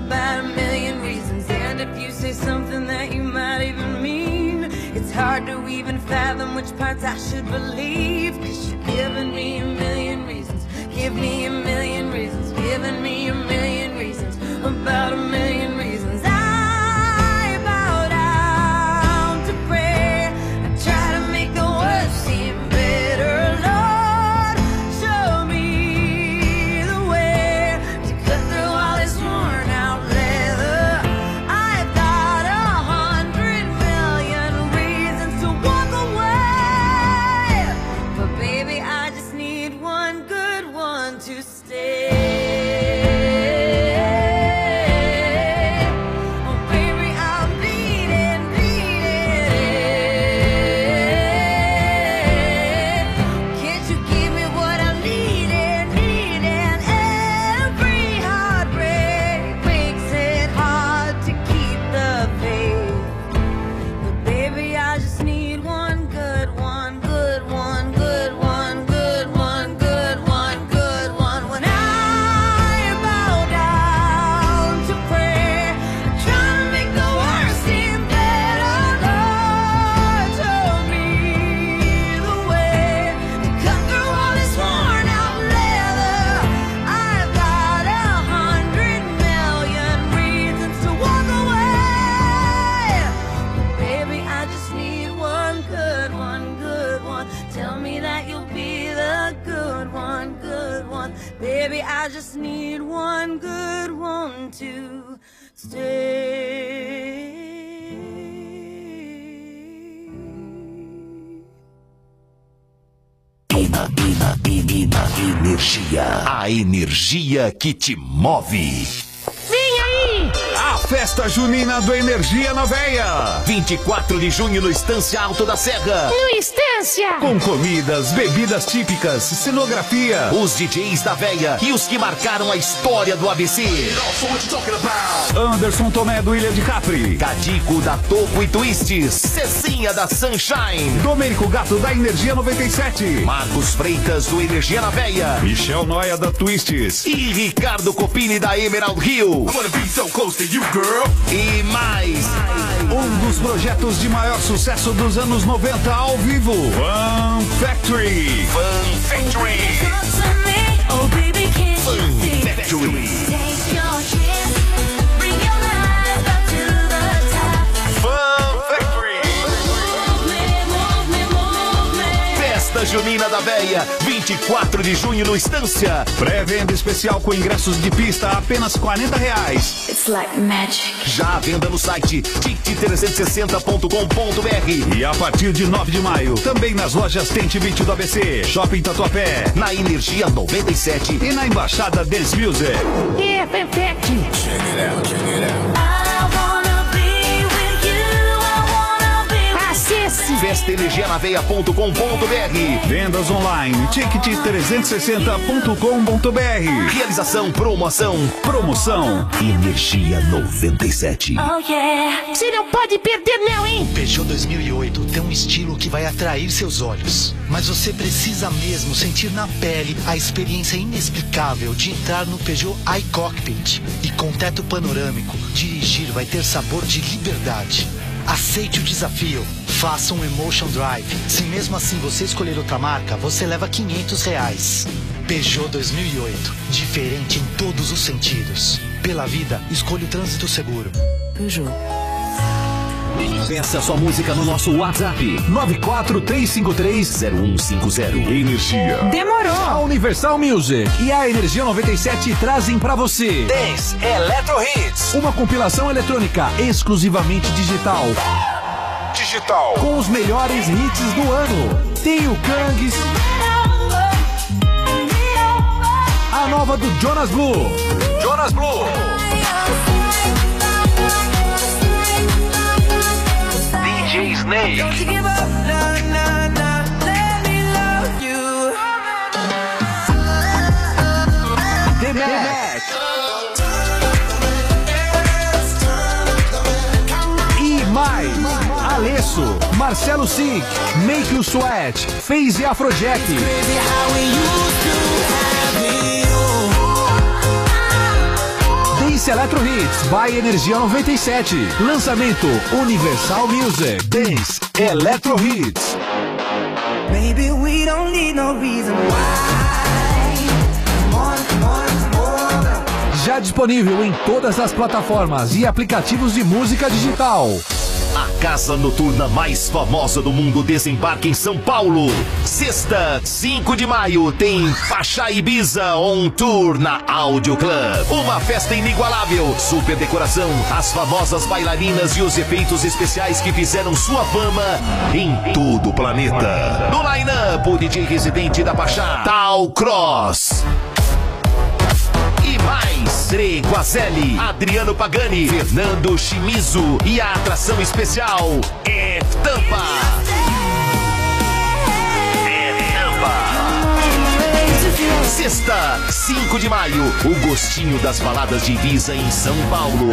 about a million reasons. And if you say something that you might even mean, it's hard to even fathom which parts I should believe. 'Cause you're giving me a million reasons. Give me a million reasons. Giving me a million reasons. About a million reasons. I bow down to prayer. I try to make the worst seem better. Lord, show me the way to cut through all this worn out leather. I've got 100 million reasons to walk away, but baby, I just need one good one to stay. Baby, I just need one good one to stay. Energia. A energia que te move. Vem aí! A festa junina do Energia na Veia. 24 de junho no Estância Alto da Serra. No Estância! Com comidas, bebidas típicas, cenografia. Os DJs da Veia e os que marcaram a história do ABC. Anderson Tomé do Ilha de Capri. Cadico da Toco e Twists. Cecinha da Sunshine. Domênico Gato da Energia 97. Marcos Freitas do Energia na Veia. Michel Noia da Twists. E Ricardo Copini da Emerald Hill. E mais. Um dos projetos de maior sucesso dos anos 90 ao vivo. Fun Factory. Fun Factory. Fun Factory. Fun Factory. Festa Junina da Veia, 24 de junho no Estância. Pré-venda especial com ingressos de pista a apenas R$40. It's like magic. Já à venda no site tic360.com.br. E a partir de 9 de maio, também nas lojas Tente 20 do ABC, Shopping Tatuapé, na Energia 97 e na Embaixada Dance Music. É, perfeito! Acesse festaenergianaveia.com.br. Vendas online, ticket360.com.br. Realização, promoção Energia 97. Oh yeah! Você não pode perder não, hein? O Peugeot 2008 tem um estilo que vai atrair seus olhos. Mas você precisa mesmo sentir na pele a experiência inexplicável de entrar no Peugeot iCockpit. E com teto panorâmico, dirigir vai ter sabor de liberdade. Aceite o desafio. Faça um Emotion Drive. Se mesmo assim você escolher outra marca, você leva R$500. Peugeot 2008. Diferente em todos os sentidos. Pela vida, escolha o trânsito seguro. Peugeot. Peça sua música no nosso WhatsApp 943530150. Energia. Demorou! A Universal Music e a Energia 97 trazem pra você Dance Electro Hits. uma compilação eletrônica exclusivamente digital. Com os melhores hits do ano. Tem o Kangs, a nova do Jonas Blue. DJ Snake. The Mac. E mais. Alesso, Marcelo Sink, Make You Sweat, FaZe Afrojack. Dance Electro Hits by Energia 97. Lançamento Universal Music Dance Electro Hits. Maybe we don't need no reason why. Já disponível em todas as plataformas e aplicativos de música digital. A casa noturna mais famosa do mundo desembarca em São Paulo. Sexta, 5 de maio, tem Pachá Ibiza On Tour na Audio Club. Uma festa inigualável, super decoração, as famosas bailarinas e os efeitos especiais que fizeram sua fama em todo o planeta. No line-up, o DJ residente da Pachá, Tal Cross. E mais, Tre Guazelli, Adriano Pagani, Fernando Chimizo e a atração especial é Tampa. Sexta, 5 de maio, o gostinho das baladas de Ibiza em São Paulo.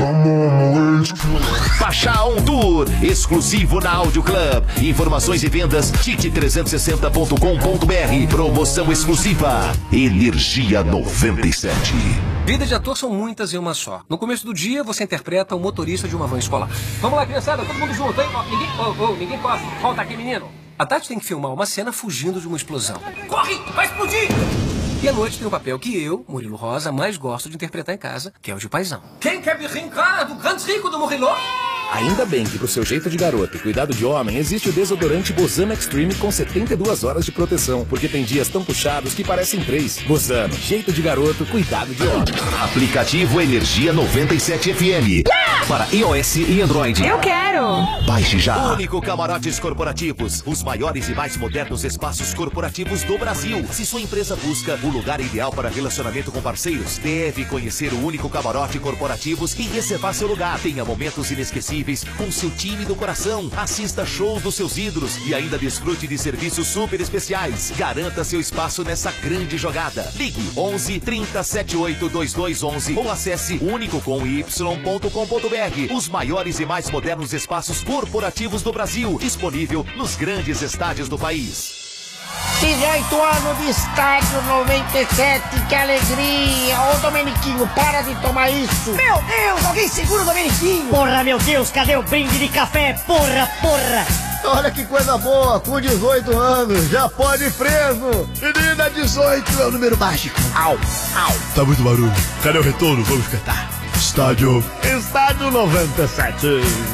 Pachá On Tour, exclusivo na Audio Club. Informações e vendas, tit360.com.br. Promoção exclusiva, Energia 97. Vida de ator são muitas em uma só. No começo do dia, você interpreta o motorista de uma van escolar. Vamos lá, criançada, todo mundo junto, hein? Ninguém corre. Volta aqui, menino. À tarde tem que filmar uma cena fugindo de uma explosão. Corre! Vai explodir! E à noite tem um papel que eu, Murilo Rosa, mais gosto de interpretar em casa, que é o de paizão. Quem quer brincar do grande rico do Murilo? Ainda bem que pro seu jeito de garoto e cuidado de homem, existe o desodorante Bozano Extreme com 72 horas de proteção, porque tem dias tão puxados que parecem 3. Bozano, jeito de garoto, cuidado de homem. Aplicativo Energia 97 FM. Para iOS e Android. Eu quero! Baixe já. Único Camarotes Corporativos. Os maiores e mais modernos espaços corporativos do Brasil. Se sua empresa busca o lugar ideal para relacionamento com parceiros, deve conhecer o Único Camarote Corporativos e reservar seu lugar. Tenha momentos inesquecíveis com seu time do coração. Assista shows dos seus ídolos e ainda desfrute de serviços super especiais. Garanta seu espaço nessa grande jogada. Ligue 11 30 78 2211 ou acesse unicocomy.com.br. Os maiores e mais modernos espaços corporativos do Brasil, disponível nos grandes estádios do país. 18 anos de estádio 97, que alegria! Ô Domeniquinho, para de tomar isso! Meu Deus, alguém segura o Domeniquinho! Porra, meu Deus, cadê o brinde de café? Porra! Olha que coisa boa, com 18 anos, já pode ir preso! Menina, 18 é o número mágico! Au! Tá muito barulho, cadê o retorno? Vamos cantar! Estádio 97.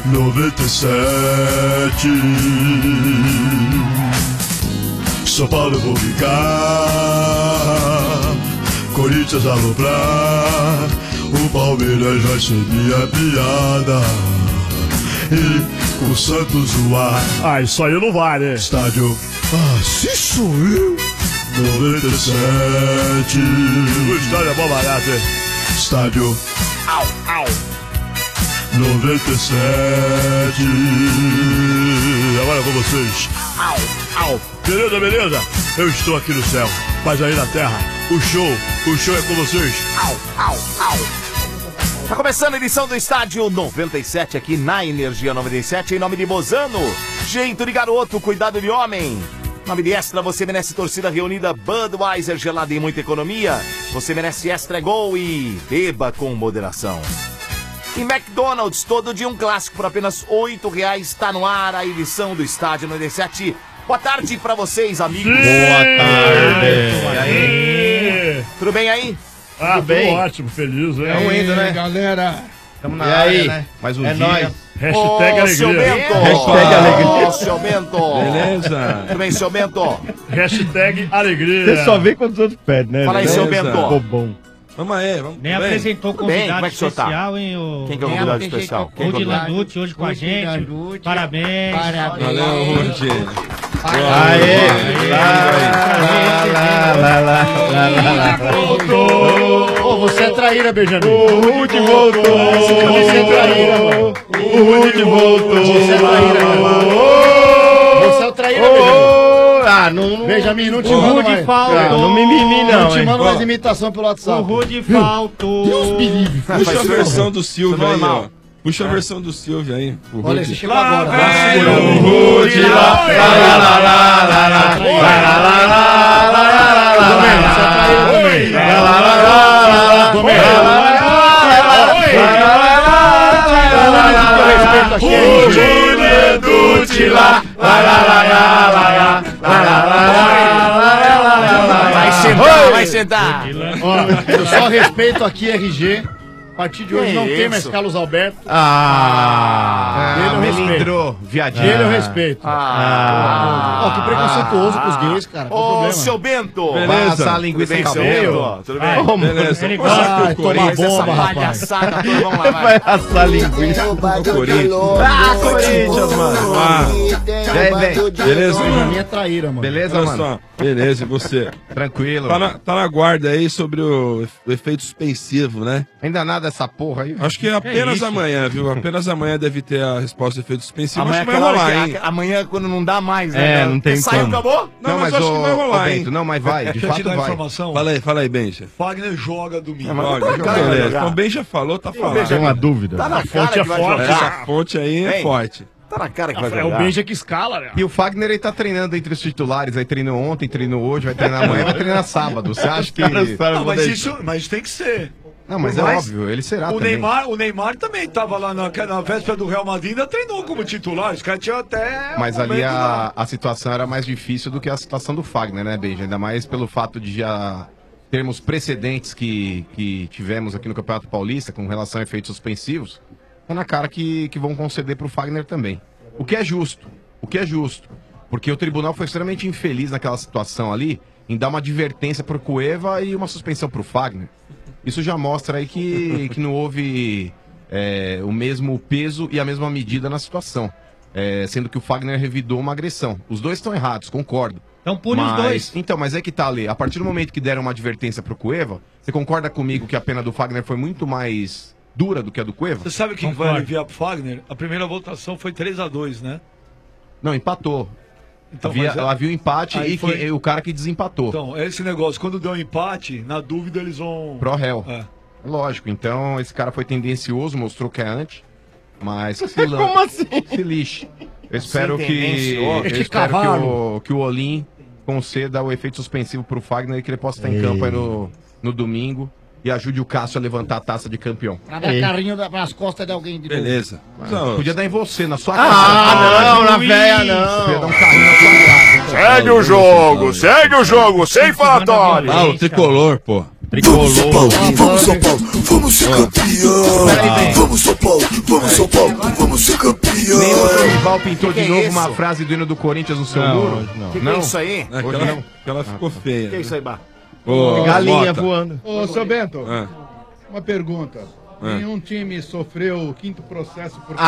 São Paulo eu vou ficar, Corinthians aloprar, o Palmeiras vai ser minha piada, e o Santos zoar. Ah, isso aí não vale. Estádio, se sou eu, 97. O estádio é bom barato, hein? Estádio, 97. Agora com vocês. Beleza? Eu estou aqui no céu, mas aí na terra, o show é com vocês. Tá começando a edição do Estádio 97 aqui na Energia 97, em nome de Bozano. Jeito de garoto, cuidado de homem. Em nome de Extra, você merece torcida reunida, Budweiser, gelada e muita economia. Você merece Extra Gol e beba com moderação. E McDonald's, todo dia um clássico por apenas R$8. Está no ar a edição do Estádio 97. Boa tarde pra vocês, amigos. Boa tarde. E aí? Tudo bem aí? Tudo bem. Ótimo, feliz, né? Estamos indo, né? Galera. Estamos na área, né? Mais um dia. Nóis. Hashtag alegria. Seu Bento. Hashtag alegria. Seu Bento. Beleza. Tudo bem, seu Bento? Hashtag alegria. Você só vê quando os outros pedem, né? Fala aí, seu Bento. Ficou bom. Vamos aí, vamos. Nem apresentou convidado como é que o senhor tá? especial, hein? Quem que é o convidado especial? Rudy Landucci hoje com a gente. Parabéns. Valeu, Rudy. Aê! Voltou! Você é traíra, Benjamin. O Rudy voltou! Você é traíra, mano. O Rudy voltou! Você é traíra, mano. Você é o traíra, Benjamin. Não... Benjamin, não te mando mais. O Rudy faltou. Não me mimi, não. Não te mando mais imitação pelo WhatsApp. O Rudy faltou. Deus me livre. Puxa a versão do Silvio aí, ó. Puxa a versão do Silvio aí. Olha, você chegou agora. O Rudy lá. Vai sentar. Ó, eu só respeito aqui RG. A partir de hoje não tem mais Carlos Alberto. Melindrou, viadinho. Ele eu respeito. Ó, que preconceituoso com os gays, cara. Ô, seu Bento. Vai assar a linguiça no cabelo. Tudo bem? Beleza. Ele gosta de tomar bomba, rapaz. Vai assar a linguiça no Corinthians. Corinthians, mano. Beleza, Benjamin é traíra, mano. Beleza, Olha mano? só. Beleza, e você? Tranquilo. Tá na guarda aí sobre o efeito suspensivo, né? Ainda nada essa porra aí? Acho que é apenas amanhã, viu? Apenas amanhã deve ter a resposta do efeito suspensivo. Amanhã Acho que vai rolar, hein? Amanhã, quando não dá mais, né? não tem Saiu, como. acabou? Não, mas acho que vai rolar, hein? Não, mas vai, de Deixa eu te fato dar vai. informação. Fala aí, Benja. Fagner joga domingo. Beleza. Então, bem já falou, tá falando. Tem uma dúvida. Tá na fonte cara é que vai forte. jogar. Essa fonte aí é forte. Tá na cara que vai É o jogar. Benja que escala, né? E o Fagner, ele tá treinando entre os titulares, aí treinou ontem, treinou hoje, vai treinar amanhã, vai treinar sábado. Você acha que... Não, mas tem que ser. Não, mas é óbvio, ele será também. O Neymar também tava lá na véspera do Real Madrid, ainda treinou como titular. Os caras tinham até... Mas ali a situação era mais difícil do que a situação do Fagner, né, Benja? Ainda mais pelo fato de já termos precedentes que tivemos aqui no Campeonato Paulista com relação a efeitos suspensivos. Tá na cara que vão conceder pro Fagner também. O que é justo. Porque o tribunal foi extremamente infeliz naquela situação ali, em dar uma advertência pro Cueva e uma suspensão pro Fagner. Isso já mostra aí que não houve o mesmo peso e a mesma medida na situação. Sendo que o Fagner revidou uma agressão. Os dois estão errados, concordo. Então pune os dois. Então, mas é que tá, Ale. A partir do momento que deram uma advertência pro Cueva, você concorda comigo que a pena do Fagner foi muito mais dura do que a do Cueva? Você sabe quem vai aliviar pro Fagner? A primeira votação foi 3-2, né? Não, empatou. Então, havia o empate e foi... o cara que desempatou. Então, esse negócio, quando deu um empate, na dúvida eles vão... Pro réu. Lógico, então esse cara foi tendencioso, mostrou que é anti, mas Como assim? se lixe. Eu espero que o Olim conceda o efeito suspensivo pro Fagner e que ele possa estar em campo aí no domingo e ajude o Cássio a levantar a taça de campeão. Pra dar carrinho nas costas de alguém de novo. Beleza. Podia dar em você, na sua não, na véia não. Podia dar um carrinho na sua casa. Segue o jogo, sem falatório. Ah, o tricolor, pô. Vamos, São Paulo, vamos ser campeão. Vamos, São Paulo, vamos ser campeão. Nem o Dorival pintou de novo uma frase do hino do Corinthians no seu muro? Que é isso aí? Aquela ficou feia. Que é isso aí, Bar? Galinha voando. Ô, seu Bento, uma pergunta. Nenhum time sofreu o 5º processo por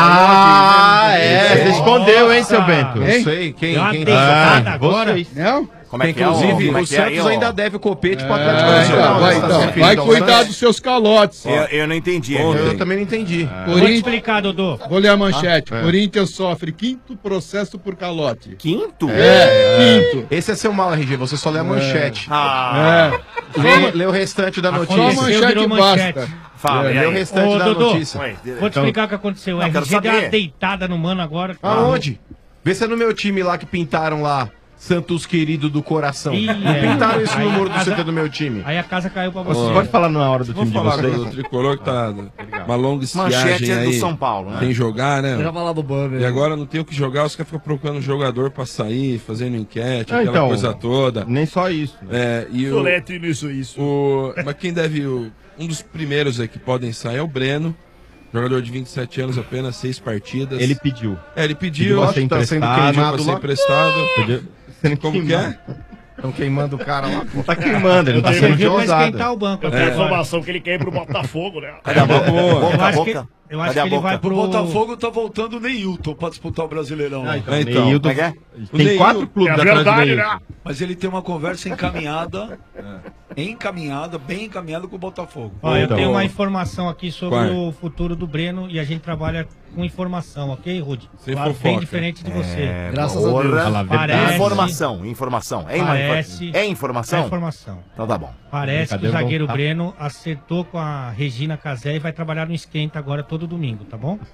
você escondeu, hein, seu Bento? Não sei, quem agora? Não? Como é que inclusive, o Santos ainda deve o copete pro Atlético Nacional. Vai cuidar dos seus calotes. Eu não entendi. Eu também não entendi. Vou te explicar, Dodô. Vou ler a manchete. Corinthians sofre 5º processo por calote. Quinto? Quinto. Esse é seu mal, RG, você só lê a manchete. Lê o restante da notícia. Só a manchete basta. Lê o restante da Dodô, notícia. vou te explicar o que aconteceu. O RG deu uma deitada no mano agora. Aonde? Vê se é no meu time lá que pintaram lá. Santos querido do coração. Pintaram isso no muro do CT do meu time. Aí a casa caiu pra você. Pode falar na hora do time de vocês? Vamos falar do tricolor que tá uma longa estiagem Manchete é do aí. São Paulo, né? Tem que jogar, né? Já falar do Bambi. E agora não tem o que jogar, os caras ficam procurando um jogador pra sair, fazendo enquete, aquela coisa toda. Nem só isso. E mas quem deve... Um dos primeiros aí que podem sair é o Breno. Jogador de 27 anos apenas, 6 partidas. Ele pediu. Ele pediu, Pra ser tá sendo emprestado. queimado pra ser lá. emprestado. Como que é? Estão queimando o cara lá. Pô. Tá queimando, ele tá sendo Serviu pra jogado. esquentar o banco. Eu tenho informação que ele quer ir pro Botafogo, né? Cadê a boca? Eu acho que ele vai O pro... Botafogo tá voltando o Neilton pra disputar o Brasileirão. Então. Neilton, tem 4 clubes atrás do Neilton. Mas ele tem uma conversa encaminhada, bem encaminhada com o Botafogo. Ó, eu tenho uma informação aqui sobre o futuro do Breno e a gente trabalha com informação, ok, Rudy? Sem Claro, fofoca. bem diferente de você. Graças a Deus. Parece- Informação. É informação? É informação. Então tá bom. Parece que o zagueiro Breno acertou com a Regina Casé e vai trabalhar no Esquenta agora todo domingo, tá bom?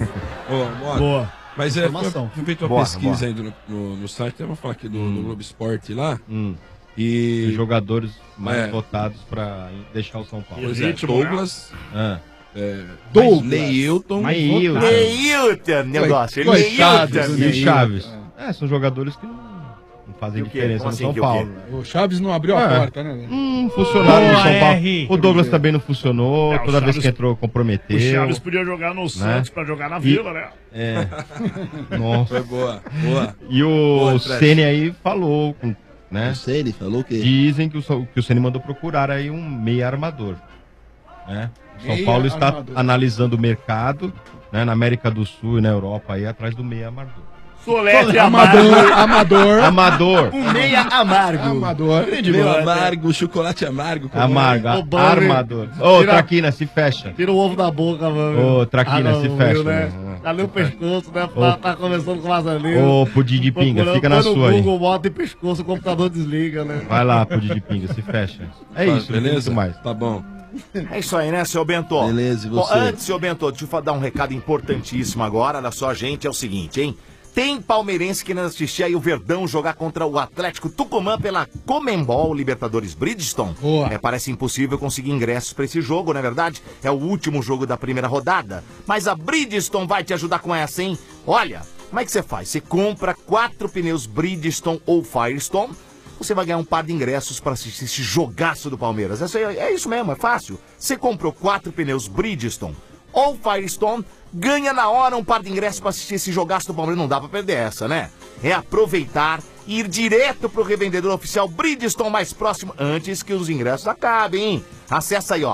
Boa. Mas Informação. foi feita uma Boa, pesquisa aí no site, eu vou falar aqui do Globo Esporte lá. E Os jogadores mais votados pra deixar o São Paulo. Pois é, Douglas, Douglas. Neilton, Neilton, negócio. Coitados. Neilton. E o Chaves. São jogadores que não fazem E o quê? diferença Como no assim, São que o quê? Paulo. O Chaves não abriu a porta, né? Funcionário do Boa, São Paulo. R. O Douglas também não funcionou, É, o toda vez Chaves- que entrou comprometeu. O Chaves podia jogar no Santos pra jogar na Vila, né? É. Nossa. Foi boa, boa. E o Boa, Fred. Ceni aí falou, né? O Ceni falou o quê? Dizem que o Ceni mandou procurar aí um meia armador, né? São Meia Paulo está armador. analisando o mercado, né, na América do Sul e na Europa aí atrás do meia armador. Solete Amador. Um meia amargo. Amador. Meu amargo, chocolate amargo. como Amargo, é? armador. Ô, Traquina, se fecha. Tira o ovo da boca, mano. Ô, Traquina, se fecha. Né? né? Cadê o pescoço, né? Ô. Tá conversando com o Mazanino. Ô, pudim de pinga, fica na Põe no sua aí. Google, bota em pescoço, o computador desliga, né? Vai lá, pudim de pinga, se fecha. É Tá, isso, não tem beleza? muito mais. Tá bom. É isso aí, né, seu Bento? Beleza, e Bom, você? antes, seu Bento, deixa eu dar um recado importantíssimo agora. Olha só, gente, é o seguinte, hein? Tem palmeirense querendo assistir aí o Verdão jogar contra o Atlético Tucumã pela Comembol Libertadores Bridgestone. Parece impossível conseguir ingressos pra esse jogo, não é verdade? É o último jogo da primeira rodada. Mas a Bridgestone vai te ajudar com essa, hein? Olha, como é que você faz? Você compra 4 pneus Bridgestone ou Firestone, você vai ganhar um par de ingressos para assistir esse jogaço do Palmeiras. É isso mesmo, é fácil. Você comprou 4 pneus Bridgestone ou Firestone, ganha na hora um par de ingressos para assistir esse jogaço do Palmeiras. Não dá para perder essa, né? É aproveitar e ir direto pro revendedor oficial Bridgestone mais próximo antes que os ingressos acabem, hein? Acessa aí, ó,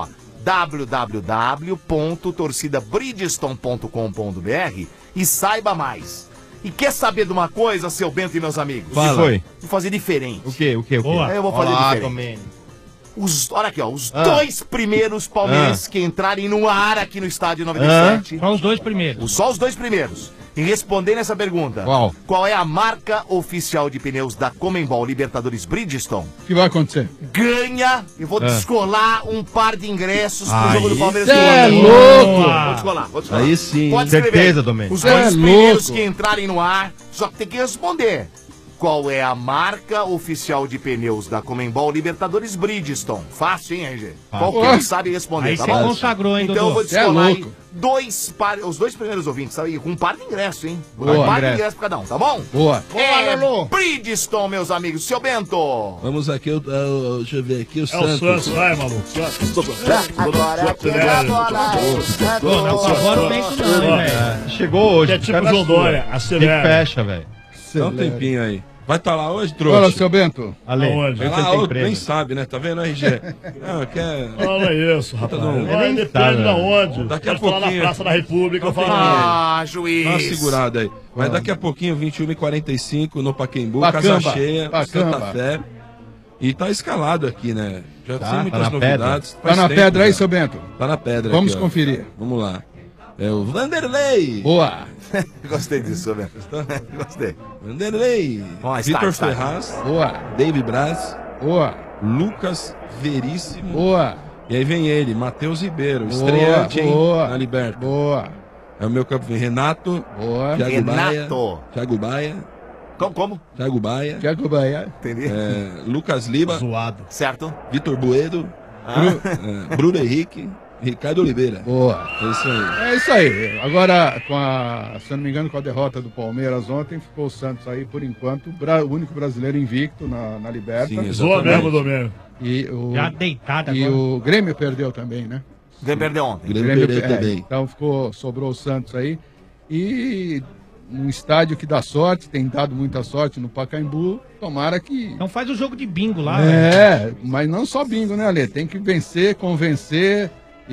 www.torcidabridgestone.com.br e saiba mais. E quer saber de uma coisa, seu Bento e meus amigos? Fala. O que foi? Vou fazer diferente. O quê? Boa. Eu vou fazer Olá, diferente. Domênico. Olha aqui, ó, os 2 primeiros palmeirenses que entrarem no ar aqui no Estádio 97. Só os 2 primeiros. Só os 2 primeiros. E responderem essa pergunta. Qual é a marca oficial de pneus da Comembol Libertadores Bridgestone? O que vai acontecer? Ganha, eu vou descolar um par de ingressos pro jogo do Palmeiras. É louco! Vou descolar. Aí sim, Pode escrever. certeza, Domênico. Os Cê 2 é primeiros louco. que entrarem no ar, só que tem que responder. Qual é a marca oficial de pneus da Comembol Libertadores Bridgestone? Fácil, hein, RG? Qualquer um sabe responder, Aí tá você bom? consagrou, hein, Então Dodô? eu vou Cê é descolar aí louco. os 2 primeiros ouvintes, sabe? Com um par de ingressos, hein? Boa. Um par de Ingresso. ingressos pra cada um, tá bom? Boa. É Bridgestone, meus amigos. Seu Bento. Vamos aqui, deixa eu ver aqui o É o Santos. Santos, vai, maluco. Agora que a bola Agora o Bento não, hein, velho? Chegou hoje. É tipo fica na João sua. Dória, Tem acelera. que fecha, velho. Dá um tempinho aí. Vai estar lá hoje, trouxa? Olha, seu Bento. Ale, Aonde? Vai você lá, tem outro prêmio. nem sabe, né? Tá vendo, RG? Não, quer... Olha isso, rapaz. Vai, depende sabe, da onde. Daqui a Pode falar pouquinho. na Praça da República, eu falo Ah, juiz. Dá uma segurada aí. Mas daqui a pouquinho, 21h45, no Pacaembu, Bacamba, casa cheia, Bacamba. Santa Fé. E tá escalado aqui, né? Já Tá, tem muitas tá na novidades. Tá Faz na tempo pedra aí, já. seu Bento? Tá na pedra Vamos aqui, ó. conferir. Vamos lá. É o Vanderlei. Boa. Gostei disso, seu Bento. Gostei. Vanderlei. Ó, Vitor está. Ferraz. Boa. David Braz. Boa. Lucas Veríssimo. Boa. E aí vem ele, Matheus Ribeiro, estreante, hein, boa. na Liberta. Boa. É o meu campo, vem Renato, Boa. Thiago Baia, Renato. Thiago Baia, Como? Thiago Baia, Thiago Baia. Entendi. Lucas Liba, zoado. Certo. Vitor Buedo, Bruno Henrique, Ricardo Oliveira. Boa. É isso aí. É isso aí. Agora, se eu não me engano, com a derrota do Palmeiras ontem, ficou o Santos aí, por enquanto, o único brasileiro invicto na Liberta. Sim, Zoa mesmo, Domênio. E o, Já deitado e agora. o Grêmio perdeu também, né? O Grêmio perdeu ontem. O Grêmio perdeu é, também. então sobrou o Santos aí. E num estádio que dá sorte, tem dado muita sorte no Pacaembu, tomara que... Então faz o jogo de bingo lá, velho. É, mas não só bingo, né, Ale? Tem que vencer, convencer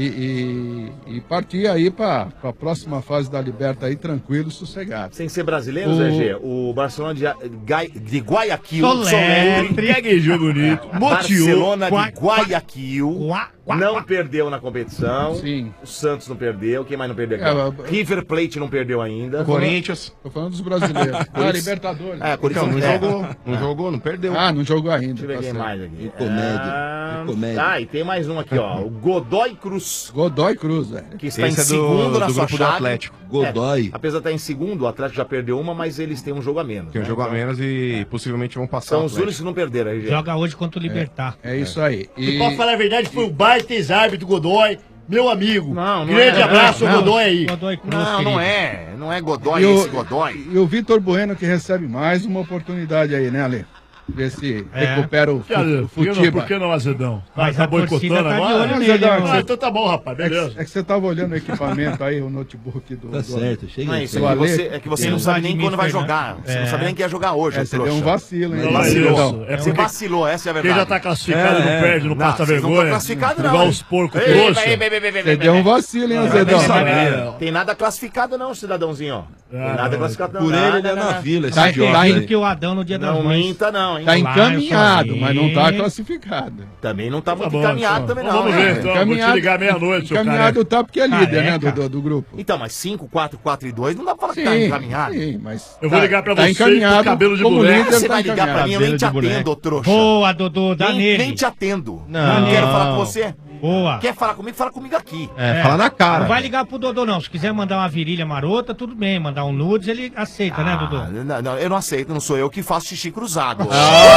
e partir aí para a próxima fase da Liberta aí, tranquilo, sossegado. Sem ser brasileiro, O- Zé G, o Barcelona de Guayaquil, Soletre. Que jogo bonito. Barcelona Guá- de Guayaquil Guá- guá- não guá. perdeu na competição. Sim. O Santos não perdeu. Quem mais não perdeu aqui? É, River Plate não perdeu ainda. Corinthians. Tô falando dos brasileiros. Libertadores. É, Corinthians Então, não é. jogou. Não jogou, não perdeu. Ah, não jogou ainda. Deixa eu ver tá quem certo. mais aqui. Que comédia. Ah, e tem mais um aqui, ó. O Godoy Cruz, Godoy Cruz, velho. que está Esse em é do- segundo na do sua grupo do chave. Atlético. Godoy. Apesar de estar em segundo, o Atlético já perdeu uma, mas eles têm um jogo a menos. Tem um né? jogo a Então, menos e possivelmente vão passar São o os Atlético. únicos que não perderam, RG. Joga hoje contra o Libertar. É isso aí. E pra falar a verdade, foi o baita ex-árbitro Godoy, meu amigo. Não Grande é. abraço, Não. Godoy aí. Godoy Cruz, Não, querido. não é. Não é Godoy E o- esse Godoy. E o Vitor Bueno que recebe mais uma oportunidade aí, né, Ale? ver se recupera o Futiba. Por que não, Azedão? Mas Tá a torcida boicotando tá de agora? olho nele, Azedão, né? então tá bom, rapaz, beleza. É que você tava olhando o equipamento aí, o notebook do... Tá certo, chega. Não, É isso, é que você não sabe nem quando vai jogar. Você não sabe nem quem ia jogar hoje, você deu um vacilo, hein? Vacilou. É Você vacilou, essa é a verdade. Quem já tá classificado não perde, não passa vergonha. Não tá classificado, não. Igual os porcos Ei, trouxa. Você deu um vacilo, hein, Azedão? Tem nada classificado não, cidadãozinho, ó. Tem nada classificado não. Por ele é na vila, esse Tá idiota pedindo aí. que o Adão no dia das Não mães. minta não, hein? Tá encaminhado, mas não tá classificado. Também não tá muito bom, encaminhado então. também não. Vamos ver, então. Vou te ligar meia-noite, seu Encaminhado tá porque é líder, né, Careca. do grupo. Então, mas 5, 4, 4 e 2 não dá pra falar que tá Sim, encaminhado. sim, mas Eu vou ligar pra tá você encaminhado com cabelo de como boneca. líder, Você tá vai ligar pra mim, eu nem te encaminhado. atendo, ô trouxa. Boa, Dodô, dá nele. Nem te atendo. Não. quero falar com você. Boa. Quer falar comigo? Fala comigo aqui. Fala na cara. Não vai ligar pro Dodô, não. Se quiser mandar uma virilha marota, tudo bem. Mandar um nudes, ele aceita, né, Dodô? Não, eu não aceito, não sou eu que faço xixi cruzado.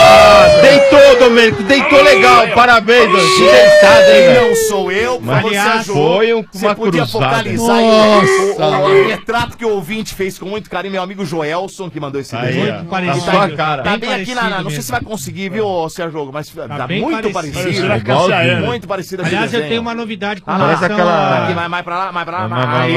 Deitou, Domênico, deitou legal. Parabéns, Domênico. Deitado, hein, velho? Não sou eu, Mas, você aliás, achou. foi uma Você podia cruzada. focalizar Nossa, o retrato que o ouvinte fez com muito carinho, meu amigo Joelson, que mandou esse Aí, desenho. ó. Parecido. Tá, sua cara. tá Bem bem aqui parecido não sei se vai conseguir, viu, Sérgio, mas tá bem muito parecido. parecido. Parece a Cássia Eller. Muito parecido aquele Aliás, eu desenho. tenho uma novidade com Parece relação aquela- Aqui, a... mais pra lá, mais pra lá. Vai.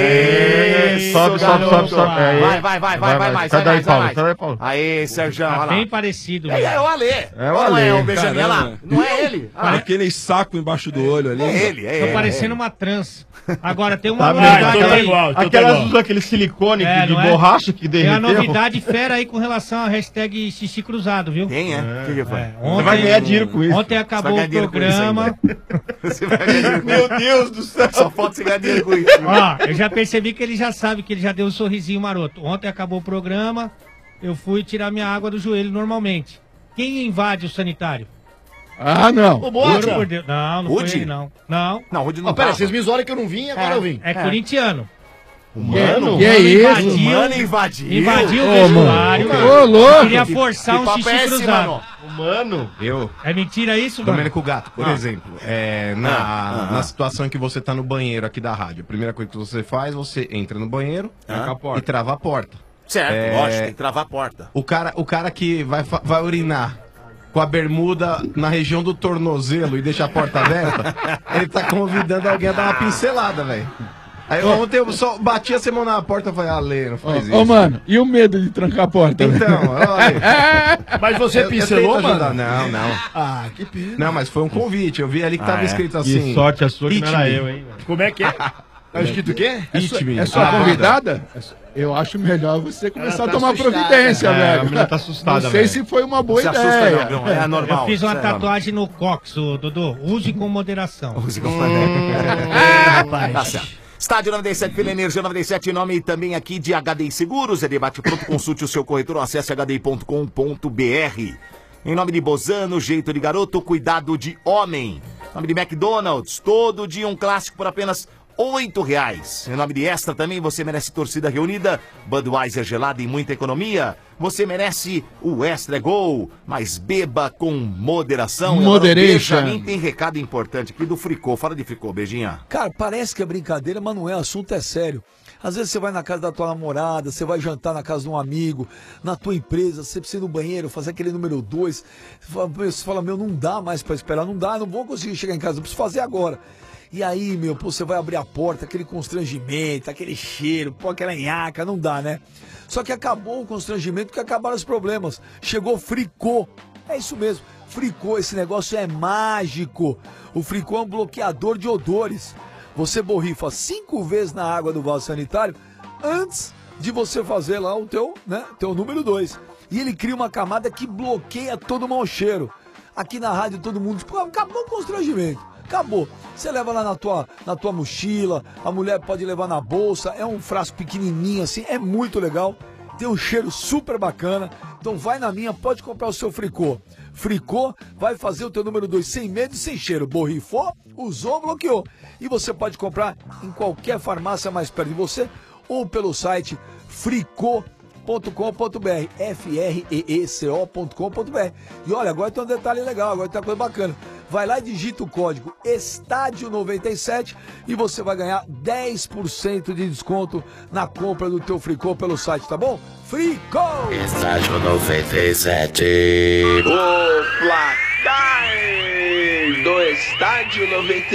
Aê, Sobe, isso, sobe, garoto. sobe, sobe. Aí. Vai mais, Sai vai daí, mais. Paulo, sai daí, Paulo. Aê, Sérgio, Tá olha bem lá. parecido, É o Alê. É o Não Alê. é o Benjamin, olha lá. Caramba. Não é ele. Ah, Aquele saco embaixo do olho ali. é ele, é Tô ele. parecendo uma trans. Agora, tem uma Ah, novidade então tá aí. igual, então tá Aquelas igual. usam aquele silicone É, de não é? borracha que Tem a derreteu. novidade fera aí com relação à hashtag xixi cruzado, viu? Quem é? O que foi? Ontem, vai ganhar dinheiro com isso. Ontem acabou Você vai o ganhar dinheiro com isso programa. Você vai ganhar dinheiro com Meu isso. Deus do céu. Só falta você ganhar dinheiro com isso. Ó, eu já percebi que ele já sabe que ele já deu um sorrisinho maroto. Ontem acabou o programa, eu fui tirar minha água do joelho normalmente. Quem invade o sanitário? Ah, não. Ô, Mota. Juro por Deus. Não, não Rude? foi ele, não. Não, Não, o Rudy não Ó, pera, tava. vocês me zoaram que eu não vim, agora eu vim. é corintiano. Mano, Que é isso? Mano invadiu. Invadiu o Ô, vestuário. mano. Ô, louco. Queria forçar um papo xixi é esse, cruzado. mano? Mano, eu, É mentira isso, mano? Domênico Gato, por exemplo, na situação em que você tá no banheiro aqui da rádio, a primeira coisa que você faz, você entra no banheiro e trava a porta. Certo, lógico, tem que travar a porta. O cara que vai urinar com a bermuda na região do tornozelo e deixa a porta aberta, ele tá convidando alguém a dar uma pincelada, velho. Aí ontem eu só bati a semana na porta e falei, Ale, não faz isso. Ô, mano, e o medo de trancar a porta? Então, olha. Mas você pincelou, tento ajudar. mano? Não. Ah, que pena. Não, mas foi um convite. Eu vi ali que tava escrito assim. Que sorte a sua que não era hit me. eu, hein? Como é que é? Tá escrito o quê? Hit me. É sua convidada? Eu acho melhor você começar a tomar providência, É, a velho. menina tá assustada, Não sei velho. se foi uma boa Se ideia. assusta não, viu? É Eu normal. fiz uma isso é normal. tatuagem no cox, ô, Dodô. Use com moderação. Tá certo. Estádio 97 pela Energia 97, em nome também aqui de HDI Seguros, é debate pronto, consulte o seu corretor, acesse hdi.com.br. Em nome de Bozano, jeito de garoto, cuidado de homem. Em nome de McDonald's, todo dia um clássico por apenas R$8. Em nome de Extra também, você merece torcida reunida, Budweiser gelada e muita economia. Você merece o Extra Gol, mas beba com moderação. Moderation. Benjamin tem recado importante aqui do Fricô. Fala de Fricô, beijinha. Cara, parece que é brincadeira, mas não é, o assunto é sério. Às vezes você vai na casa da tua namorada, você vai jantar na casa de um amigo, na tua empresa, você precisa ir no banheiro, fazer aquele número 2. Você fala, meu, não dá mais pra esperar, não dá, não vou conseguir chegar em casa, eu preciso fazer agora. E aí, meu, pô, você vai abrir a porta, aquele constrangimento, aquele cheiro, pô, aquela nhaca, não dá, né? Só que acabou o constrangimento, que acabaram os problemas. Chegou Fricô. É isso mesmo, Fricô, esse negócio é mágico. O Fricô é um bloqueador de odores. Você borrifa 5 vezes na água do vaso sanitário antes de você fazer lá o teu número 2. E ele cria uma camada que bloqueia todo o mau cheiro. Aqui na rádio todo mundo diz, pô, acabou o constrangimento. Acabou. Você leva lá na tua mochila, a mulher pode levar na bolsa, é um frasco pequenininho assim, é muito legal. Tem um cheiro super bacana. Então vai na minha, pode comprar o seu Fricô. Fricô vai fazer o teu número 2 sem medo e sem cheiro. Borrifou, usou, bloqueou. E você pode comprar em qualquer farmácia mais perto de você ou pelo site fricô.com.br, freeco.com.br. E olha, agora tem um detalhe legal, agora tem uma coisa bacana. Vai lá e digita o código Estádio 97 e você vai ganhar 10% de desconto na compra do teu Fricô pelo site, tá bom? Fricô! Estádio 97. O placar do Estádio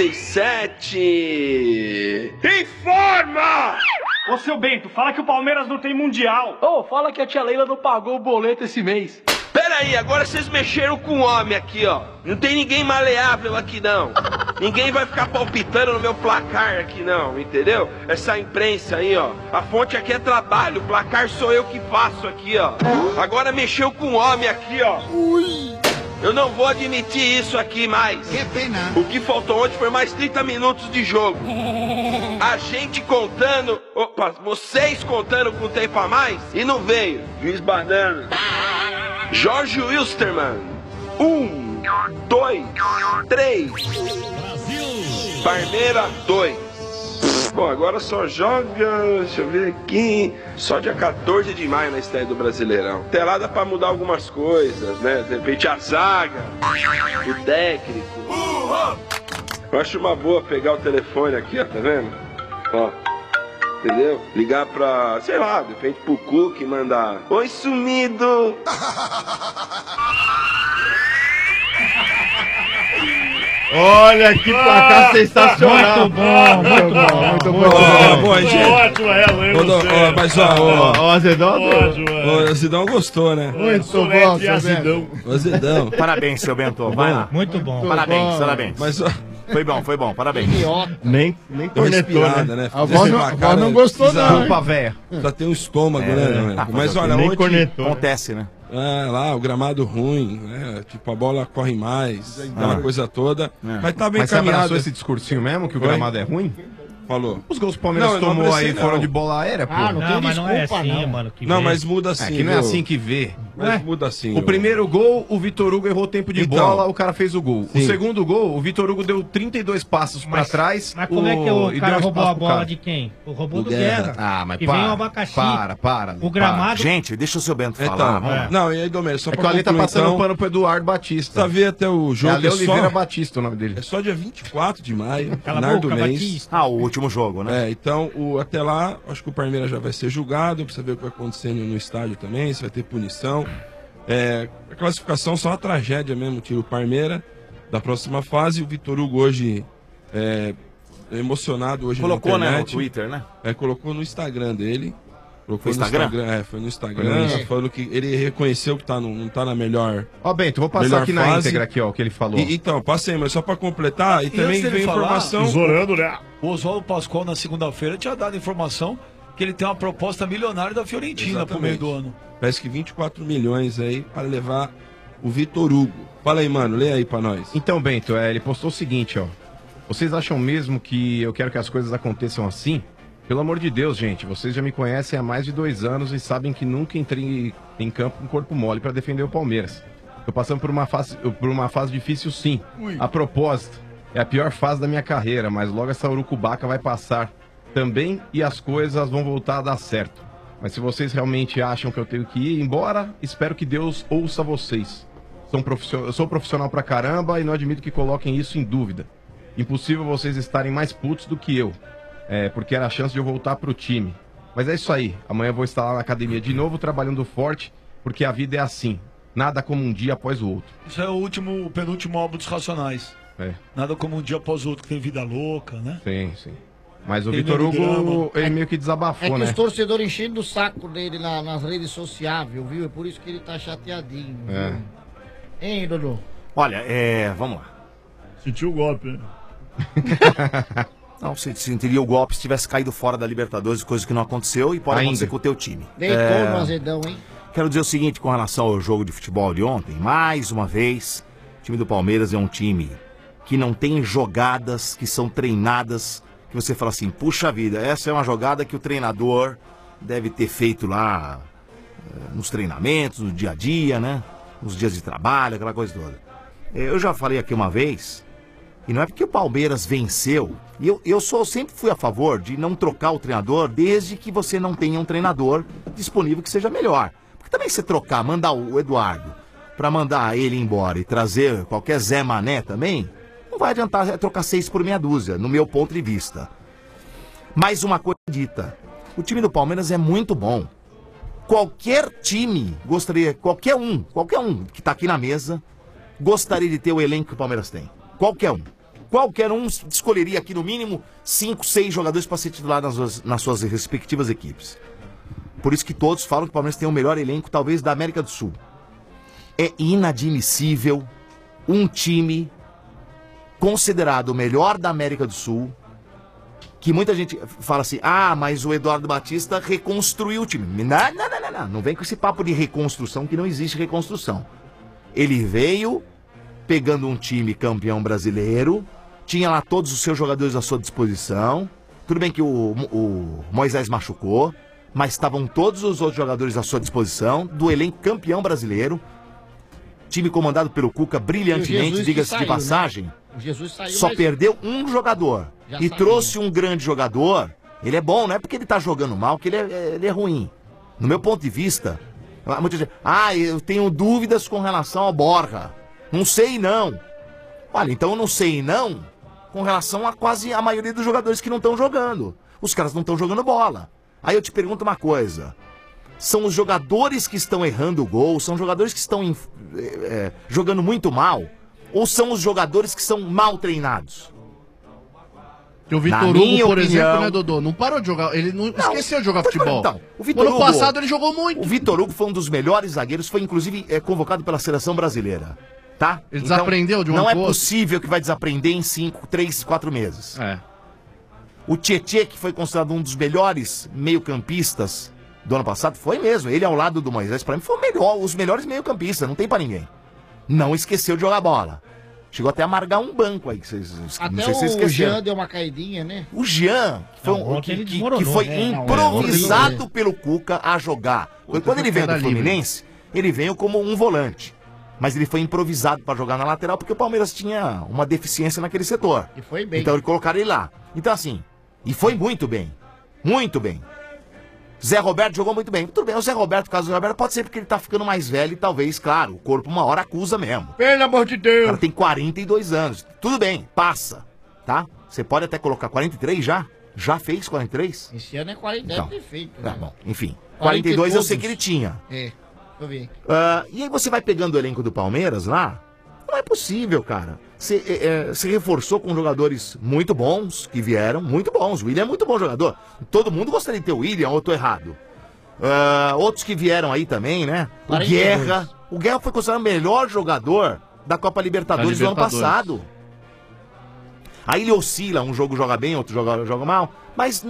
97. Informa! Ô, seu Bento, fala que o Palmeiras não tem mundial. Ô, fala que a tia Leila não pagou o boleto esse mês. Pera aí, agora vocês mexeram com o homem aqui, ó. Não tem ninguém maleável aqui, não. Ninguém vai ficar palpitando no meu placar aqui, não, entendeu? Essa imprensa aí, ó. A fonte aqui é trabalho, o placar sou eu que faço aqui, ó. Agora mexeu com o homem aqui, ó. Ui. Eu não vou admitir isso aqui mais. Que pena. O que faltou ontem foi mais 30 minutos de jogo. A gente contando... Opa, vocês contando com tempo a mais e não veio. Juiz Banana. Jorge Wilstermann. 1, 2, 3. Parmeira 2. Bom, agora só joga, deixa eu ver aqui, só dia 14 de maio na estreia do Brasileirão. Até lá dá pra mudar algumas coisas, né? De repente a zaga, o técnico. Eu acho uma boa pegar o telefone aqui, ó, tá vendo? Ó, entendeu? Ligar pra, sei lá, de repente pro Cook e mandar: oi, sumido! Olha que placar sensacional. Muito bom, muito bom. Muito bom. Ótimo ela, eu não sei. Mas o Azedão gostou, né? Muito bom, Azedão. O Azedão. Parabéns, seu Bento. Vai lá. Muito bom. Parabéns, parabéns. Mas, foi bom, parabéns. Nem cornetou, né? A voz não gostou, não. Culpa véia. Já tem um estômago, né? Mas olha, nem ontem... cornetou. Acontece, né? Lá, o gramado ruim, né? Tipo, a bola corre mais, aquela coisa toda. Mas tá bem Mas você caminhado. abraçou esse discursinho mesmo, que o gramado é ruim? Falou. Os gols que o Palmeiras tomou aí foram de bola aérea, pô. Ah, não tem mas desculpa, não é assim, mano. Não, mas muda assim. É que não é assim que vê. Mas muda assim. O primeiro gol, o Vitor Hugo errou o tempo de bola, o cara fez o gol. Sim. O segundo gol, o Vitor Hugo deu 32 passos pra trás. Mas como é que o cara roubou a bola de quem? O roubou do Guerra. Ah, mas que para. vem o abacaxi. Para. O gramado... Gente, deixa o seu Bento falar. Não, e aí, Domênio, só É pra que o Ali tá concluir, passando então, pano pro Eduardo Batista. Tá vendo até o jogo. É Ale Oliveira Batista o nome dele. É só dia 24 de maio, Cala a final do boca, mês. Batista. Ah, o último jogo, né? Então, até lá, acho que o Palmeiras já vai ser julgado, pra saber o que vai acontecer no estádio também, se vai ter punição. A classificação só uma tragédia mesmo, tira o Palmeiras da próxima fase. O Vitor Hugo hoje emocionado hoje colocou, na internet. Né, no Twitter, né? Colocou no Instagram dele. Colocou no Instagram? Foi no Instagram, falando que ele reconheceu que não tá na melhor. Ó, Bento, vou passar aqui na íntegra aqui, ó, o que ele falou. Então, passei, mas só pra completar, e também veio informação. Tesourando, né? O Oswaldo Pascoal na segunda-feira tinha dado informação que ele tem uma proposta milionária da Fiorentina pro meio do ano. Parece que 24 milhões aí para levar o Vitor Hugo. Fala aí, mano, lê aí pra nós. Então, Bento, ele postou o seguinte, ó. Vocês acham mesmo que eu quero que as coisas aconteçam assim? Pelo amor de Deus, gente, vocês já me conhecem há mais de 2 anos e sabem que nunca entrei em campo com corpo mole para defender o Palmeiras. Tô passando por uma fase difícil, sim. A propósito, é a pior fase da minha carreira, mas logo essa urucubaca vai passar também e as coisas vão voltar a dar certo. Mas se vocês realmente acham que eu tenho que ir embora, espero que Deus ouça vocês. Eu sou profissional pra caramba e não admito que coloquem isso em dúvida. Impossível vocês estarem mais putos do que eu. Porque era a chance de eu voltar pro time. Mas é isso aí. Amanhã eu vou estar lá na academia de novo, trabalhando forte, porque a vida é assim. Nada como um dia após o outro. Isso é o penúltimo álbum dos Racionais. Nada como um dia após o outro, que tem vida louca, né? Sim. Mas o Vitor Hugo, ele meio que desabafou, né? Os torcedores enchendo o saco dele nas redes sociais, viu? É por isso que ele tá chateadinho. Viu? Hein, Dodô? Olha, vamos lá. Sentiu o golpe, né? Não, você sentiria o golpe se tivesse caído fora da Libertadores, coisa que não aconteceu e pode acontecer com o teu time. Deitou no azedão, hein? Quero dizer o seguinte com relação ao jogo de futebol de ontem. Mais uma vez, o time do Palmeiras é um time que não tem jogadas que são treinadas, que você fala assim, puxa vida, essa é uma jogada que o treinador deve ter feito lá nos treinamentos, no dia a dia, né? Nos dias de trabalho, aquela coisa toda. Eu já falei aqui uma vez, e não é porque o Palmeiras venceu, e eu sempre fui a favor de não trocar o treinador desde que você não tenha um treinador disponível que seja melhor. Porque também você trocar, mandar o Eduardo pra mandar ele embora e trazer qualquer Zé Mané também, não vai adiantar trocar 6 por meia dúzia, no meu ponto de vista. Mais uma coisa dita, o time do Palmeiras é muito bom. Qualquer time gostaria, qualquer um que tá aqui na mesa, gostaria de ter o elenco que o Palmeiras tem. Qualquer um escolheria aqui no mínimo 5, 6 jogadores para ser titular nas suas respectivas equipes. Por isso que todos falam que o Palmeiras tem o melhor elenco, talvez, da América do Sul. É inadmissível um time considerado o melhor da América do Sul, que muita gente fala assim, mas o Eduardo Batista reconstruiu o time. Não vem com esse papo de reconstrução, que não existe reconstrução. Ele veio pegando um time campeão brasileiro, tinha lá todos os seus jogadores à sua disposição, tudo bem que o Moisés machucou, mas estavam todos os outros jogadores à sua disposição, do elenco campeão brasileiro, time comandado pelo Cuca brilhantemente, diga-se de passagem, né? O Jesus saiu, só perdeu um jogador e trouxe um grande jogador. Ele é bom, não é porque ele tá jogando mal que ele é ruim. No meu ponto de vista, muita gente, eu tenho dúvidas com relação ao Borja. Não sei não. Olha, então eu não sei não com relação a quase a maioria dos jogadores que não estão jogando. Os caras não estão jogando bola. Aí eu te pergunto uma coisa. São os jogadores que estão errando o gol? São jogadores que estão jogando muito mal? Ou são os jogadores que são mal treinados? O Vitor Hugo, por exemplo, né, Dodô? Não parou de jogar, ele não esqueceu de jogar futebol. Então, o Vitor Hugo, ano passado ele jogou muito. O Vitor Hugo foi um dos melhores zagueiros, foi inclusive convocado pela seleção brasileira. Tá? Ele desaprendeu de um Não é possível que vai desaprender em 5, 3, 4 meses. O Tietê, que foi considerado um dos melhores meio-campistas do ano passado, foi mesmo. Ele ao lado do Moisés, pra mim, foi os melhores meio-campistas, não tem pra ninguém. Não esqueceu de jogar bola. Chegou até a amargar um banco aí. Até o Jean deu uma caidinha, né? O Jean, que foi improvisado pelo Cuca a jogar. Quando ele veio do Fluminense, ele veio como um volante. Mas ele foi improvisado para jogar na lateral porque o Palmeiras tinha uma deficiência naquele setor. E foi bem. Então ele colocaram ele lá. Então assim, e foi muito bem. Muito bem. Zé Roberto jogou muito bem. Tudo bem, o Zé Roberto, o caso do Zé Roberto, pode ser porque ele tá ficando mais velho e talvez, claro, o corpo uma hora acusa mesmo. Pelo amor de Deus! O cara tem 42 anos. Tudo bem, passa, tá? Você pode até colocar 43 já? Já fez 43? Esse ano é 40, deve ter feito. Tá bom, enfim. 42 eu sei que ele tinha. Eu vi. E aí você vai pegando o elenco do Palmeiras lá, não é possível, cara. Você reforçou com jogadores muito bons que vieram, muito bons. O William é muito bom jogador. Todo mundo gostaria de ter o William, ou eu tô errado. Outros que vieram aí também, né? O Guerra. O Guerra foi considerado o melhor jogador da Copa Libertadores do ano passado. Aí ele oscila, um jogo joga bem, outro joga mal. Mas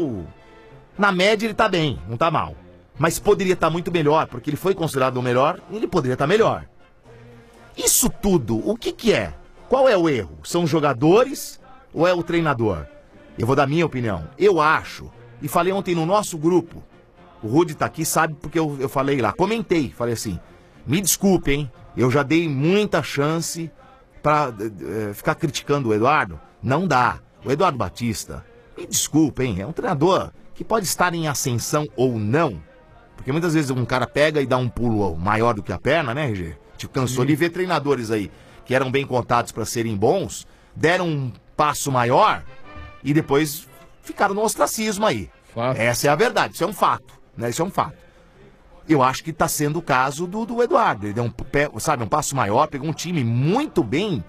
na média ele tá bem, não tá mal. Mas poderia estar muito melhor, porque ele foi considerado o melhor e ele poderia estar melhor. Isso tudo, o que é? Qual é o erro? São os jogadores ou é o treinador? Eu vou dar minha opinião. Eu acho, e falei ontem no nosso grupo, o Rudy tá aqui, sabe porque eu falei lá, comentei, falei assim, me desculpe, hein, eu já dei muita chance pra ficar criticando o Eduardo. Não dá. O Eduardo Batista, me desculpe, hein, é um treinador que pode estar em ascensão ou não, porque muitas vezes um cara pega e dá um pulo maior do que a perna, né, RG? Tipo, cansou de ver treinadores aí que eram bem contados para serem bons, deram um passo maior e depois ficaram no ostracismo aí. Essa é a verdade, isso é um fato, né? Isso é um fato. Eu acho que tá sendo o caso do Eduardo. Ele deu um passo maior, pegou um time muito bem,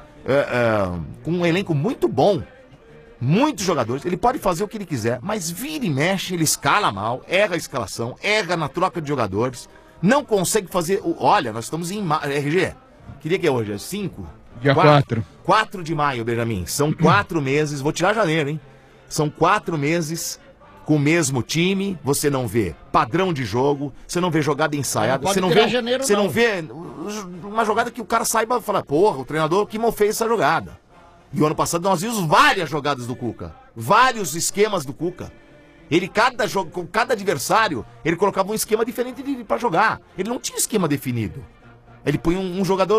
com um elenco muito bom, muitos jogadores. Ele pode fazer o que ele quiser, mas vira e mexe, ele escala mal, erra a escalação, erra na troca de jogadores, não consegue fazer... Olha, nós estamos em RG. Que dia que é hoje? É 5? Dia 4. 4 de maio, Benjamin. São 4 meses, vou tirar janeiro, hein? São 4 meses com o mesmo time, você não vê padrão de jogo, você não vê jogada ensaiada, você não vê uma jogada que o cara saiba falar, porra, o treinador que mal fez essa jogada. E o ano passado nós vimos várias jogadas do Cuca, vários esquemas do Cuca. Ele, cada adversário, ele colocava um esquema diferente pra jogar. Ele não tinha esquema definido. Ele punha um jogador.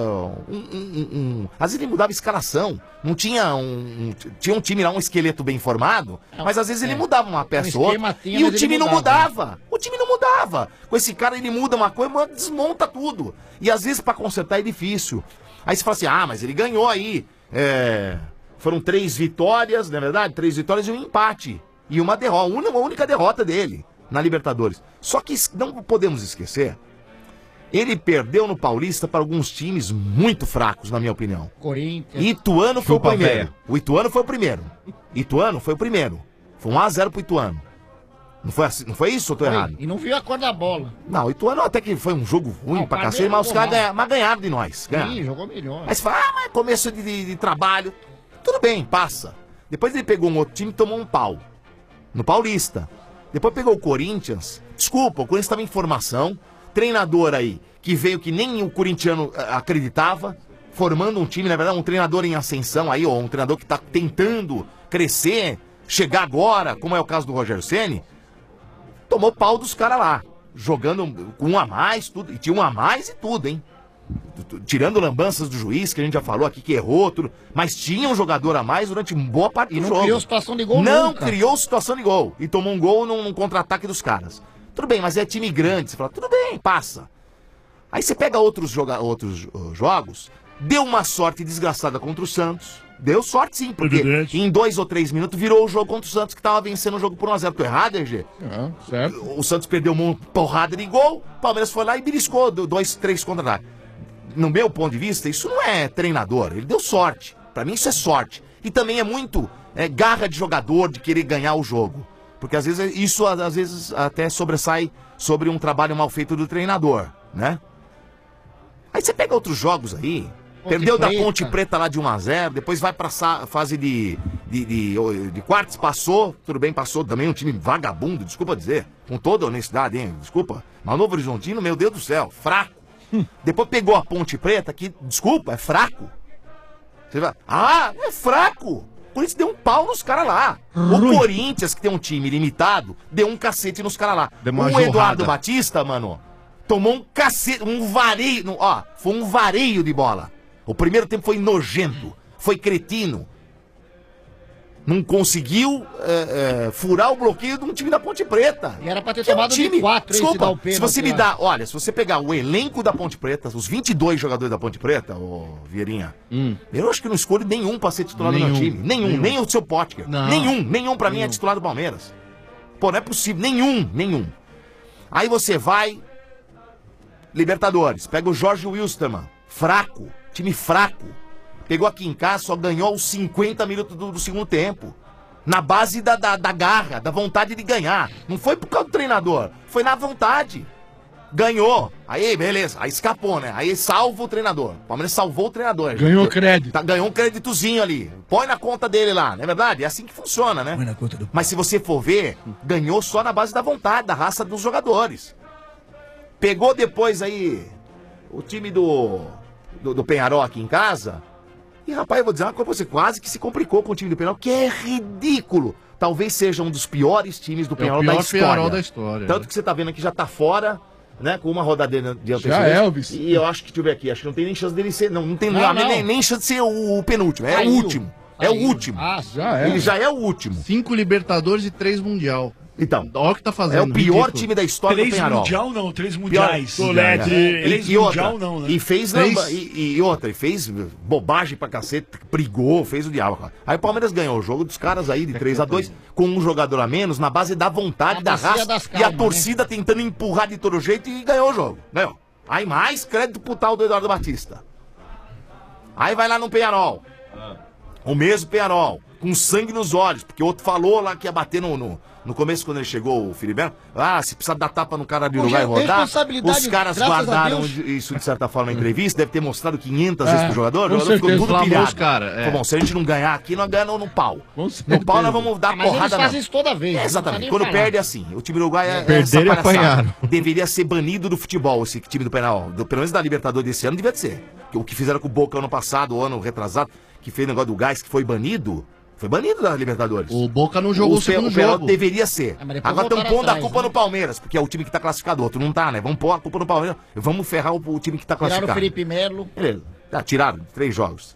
Às vezes ele mudava a escalação. Não tinha tinha um time lá, um esqueleto bem formado, mas às vezes ele mudava uma peça ou outra. E o time não mudava. O time não mudava. Com esse cara ele muda uma coisa, desmonta tudo. E às vezes pra consertar é difícil. Aí você fala assim, mas ele ganhou aí. Foram 3 vitórias, não é verdade? 3 vitórias e um empate. E uma derrota, uma única derrota dele na Libertadores. Só que não podemos esquecer. Ele perdeu no Paulista para alguns times muito fracos, na minha opinião. Corinthians. Ituano foi o primeiro. O Ituano foi o primeiro. Ituano foi o primeiro. Foi 1-0 pro Ituano. Não foi, assim, não foi isso ou tô errado? E não viu a cor da bola. Não, o Ituano até que foi um jogo ruim pra cacete, mas os caras ganharam de nós. Sim, jogou melhor. Aí você fala, mas começo de trabalho. Tudo bem, passa. Depois ele pegou um outro time e tomou um pau. No Paulista. Depois pegou o Corinthians. Desculpa, o Corinthians estava em formação. Treinador aí, que veio que nem o corintiano acreditava, formando um time, na verdade, um treinador em ascensão aí, ou um treinador que tá tentando crescer, chegar agora, como é o caso do Rogério Ceni, tomou pau dos caras lá, jogando com 1 a mais, tudo, e tinha 1 a mais e tudo, hein? Tirando lambanças do juiz, que a gente já falou aqui que errou, tudo, mas tinha um jogador a mais durante boa parte do jogo. E não criou situação de gol Não nunca. criou situação de gol. E tomou um gol num contra-ataque dos caras. Tudo bem, mas é time grande. Você fala, tudo bem, passa. Aí você pega outros jogos, deu uma sorte desgraçada contra o Santos. Deu sorte sim, porque em 2 ou 3 minutos virou o jogo contra o Santos, que tava vencendo o jogo por 1-0. Tô errado, RG? Certo. O Santos perdeu uma porrada de gol, o Palmeiras foi lá e beliscou 2, 3 contra-ataques. No meu ponto de vista, isso não é treinador, ele deu sorte. Pra mim isso é sorte. E também é muito garra de jogador, de querer ganhar o jogo. Porque às vezes isso até sobressai sobre um trabalho mal feito do treinador, né? Aí você pega outros jogos aí, perdeu da Ponte Preta lá de 1-0, depois vai pra fase de quartos, passou, tudo bem, passou também um time vagabundo, desculpa dizer, com toda honestidade, hein, desculpa. Mas o Novo Horizontino, meu Deus do céu, fraco. Depois pegou a Ponte Preta, que, desculpa, é fraco. Você vai, é fraco. O Corinthians deu um pau nos caras lá. O Corinthians, que tem um time limitado, deu um cacete nos caras lá. O Eduardo Batista, mano, tomou um cacete, um vareio, foi um vareio de bola. O primeiro tempo foi nojento, foi cretino. Não conseguiu furar o bloqueio de um time da Ponte Preta. E era pra ter tomado de 4, desculpa, se você me dá, olha, se você pegar o elenco da Ponte Preta, os 22 jogadores da Ponte Preta, ô Vieirinha, eu acho que não escolho nenhum pra ser titular do meu time. Nenhum. Nem o seu Potker. Nenhum pra mim é titular do Palmeiras. Pô, não é possível, nenhum. Aí você vai, Libertadores, pega o Jorge Wilstermann, fraco, time fraco. Pegou aqui em casa, só ganhou os 50 minutos do segundo tempo. Na base da garra, da vontade de ganhar. Não foi por causa do treinador, foi na vontade. Ganhou. Aí, beleza. Aí escapou, né? Aí salva o treinador. O Palmeiras salvou o treinador. Ganhou crédito. Ganhou um créditozinho ali. Põe na conta dele lá, não é verdade? É assim que funciona, né? Põe na conta do... Mas se você for ver, ganhou só na base da vontade, da raça dos jogadores. Pegou depois aí o time do Penharol aqui em casa. E, rapaz, eu vou dizer uma coisa pra você, quase que se complicou com o time do Penharol, que é ridículo. Talvez seja um dos piores times do Penharol da história. Penharol da história. Tanto que você tá vendo aqui, já tá fora, né, com uma rodada de antecedência. Elvis. E eu acho que, deixa eu ver aqui, acho que não tem nem chance dele ser, não tem nem chance de ser o penúltimo, é o último. É o último. Já é. Ele já é o último. 5 Libertadores e 3 Mundial. Então, olha o que tá fazendo. É o pior time da história do Penharol. 3 Mundial não, 3 Mundiais. E outra, não, né? E fez e fez bobagem pra cacete, brigou, fez o diabo. Aí o Palmeiras ganhou o jogo dos caras aí de 3-2, com um jogador a menos, na base da vontade, da raça, e a torcida tentando empurrar de todo jeito e ganhou o jogo. Ganhou. Aí mais crédito pro tal do Eduardo Batista. Aí vai lá no Penharol. O mesmo Penharol, com sangue nos olhos, porque o outro falou lá que ia bater no começo, quando ele chegou, o Filiberto, se precisar dar tapa no cara de Uruguai e rodar, os caras guardaram isso de certa forma na entrevista, deve ter mostrado 500 vezes pro jogador, o jogador ficou tudo pilhado. Falou, bom, se a gente não ganhar aqui, nós ganhamos no pau. No pau nós vamos dar porrada. Mas eles fazem isso toda vez. Exatamente, quando perde é assim, o time do Uruguai perder e apanharam. Deveria ser banido do futebol, esse time do Penharol, pelo menos da Libertadores desse ano, devia ser. O que fizeram com o Boca ano passado, o ano retrasado, que fez o negócio do gás, que foi banido, Foi banido da Libertadores. O Boca não jogou o segundo Pelé jogo. deveria ser. mas depois Agora estão voltaram pondo a atrás, culpa né? no Palmeiras, porque é o time que tá classificado. O outro não tá, né? Vamos pôr a culpa no Palmeiras. Vamos ferrar o time que tá classificado. Tiraram o Felipe Melo. Beleza. Tiraram 3 jogos.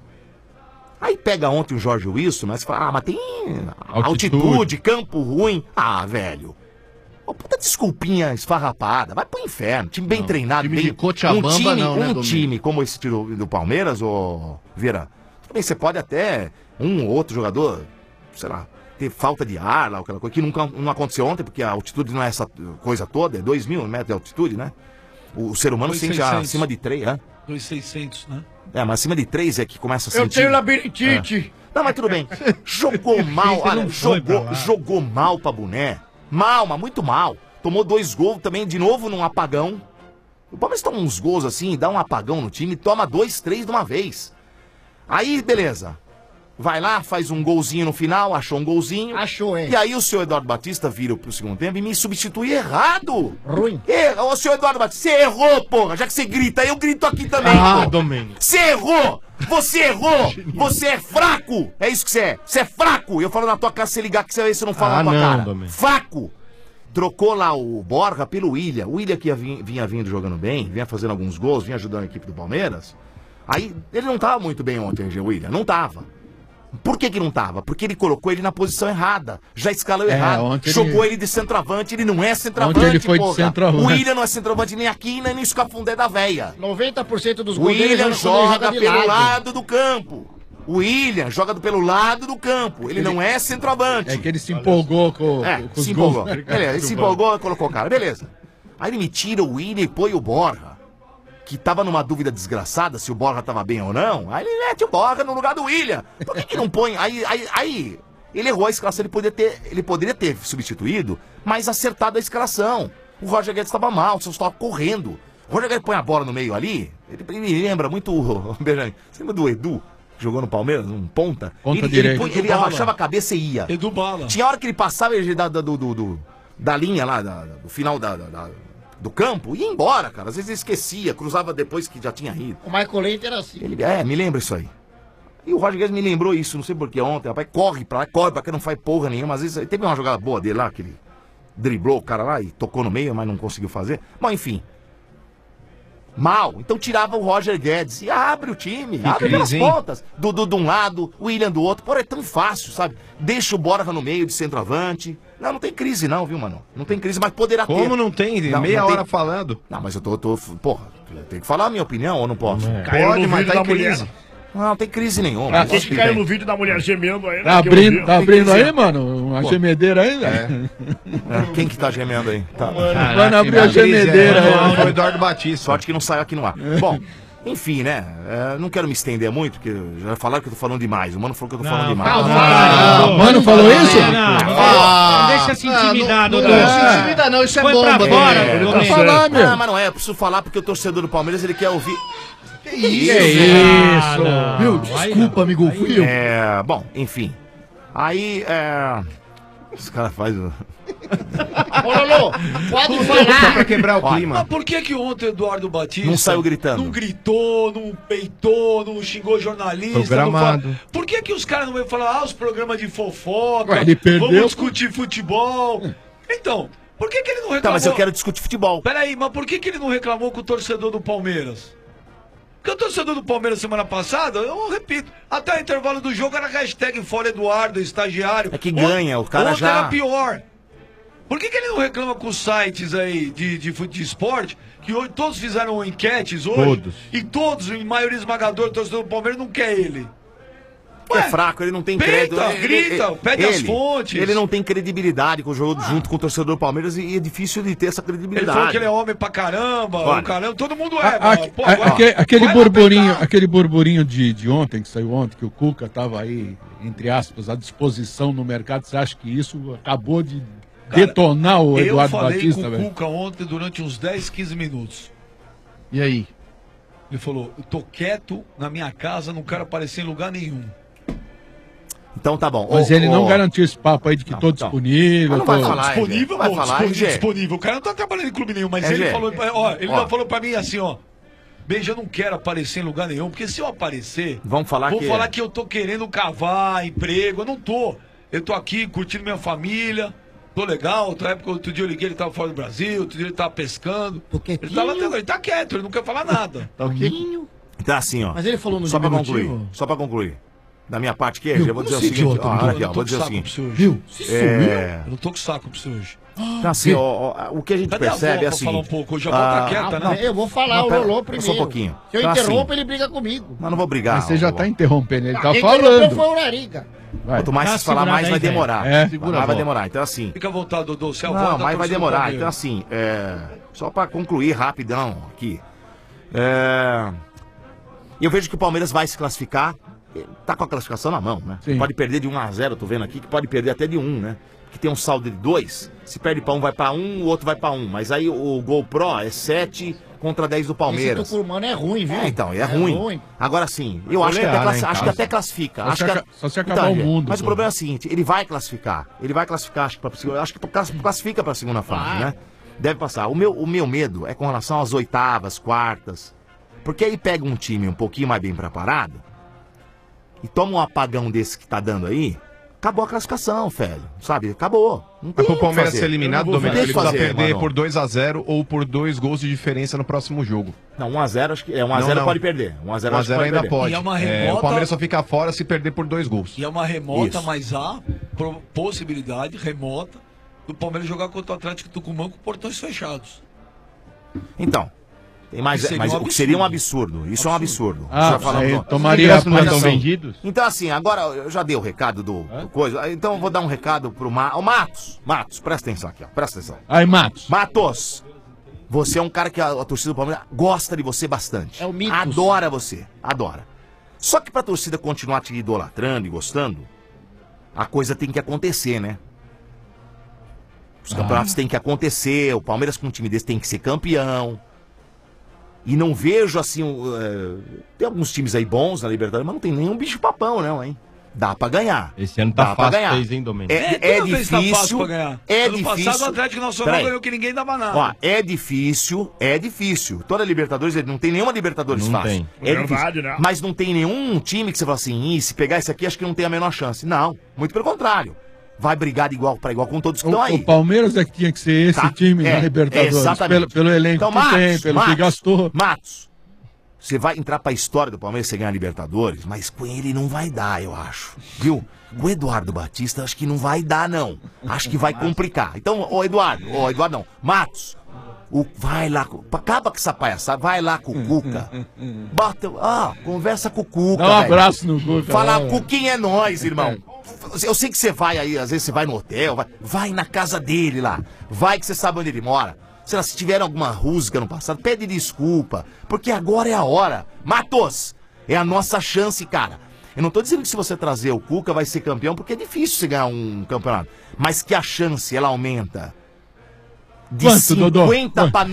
Aí pega ontem o Jorge Wilson, mas fala, mas tem altitude, campo ruim. Ah, velho. Ô, puta desculpinha esfarrapada. Vai pro inferno. Time bem treinado. time bem... de Cochabamba não, né, Um Domingos? time como esse do Palmeiras, ô Vieira, também você pode até um ou outro jogador, sei lá, ter falta de ar, lá, aquela coisa que nunca não aconteceu ontem, porque a altitude não é essa coisa toda, é 2.000 metros de altitude, né? O ser humano sente 2.600. acima de 3, né? 2.600, né? É, mas acima de 3 é que começa a Eu sentir... tenho labirintite. Não, mas tudo bem. Jogou mal, Você olha, não foi pra lá. jogou mal pra boné. Mal, mas muito mal. Tomou 2 gols também, de novo num apagão. O Palmeiras toma uns gols assim, dá um apagão no time, toma 2, 3 de uma vez. Aí, beleza. Vai lá, faz um golzinho no final, achou um golzinho. Achou, hein? E aí o senhor Eduardo Batista vira pro segundo tempo e me substitui errado. Ruim. Ô, senhor Eduardo Batista, você errou, porra. Já que você grita, eu grito aqui também. Ah, pô. Domênico. Você errou! Você errou! Você é fraco! É isso que você é! Você é fraco! Eu falo na tua casa, você ligar que você não fala na tua cara. Domênico. Fraco! Trocou lá o Borja pelo William. O William que vinha vindo jogando bem, vinha fazendo alguns gols, vinha ajudando a equipe do Palmeiras. Aí, ele não tava muito bem ontem, o William. Não tava. Por que não tava? Porque ele colocou ele na posição errada. Já escalou errado. Jogou ele de centroavante, ele não é centroavante, Ontem ele foi de porra. centroavante. O William não é centroavante nem aqui, nem no escafundé da véia. 90% dos O gols dele William joga de pelo lado do campo. O William joga pelo lado do campo. Ele não é centroavante. É que ele se empolgou com os se empolgou. gols. Beleza, ele se empolgou e colocou o cara. Beleza. Aí ele me tira o William e põe o Borja, que tava numa dúvida desgraçada se o Borja tava bem ou não. Aí ele mete o Borja no lugar do William. Por que não põe? Aí ele errou a escalação. Ele poderia ter substituído, mas acertado a escalação. O Roger Guedes estava mal, só estava correndo. O Roger Guedes põe a bola no meio ali. Ele me lembra muito o Benjamin. Você lembra do Edu? Jogou no Palmeiras, um ponta. Ele abaixava a cabeça e ia. Edu Bala. Tinha hora que ele passava ele da linha lá, do final do campo, ia embora, cara. Às vezes ele esquecia, cruzava depois que já tinha ido. O Michael Leite era assim. Me lembra isso aí. E o Roger Guedes me lembrou isso, não sei porquê ontem. Rapaz, corre pra cá, não faz porra nenhuma. Às vezes teve uma jogada boa dele lá, que ele driblou o cara lá e tocou no meio, mas não conseguiu fazer. Bom, enfim. Mal. Então tirava o Roger Guedes e abre o time. Abre pelas pontas. Dudu de um lado, o William do outro. Pô, é tão fácil, sabe? Deixa o Borja no meio de centroavante. Não tem crise não, viu, mano? Não tem crise, mas poderá ter. Como não tem? Meia hora falando. Não, mas eu tô... Porra, eu tenho que falar a minha opinião ou não posso? Pode, mas tá em crise. Não tem crise nenhuma. A gente caiu no vídeo da mulher gemendo aí, né? Tá abrindo aí, mano? Uma gemedeira aí, velho? Quem que tá gemendo aí? Tá. Vai não abrir a gemedeira aí. Foi o Eduardo Batista. Sorte que não saiu aqui no ar. Bom, enfim, né? Não quero me estender muito, porque já falaram que eu tô falando demais. O Mano falou que eu tô falando demais. O Mano falou isso? Não deixa se intimidar, Dodô. Não se intimida não, isso é Foi bomba. pra fora, Pra falar, meu. Ah, mas não é, eu preciso falar porque o torcedor do Palmeiras, ele quer ouvir... Que isso? Meu, desculpa, amigo. Fui eu. Bom, enfim. Aí, os caras fazem... Ô, Lolo, pode falar. Pra quebrar o clima. Mas por que ontem o Eduardo Batista não saiu gritando? Não gritou, não peitou, não xingou jornalista. Programado. Por que os caras não vão falar, os programas de fofoca, Ué, ele perdeu. vamos discutir futebol? Então, por que ele não reclamou? Tá, mas eu quero discutir futebol. Peraí, mas por que ele não reclamou com o torcedor do Palmeiras? Porque o torcedor do Palmeiras semana passada, eu repito, até o intervalo do jogo era hashtag fora Eduardo, estagiário. É que ganha, o cara ontem já... era pior. Por que ele não reclama com os sites aí de esporte, que hoje todos fizeram enquetes hoje, Todos. e todos, em maioria esmagadora, o torcedor do Palmeiras não quer ele? É fraco, ele não tem peita, crédito. grita, pede as fontes. Ele não tem credibilidade com o jogo junto com o torcedor do Palmeiras e é difícil de ter essa Ele credibilidade. falou que ele é homem pra caramba, Olha. o caramba, todo mundo é. Mano. Pô, Aquele burburinho de ontem, que saiu ontem, que o Cuca tava aí, entre aspas, à disposição no mercado, você acha que isso acabou de detonar o Eduardo Batista, Eu falei com velho? o Cuca ontem durante uns 10, 15 minutos. E aí? Ele falou, eu tô quieto na minha casa, não quero aparecer em lugar nenhum. Então tá bom. Mas ele não garantiu esse papo aí de que tô disponível. Mas não vai falar, Disponível, vai bom, falar, disponível. O cara não tá trabalhando em clube nenhum, mas ele falou, ó, ele não falou pra mim assim, ó. Beijo, eu não quero aparecer em lugar nenhum, porque se eu aparecer... Vão falar vou que... falar que eu tô querendo cavar emprego, eu não tô. Eu tô aqui curtindo minha família, tô legal. Outro dia eu liguei, ele tava fora do Brasil, outro dia ele tava pescando. Ele tá quieto, ele não quer falar nada. Tá ok? Então assim, ó. Mas ele falou no Só pra diminutivo? concluir. Só pra concluir. Da minha parte aqui, Viu, eu vou dizer o como seguinte. idiota, Ó, eu olha aqui, não ó. tô Vou com dizer o saco seguinte. pra você hoje. Viu? Eu não tô com saco pra você hoje. Então assim, ó, o que a gente Cadê a percebe avó é pra assim. falar um pouco? Hoje a avó tá quieta, né? Eu vou falar Não, o pera, Lolô primeiro. só um pouquinho. Se eu Então, interrompo, assim, ele briga comigo. Mas não vou brigar. Mas você já ó. tá interrompendo, ele tá Quem interrompeu falando. foi o Larica. Quanto mais Dá você falar, uma mais vai segurada aí, demorar. velho. É, segura a Mais vai avó. demorar. Então assim. Fica à vontade, Dodô. Se a avó Não, tá mas vai torcendo demorar. pro Então Palmeiras. assim, só pra concluir rapidão aqui. Eu vejo que o Palmeiras vai se classificar. Tá com a classificação na mão, né? Sim. Pode perder de 1-0, eu tô vendo aqui, que pode perder até de 1, né? Que tem um saldo de 2. Se perde pra 1, vai pra 1, o outro vai pra 1. Mas aí o gol pro é 7 contra 10 do Palmeiras. Esse Tucumano é ruim, viu? Então, é ruim. Agora sim, eu acho que, acho que até classifica. Só Acho se que aca- só se acabar o gente, mundo, Mas o pô. problema é o seguinte, ele vai classificar. Ele vai classificar, acho que classifica pra segunda fase, né? Deve passar. O meu medo é com relação às oitavas, quartas. Porque aí pega um time um pouquinho mais bem preparado e toma um apagão desse que tá dando aí, acabou a classificação, velho. Sabe? Acabou. Não tem Mas pro o que Palmeiras fazer. ser eliminado, Eu não vou Domênico, ele precisa fazer, perder mano. por 2-0 ou por 2 gols de diferença no próximo jogo. Não, 1-0 acho que 1-0 Não. pode perder. 1-0 acho que 1-0 pode ainda perder. pode. E é uma É, remota- o Palmeiras só fica fora se perder por 2 gols. E é uma remota, Isso. mas há possibilidade remota do Palmeiras jogar contra o Atlético Tucumã com portões fechados. Então, tem mais, Seria mas um o que seria um absurdo. Isso é um absurdo. Ah, Já falamos aí no- tomaria Mas a punição. assim, vendidos? Então assim, agora eu já dei o recado do coisa. Então eu vou dar um recado pro Matos. Matos, presta atenção aqui, ó. Presta atenção. Aí, Matos. Matos, você é um cara que a torcida do Palmeiras gosta de você bastante. É o Mitos. Adora você, adora. Só que pra torcida continuar te idolatrando e gostando, a coisa tem que acontecer, né? Os campeonatos têm que acontecer, o Palmeiras com um time desse tem que ser campeão. E não vejo assim. Tem alguns times aí bons na Libertadores, mas não tem nenhum bicho papão, não, hein? Dá pra ganhar. Esse ano tá Dá pra fácil ganhar. pra eles, hein, Domênico? É Toda vez tá fácil difícil. pra ganhar. É Ano difícil. passado o Atlético Nacional Peraí. ganhou que ninguém dava nada. Ó, é difícil. Toda Libertadores, não tem nenhuma Libertadores Não fácil. tem. É Verdade, difícil. né? Mas não tem nenhum time que você fala assim, se pegar esse aqui, acho que não tem a menor chance. Não, muito pelo contrário. Vai brigar de igual para igual com todos que estão aí. O Palmeiras é que tinha que ser esse Tá? time É, na Libertadores. exatamente. Pelo elenco Então, que tem, pelo que gastou. Matos, você vai entrar pra história do Palmeiras, você ganhar a Libertadores, mas com ele não vai dar, eu acho. Viu? O Eduardo Batista, acho que não vai dar, não. Acho que vai complicar. Então, Eduardo não. Matos, vai lá, acaba com essa palhaçada, vai lá com o Cuca. Bota, conversa com o Cuca. Dá um velho. abraço no Cuca. Fala, vai, Cuquinha é nós, irmão. Eu sei que você vai aí, às vezes você vai no hotel, vai na casa dele lá. Vai que você sabe onde ele mora. Sei lá, se tiver alguma rusga no passado, pede desculpa. Porque agora é a hora. Matos, é a nossa chance, cara. Eu não tô dizendo que se você trazer o Cuca vai ser campeão, porque é difícil você ganhar um campeonato. Mas que a chance, ela aumenta. De Quanto, Dodô? 50 para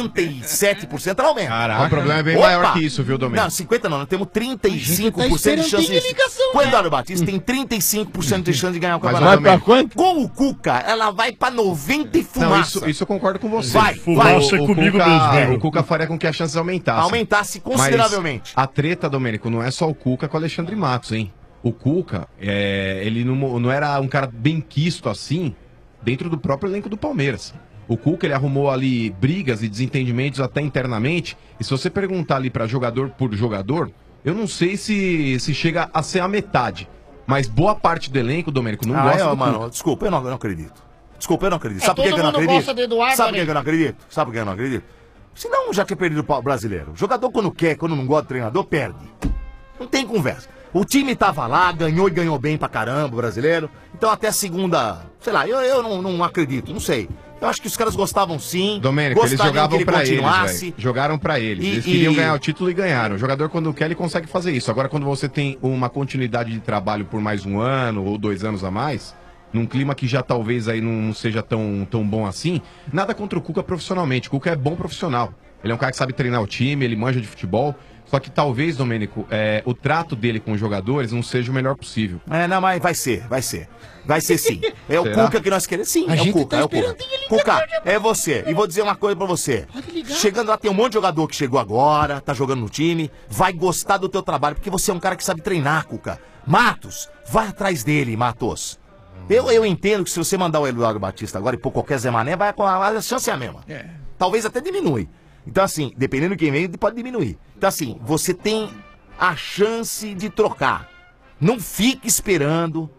97%, ela aumenta. Caraca. O problema é bem maior que isso, viu, Domênico? Não, 50 não, nós temos 35% tá de esperando, chance tem de... ligação, O Eduardo Batista tem 35% de chance de ganhar o Mas campeonato. vai pra quanto? Com o Cuca, ela vai pra 90 e Não, fumaça. isso eu concordo com você. Vai, Fumaça é comigo mesmo, velho. O Cuca faria com que a chance aumentasse. Aumentasse consideravelmente. Mas a treta, Domênico, não é só o Cuca com o Alexandre Matos, hein? O Cuca, ele não era um cara bem quisto assim dentro do próprio elenco do Palmeiras. O Cuca, ele arrumou ali brigas e desentendimentos até internamente. E se você perguntar ali pra jogador por jogador, eu não sei se chega a ser a metade. Mas boa parte do elenco, Domênico, não gosta do mano, Cuca. desculpa, eu não acredito. Desculpa, eu não acredito. É, Sabe por que todo eu não mundo acredito? gosta do Eduardo, Sabe por que olha eu não acredito? Sabe por que eu não acredito? Senão já que é perdido o brasileiro. O jogador quando quer, quando não gosta do treinador, perde. Não tem conversa. O time tava lá, ganhou e ganhou bem pra caramba o brasileiro. Então até segunda, sei lá, eu não acredito, não sei. Eu acho que os caras gostavam sim. Domênico, eles gostariam jogavam que ele pra eles, continuasse. velho. Jogaram pra eles. E- Eles queriam e- ganhar o título e ganharam. O jogador, quando quer, ele consegue fazer isso. Agora, quando você tem uma continuidade de trabalho por mais um ano ou 2 anos a mais, num clima que já talvez aí não seja tão bom assim, nada contra o Cuca profissionalmente. O Cuca é bom profissional. Ele é um cara que sabe treinar o time, ele manja de futebol. Só que talvez, Domênico, o trato dele com os jogadores não seja o melhor possível. Não, mas vai ser. Vai ser sim. É o Será? Cuca que nós queremos. Sim, A é o gente Cuca, tá é o Cuca. Cuca, é você. E vou dizer uma coisa pra você. Chegando lá, tem um monte de jogador que chegou agora, tá jogando no time, vai gostar do teu trabalho, porque você é um cara que sabe treinar, Cuca. Matos, vai atrás dele, Matos. Eu entendo que se você mandar o Eduardo Batista agora e pôr qualquer Zé Mané, a chance é a mesma. Talvez até diminui. Então assim, dependendo de quem vem, pode diminuir. Então assim, você tem a chance de trocar. Não fique esperando.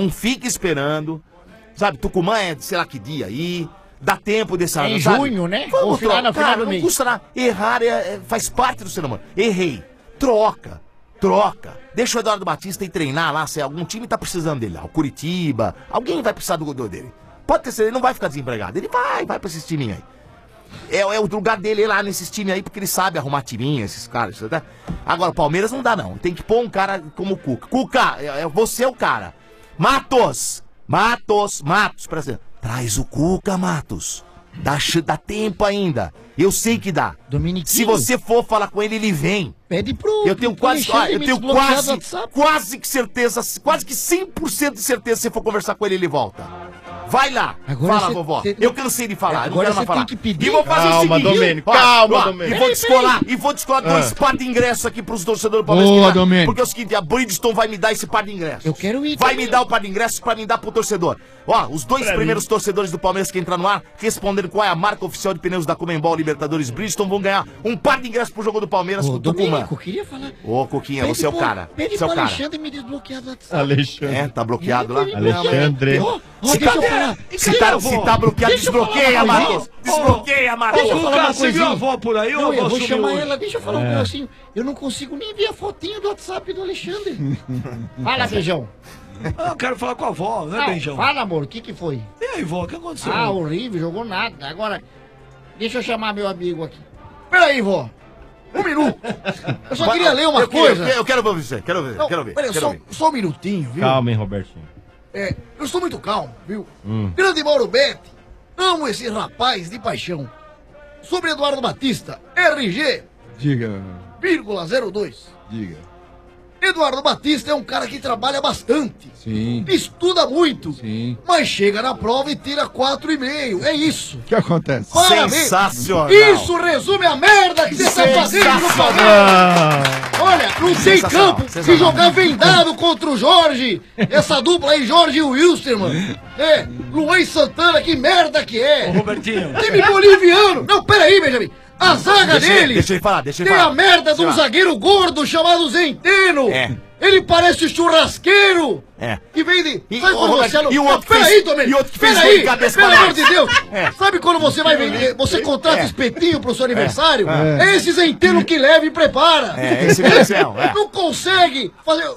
Sabe, Tucumã é sei lá que dia aí. Dá tempo desse ano, Em sabe? junho, né? Vamos Ou final, trocar. no final Cara, do não mês. custa nada. Errar faz parte do ser humano. Errei. Troca. Deixa o Eduardo Batista ir treinar lá, se algum time tá precisando dele lá. O Curitiba. Alguém vai precisar do gol dele. Pode ter certeza, ele não vai ficar desempregado. Ele vai pra esses timinhos aí. É o lugar dele lá nesses times aí, porque ele sabe arrumar timinho, esses caras. Tá? Agora, o Palmeiras não dá, não. Tem que pôr um cara como o Cuca. Cuca, você é o cara. Matos, presta atenção. Traz o Cuca, Matos. Dá tempo ainda. Eu sei que dá. Se você for falar com ele, ele vem. Pede pro... Eu tenho quase, Alexandre eu me tenho desbloquear do WhatsApp. quase que certeza, quase que 100% de certeza, se você for conversar com ele, ele volta. Vai lá. Agora Fala, cê- vovó. cê- Eu cansei de falar, eu não Agora quero mais você tem falar. que pedir. E vou fazer Calma, o seguinte. Domênico, ó, calma, ó, Domênico. E vou descolar dois par de ingressos aqui pros torcedores do Palmeiras. Boa, que dá, Domênico. Porque é o seguinte, a Bridgestone vai me dar esse par de ingressos. Eu quero ir Vai também. me dar o par de ingressos pra me dar pro torcedor. Ó, os dois Pra primeiros torcedores do Palmeiras que entrar no ar, respondendo qual é a marca oficial de pneus da Comembol Libertadores Bridgestone, vão ganhar um par de ingressos pro jogo do Palmeiras com Ô, o Tucumã. Domênico, eu queria falar. Ô, Coquinha, você é o cara. Pede Você é o pro cara. Alexandre me desbloquear do WhatsApp. Alexandre. É, tá bloqueado lá? Alexandre. Ó, Se deixa tá, eu falar. se tá bloqueado, Deixa eu falar desbloqueia, uma coisinha. Matos. Desbloqueia, Matos. Deixa eu falar uma Você viu a coisinha. avó por aí ou Não, a eu avó vou sumiu chamar hoje? ela, deixa eu falar um negocinho. Eu não consigo nem ver a fotinho do WhatsApp do Alexandre. Fala, beijão. Ah, eu quero falar com a avó, né, Benjão? Fala, amor, o que foi? E aí, vó, o que aconteceu? Ah, horrível, jogou nada. Agora, deixa eu chamar meu amigo aqui. Peraí, vó. Um minuto. Eu só queria ler uma coisa. Eu quero ver você, quero ver. Peraí, só um minutinho, viu? Calma, hein, Robertinho. Eu estou muito calmo, viu? Grande Mauro Betti, amo esse rapaz de paixão. Sobre Eduardo Batista, RG, Diga, 0,02. diga. Eduardo Batista é um cara que trabalha bastante. Sim. Estuda muito. Sim. Mas chega na prova e tira 4,5. É isso. O que acontece? Parabéns. Sensacional. Isso resume a merda que você está fazendo no Palmeiras. Olha, não tem Sensacional, campo se sensacional. jogar vendado contra o Jorge. Essa dupla aí, Jorge e Wilstermann. Luan e Santana, que merda que é. Ô, Robertinho. Time boliviano. Não, peraí, Benjamin. A zaga dele Deixa ele falar, deixa ele tem falar. a merda de um Deixa eu zagueiro gordo chamado Zenteno. É. Ele parece churrasqueiro. É. E vem de... E, Sabe ô, quando Roberto, você... e o outro Peraí, fez- Domênico. e outro que fez Peraí, gol de cabeça pelo pra amor nós. de Deus. É. Sabe quando você vai vender... Você contrata É. espetinho pro seu aniversário? É. É esse Zenteno que leva e prepara. É, esse Marcelo, é. Não consegue fazer...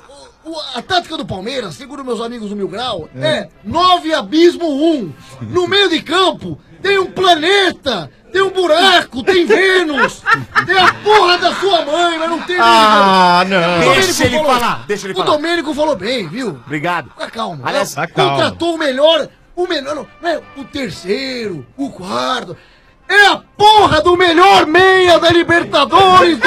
A tática do Palmeiras, segundo meus amigos do Mil Grau, é 9 abismo 1. No meio de campo tem um planeta, tem um buraco, tem Vênus, tem a porra da sua mãe, mas não tem... Ah, não. O Domênico Deixa ele falou- falar, deixa ele O falar. Domênico falou bem, viu? Obrigado. Fica calmo. Aliás, Não, tá calmo. contratou o melhor, não é o terceiro, o quarto. É a porra do melhor meia da Libertadores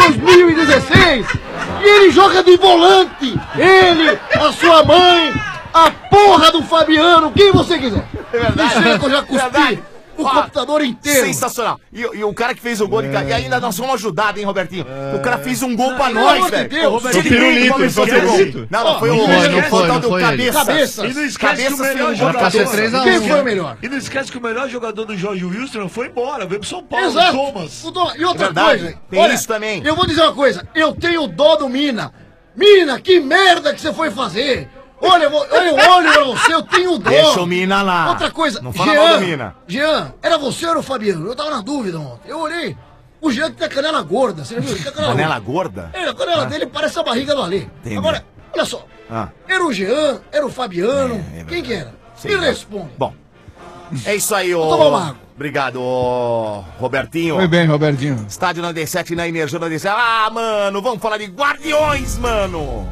2016. E ele joga de volante. Ele, a sua mãe, a porra do Fabiano, quem você quiser. É verdade. Deixa eu já Verdade. cuspi o Ó, computador inteiro. Sensacional. E o cara que fez o gol de ca- E ainda nós fomos ajudados, hein, Robertinho? O cara fez um gol pra Pelo nós, amor de velho. Deus. Se Foi ninguém pirulito, no Palmeiras foi fazer gol. pirulito. Não, foi o Não foi, tal não do foi. Cabeças. Cabeças. E não esquece que o Cabeças melhor fez um gol. jogador... Vai ser 3 a 1. Quem foi o melhor? E não esquece que o melhor jogador do Jorge Wilson foi embora, veio pro São Paulo, Exato. o Thomas. E outra É verdade. coisa, Tem isso também. Eu vou dizer uma coisa, eu tenho dó do Mina. Mina, que merda que você foi fazer? Olha, eu olho pra você, eu tenho dó. Deixa o Mina lá. Outra coisa, Não fala mal do Mina. Jean, era você ou era o Fabiano? Eu tava na dúvida ontem. Eu olhei, o Jean tem a canela gorda, você já viu? Ele tem a Panela gorda? A canela dele parece a barriga do Alê. Entendi. Agora, olha só, Ah. era o Jean, era o Fabiano, É quem que era? Sei Me lá. responde. Bom, é isso aí, Vou tomar uma ô... água. Obrigado, ô... Robertinho. Foi bem, Robertinho. Estádio 97 na Energia 97. Ah, mano, vamos falar de Guardiões, mano.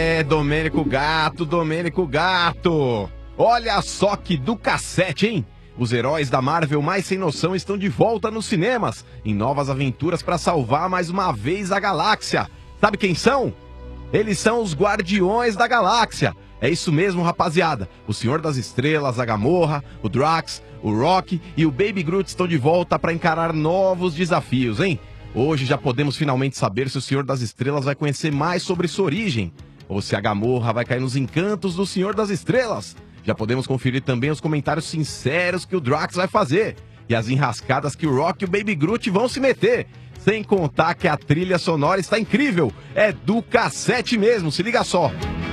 Domênico Gato. Olha só que do cassete, hein? Os heróis da Marvel mais sem noção estão de volta nos cinemas, em novas aventuras para salvar mais uma vez a galáxia. Sabe quem são? Eles são os Guardiões da Galáxia. É isso mesmo, rapaziada. O Senhor das Estrelas, a Gamorra, o Drax, o Rock e o Baby Groot estão de volta para encarar novos desafios, hein? Hoje já podemos finalmente saber se o Senhor das Estrelas vai conhecer mais sobre sua origem, ou se a Gamorra vai cair nos encantos do Senhor das Estrelas. Já podemos conferir também os comentários sinceros que o Drax vai fazer e as enrascadas que o Rock e o Baby Groot vão se meter. Sem contar que a trilha sonora está incrível. É do cacete mesmo, se liga só.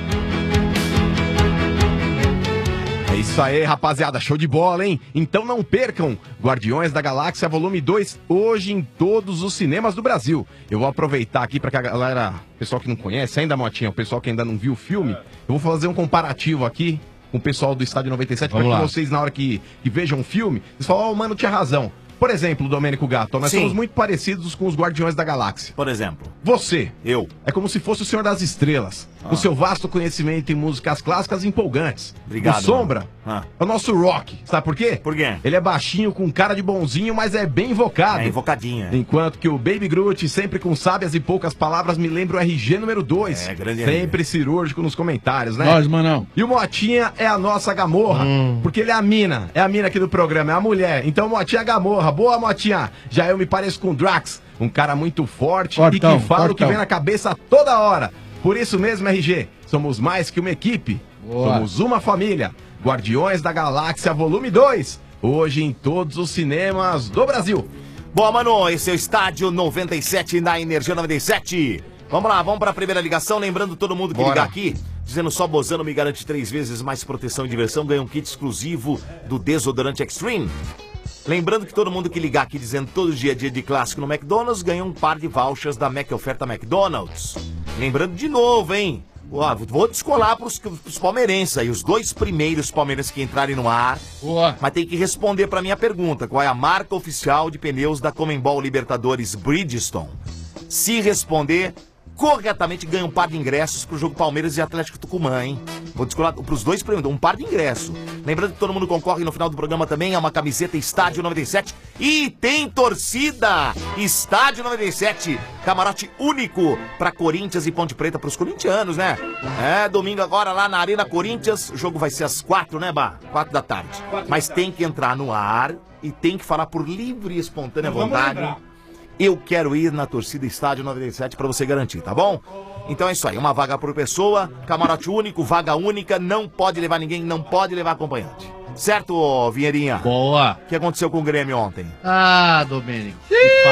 É isso aí, rapaziada. Show de bola, hein? Então não percam Guardiões da Galáxia Volume 2 hoje em todos os cinemas do Brasil. Eu vou aproveitar aqui para que a galera, o pessoal que não conhece, ainda Motinha, o pessoal que ainda não viu o filme, eu vou fazer um comparativo aqui com o pessoal do Estádio 97 para que vocês, na hora que vejam o filme, vocês falam, o mano tinha razão. Por exemplo, Domênico Gato, nós somos muito parecidos com os Guardiões da Galáxia. Por exemplo. Você. Eu. É como se fosse o Senhor das Estrelas. Com seu vasto conhecimento em músicas clássicas empolgantes. Obrigado. O Sombra é o nosso Rock. Sabe por quê? Por quê? Ele é baixinho, com cara de bonzinho, mas é bem invocado. É invocadinho. Enquanto que o Baby Groot, sempre com sábias e poucas palavras, me lembra o RG número 2. É, grande. Sempre cirúrgico nos comentários, né? Nós, manão. E o Motinha é a nossa Gamorra. Porque ele é a mina. É a mina aqui do programa, é a mulher. Então o Motinha é a Gamorra. Boa, Motinha. Já eu me pareço com o Drax. Um cara muito forte e que fala o que vem na cabeça toda hora. Por isso mesmo, RG, somos mais que uma equipe. Boa. Somos uma família. Guardiões da Galáxia Volume 2. Hoje em todos os cinemas do Brasil. Boa, mano. Esse é o Estádio 97 na Energia 97. Vamos lá, vamos para a primeira ligação. Lembrando todo mundo que ligar aqui, dizendo só Bozano me garante 3 vezes mais proteção e diversão, ganha um kit exclusivo do Desodorante Extreme. Lembrando que todo mundo que ligar aqui dizendo todo dia é dia de clássico no McDonald's ganha um par de vouchers da Mac Oferta McDonald's. Lembrando de novo, hein? Vou descolar pros palmeirenses aí. Os 2 primeiros palmeirenses que entrarem no ar. Mas tem que responder pra minha pergunta. Qual é a marca oficial de pneus da Comembol Libertadores Bridgestone? Se responder corretamente, ganha um par de ingressos pro jogo Palmeiras e Atlético Tucumã, hein? Vou descolar pros 2 prêmios, um par de ingressos. Lembrando que todo mundo concorre no final do programa também a uma camiseta Estádio 97 e tem torcida! Estádio 97, camarote único pra Corinthians e Ponte Preta pros corintianos, né? É, domingo agora lá na Arena Corinthians, o jogo vai ser às 4, né, Bah? 4 da tarde. Mas tem que entrar no ar e tem que falar por livre e espontânea vontade. Eu quero ir na torcida Estádio 97 pra você garantir, tá bom? Então é isso aí, uma vaga por pessoa, camarote único, vaga única, não pode levar ninguém, não pode levar acompanhante. Certo, Vinheirinha? Boa. O que aconteceu com o Grêmio ontem? Ah, Domênico. Que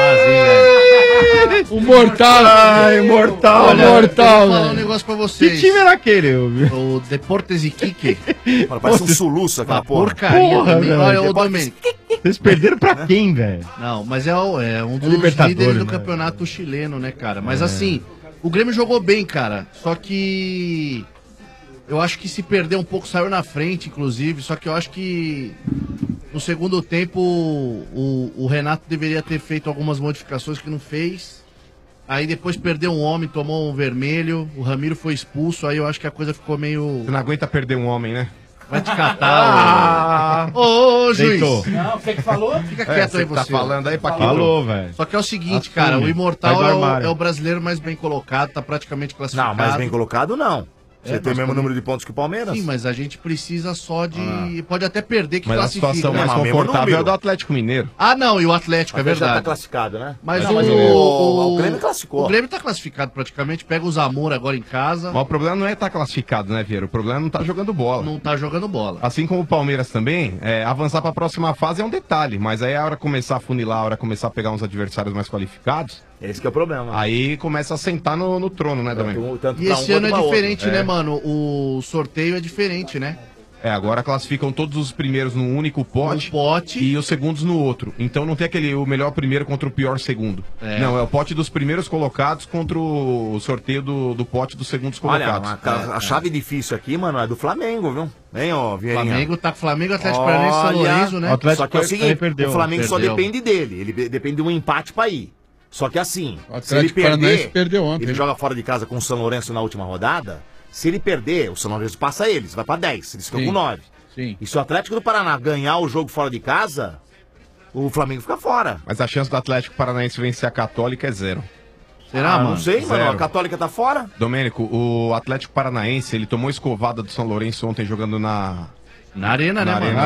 fazem, velho. O mortal. Ai, mortal. Olha, mortal. Vou falar um negócio pra vocês. Que time era aquele? O Deportes Iquique. Parece um soluço aquela porra. Porcaria. Olha, o Domênico. Vocês perderam pra quem, velho? Não, mas é um dos líderes do campeonato chileno, né, cara? Mas assim, o Grêmio jogou bem, cara. Só que eu acho que se perdeu um pouco, saiu na frente, inclusive. Só que eu acho que no segundo tempo o Renato deveria ter feito algumas modificações que não fez. Aí depois perdeu um homem, tomou um vermelho. O Ramiro foi expulso. Aí eu acho que a coisa ficou meio... Você não aguenta perder um homem, né? Vai te catar, ô juiz. Não, você que falou? Fica quieto aí, você. Tá falando aí, Paquito. Falou, velho. Só que é o seguinte, cara, o Imortal é o brasileiro mais bem colocado, tá praticamente classificado. Não, mais bem colocado não. Você tem o mesmo número de pontos que o Palmeiras? Sim, mas a gente precisa só de... Pode até perder que mas classifica. Mas a situação mais confortável é do Atlético Mineiro. Ah, não, e o Atlético, é verdade. Já tá classificado, né? Mas, não, mas o Grêmio classificou. O Grêmio tá classificado praticamente, pega o Zamora agora em casa. Mas o problema não é estar classificado, né, Vieira? O problema é não tá jogando bola. Não tá jogando bola. Assim como o Palmeiras também, avançar pra próxima fase é um detalhe, mas aí a hora começar a funilar, a hora começar a pegar uns adversários mais qualificados... Esse que é o problema. Aí começa a sentar no trono, né, também. E esse ano é diferente, né, mano? O sorteio é diferente, né? Agora classificam todos os primeiros num único pote, e os segundos no outro. Então não tem o melhor primeiro contra o pior segundo. Não, é o pote dos primeiros colocados contra o sorteio do pote dos segundos colocados. Olha, a chave difícil aqui, mano, é do Flamengo, viu? Vem, ó, Flamengo, Atlético Paranaense, São Lourenço, né? Só que é o seguinte, o Flamengo só depende dele. Ele depende de um empate pra ir. Só que assim, se ele perder, perdeu ontem, ele joga fora de casa com o São Lourenço na última rodada. Se ele perder, o São Lourenço passa eles, vai pra 10, eles ficam com 9. Sim. E se o Atlético do Paraná ganhar o jogo fora de casa, o Flamengo fica fora. Mas a chance do Atlético Paranaense vencer a Católica é 0. Será, mano? Não sei, mano. A Católica tá fora? Domênico, o Atlético Paranaense, ele tomou escovada do São Lourenço ontem jogando na arena, né, mano?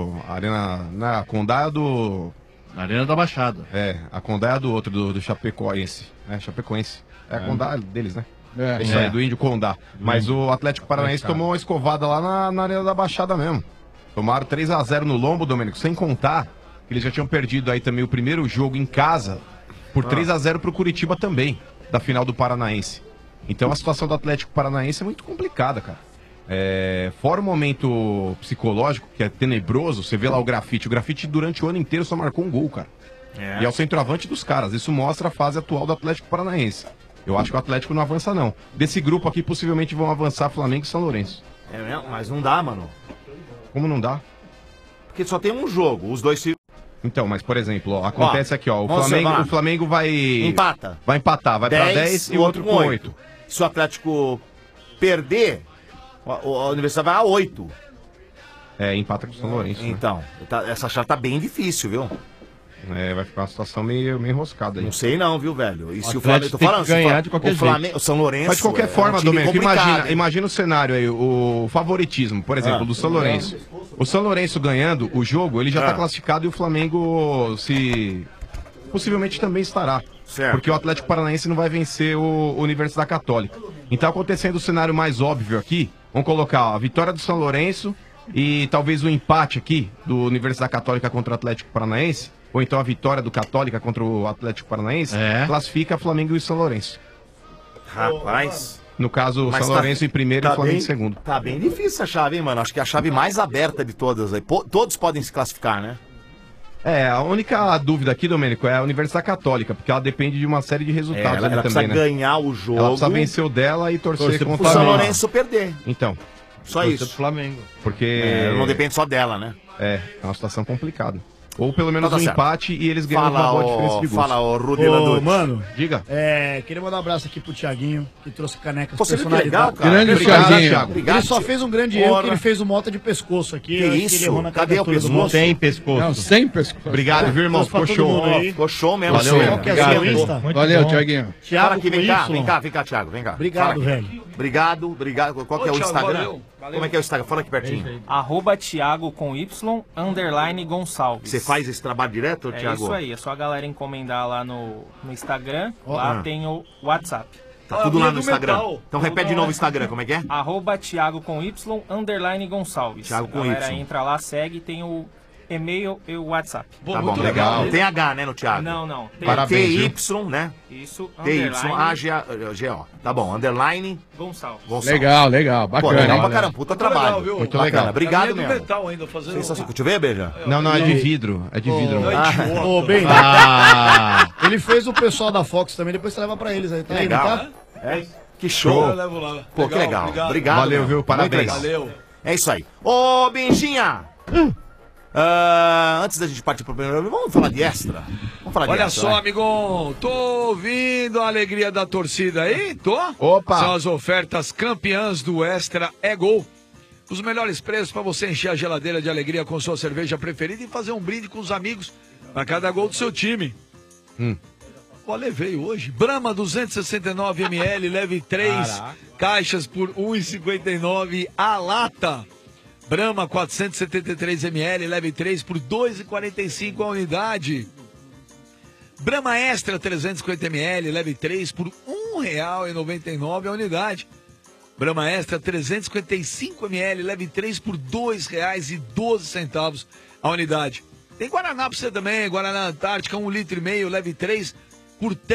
Na Condá do... Na Arena da Baixada. É, a Condá é do outro, do Chapecoense. É, Chapecoense. É a Condá deles, né? É. Isso aí, do Índio Condá. Mas o Atlético Paranaense tomou uma escovada lá na Arena da Baixada mesmo. Tomaram 3-0 no lombo, Domênico, sem contar que eles já tinham perdido aí também o primeiro jogo em casa por 3-0 pro Curitiba também, da final do Paranaense. Então a situação do Atlético Paranaense é muito complicada, cara. Fora o momento psicológico, que é tenebroso, você vê lá o grafite durante o ano inteiro só marcou um gol, cara. E é o centroavante dos caras. Isso mostra a fase atual do Atlético Paranaense. Eu acho que o Atlético não avança, não. Desse grupo aqui, possivelmente vão avançar Flamengo e São Lourenço. É mesmo? Mas não dá, mano. Como não dá? Porque só tem um jogo, os dois se... Então, mas por exemplo, ó, acontece aqui, ó, o Flamengo vai... Empata. Vai empatar, vai pra 10 e o outro com 8. Se o Atlético perder, a Universidade vai a 8. Empata com o São Lourenço. Então, essa chave tá bem difícil, viu? Vai ficar uma situação meio enroscada aí. Não sei não, viu, velho? E se o o Flamengo... Tô falando, ganhar de qualquer jeito. O São Lourenço... Mas de qualquer forma, Domênico, imagina o cenário aí, o favoritismo, por exemplo, do São Lourenço. O São Lourenço ganhando o jogo, ele já tá classificado e o Flamengo possivelmente também estará. Certo. Porque o Atlético Paranaense não vai vencer o Universidade Católica. Então, acontecendo o cenário mais óbvio aqui, vamos colocar a vitória do São Lourenço e talvez o empate aqui do Universidade Católica contra o Atlético Paranaense, ou então a vitória do Católica contra o Atlético Paranaense, classifica Flamengo e São Lourenço. Rapaz... No caso, o São Lourenço em primeiro e o Flamengo em segundo. Tá bem difícil a chave, hein, mano? Acho que é a chave mais aberta de todas aí. Todos podem se classificar, né? A única dúvida aqui, Domênico, é a Universidade Católica, porque ela depende de uma série de resultados ela também, precisa ganhar o jogo. Ela precisa vencer o dela e torcer contra o São Lourenço perder. Então. Só isso. Pro Flamengo. Porque... não depende só dela, né? É uma situação complicada. Ou pelo menos tá um certo. empate e eles ganham uma boa diferença de gols. Fala, ô Rudelandor. Mano, diga. Queria mandar um abraço aqui pro Thiaguinho, que trouxe canecas Você viu que legal, cara? Grande Thiaguinho. Ele só fez um grande erro, que ele fez o mota de pescoço aqui. Que isso? Ele errou na Cadê o pescoço? Não tem pescoço. Não, sem pescoço. Obrigado, viu, irmão? Ficou show. Ficou show mesmo. Valeu, show. Qual que é seu Insta? Valeu, Thiaguinho. Fala aqui, vem cá, Y. vem cá, Thiago, vem cá. Obrigado, velho. Obrigado. Qual que é o Thiago, Instagram? valeu. Como é que é o Instagram? Fala aqui pertinho. @Thiago com Y, _Gonçalves. Você faz esse trabalho direto, É Thiago? isso aí, é só a galera encomendar lá no Instagram, lá tem o WhatsApp. Tá tudo lá no Instagram. Então repete de novo o Instagram, como é que é? @Thiago com Y, _Gonçalves. Thiago com a galera Y. entra lá, segue, tem o e-mail e o WhatsApp. Tá bom, legal. Não tem H, né, no Thiago? Não. Tem Parabéns, TY, né? Isso, TY-AGO. Tá bom, underline Gonçalves. Legal, Pô, bacana. legal hein? pra caramba, puta trabalho. viu? Muito Bacana, legal. obrigado É do mesmo. metal ainda, fazendo... Deixa eu ver, Beija. Não, é de vidro. É de vidro. Ô, bem, ele fez o pessoal da Fox também, depois você leva pra eles aí, tá? Legal. Aí, tá? É? Que show. Eu levo lá. Pô, que legal. Obrigado. Valeu, meu. viu? Parabéns. Muito legal. Valeu. É isso aí. Ô, Benjinha! Antes da gente partir pro primeiro, vamos falar de extra? Vamos falar de Olha extra. só, vai. amigão, tô ouvindo a alegria da torcida aí, tô? Opa! São as ofertas campeãs do Extra é Gol. Os melhores preços para você encher a geladeira de alegria com sua cerveja preferida e fazer um brinde com os amigos para cada gol do seu time. Ó, levei hoje. Brahma 269ml, leve 3 caixas por R$ 1,59 a lata. Brahma 473ml, leve 3 por R$ 2,45 a unidade. Brahma Extra 350ml, leve 3 por R$ 1,99 a unidade. Brahma Extra 355ml, leve 3 por R$ 2,12 a unidade. Tem Guaraná pra você também, Guaraná Antártica 1,5 litro, leve 3 por R$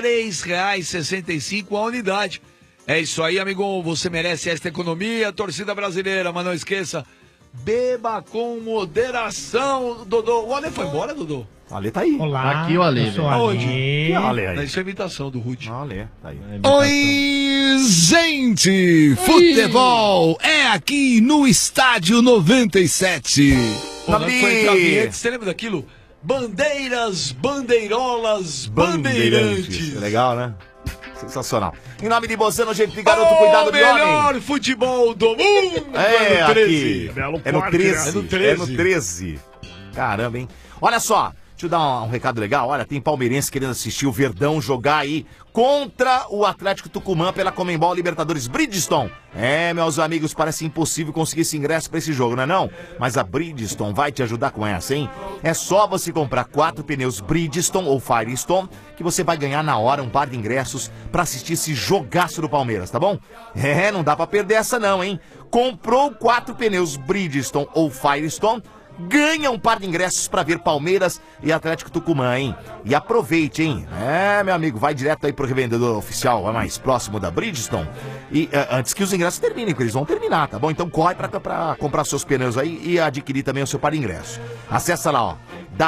3,65 a unidade. É isso aí, amigo, você merece esta economia, torcida brasileira, mas não esqueça, beba com moderação, Dodô. O Ale foi embora, Dodô? O Ale tá aí. Olá, Aqui o Ale, eu sou velho. Ale. Que Ale aí? Isso é imitação do Rude. O Ale, tá aí. Oi, gente! Futebol é aqui no Estádio 97. Pô, não foi entrar a vinheta, você lembra daquilo? Bandeiras, bandeirolas, bandeirantes. Legal, né? Sensacional. Em nome de Bozano, gente de garoto, cuidado de homem. Melhor futebol do mundo. É, no 13. aqui. É no 13. É no 13. É no 13. Caramba, hein? Olha só, deixa eu dar um recado legal. Olha, tem palmeirense querendo assistir o Verdão jogar aí contra o Atlético Tucumã pela Conmebol Libertadores Bridgestone. É, meus amigos, parece impossível conseguir esse ingresso pra esse jogo, não é não? Mas a Bridgestone vai te ajudar com essa, hein? É só você comprar 4 pneus Bridgestone ou Firestone que você vai ganhar na hora um par de ingressos pra assistir esse jogaço do Palmeiras, tá bom? É, não dá pra perder essa não, hein? Comprou 4 pneus Bridgestone ou Firestone, ganha um par de ingressos pra ver Palmeiras e Atlético Tucumã, hein? E aproveite, hein? É, meu amigo, vai direto aí pro revendedor oficial mais próximo da Bridgestone. E antes que os ingressos terminem, porque eles vão terminar, tá bom? Então corre pra comprar seus pneus aí e adquirir também o seu par de ingresso. Acessa lá, ó,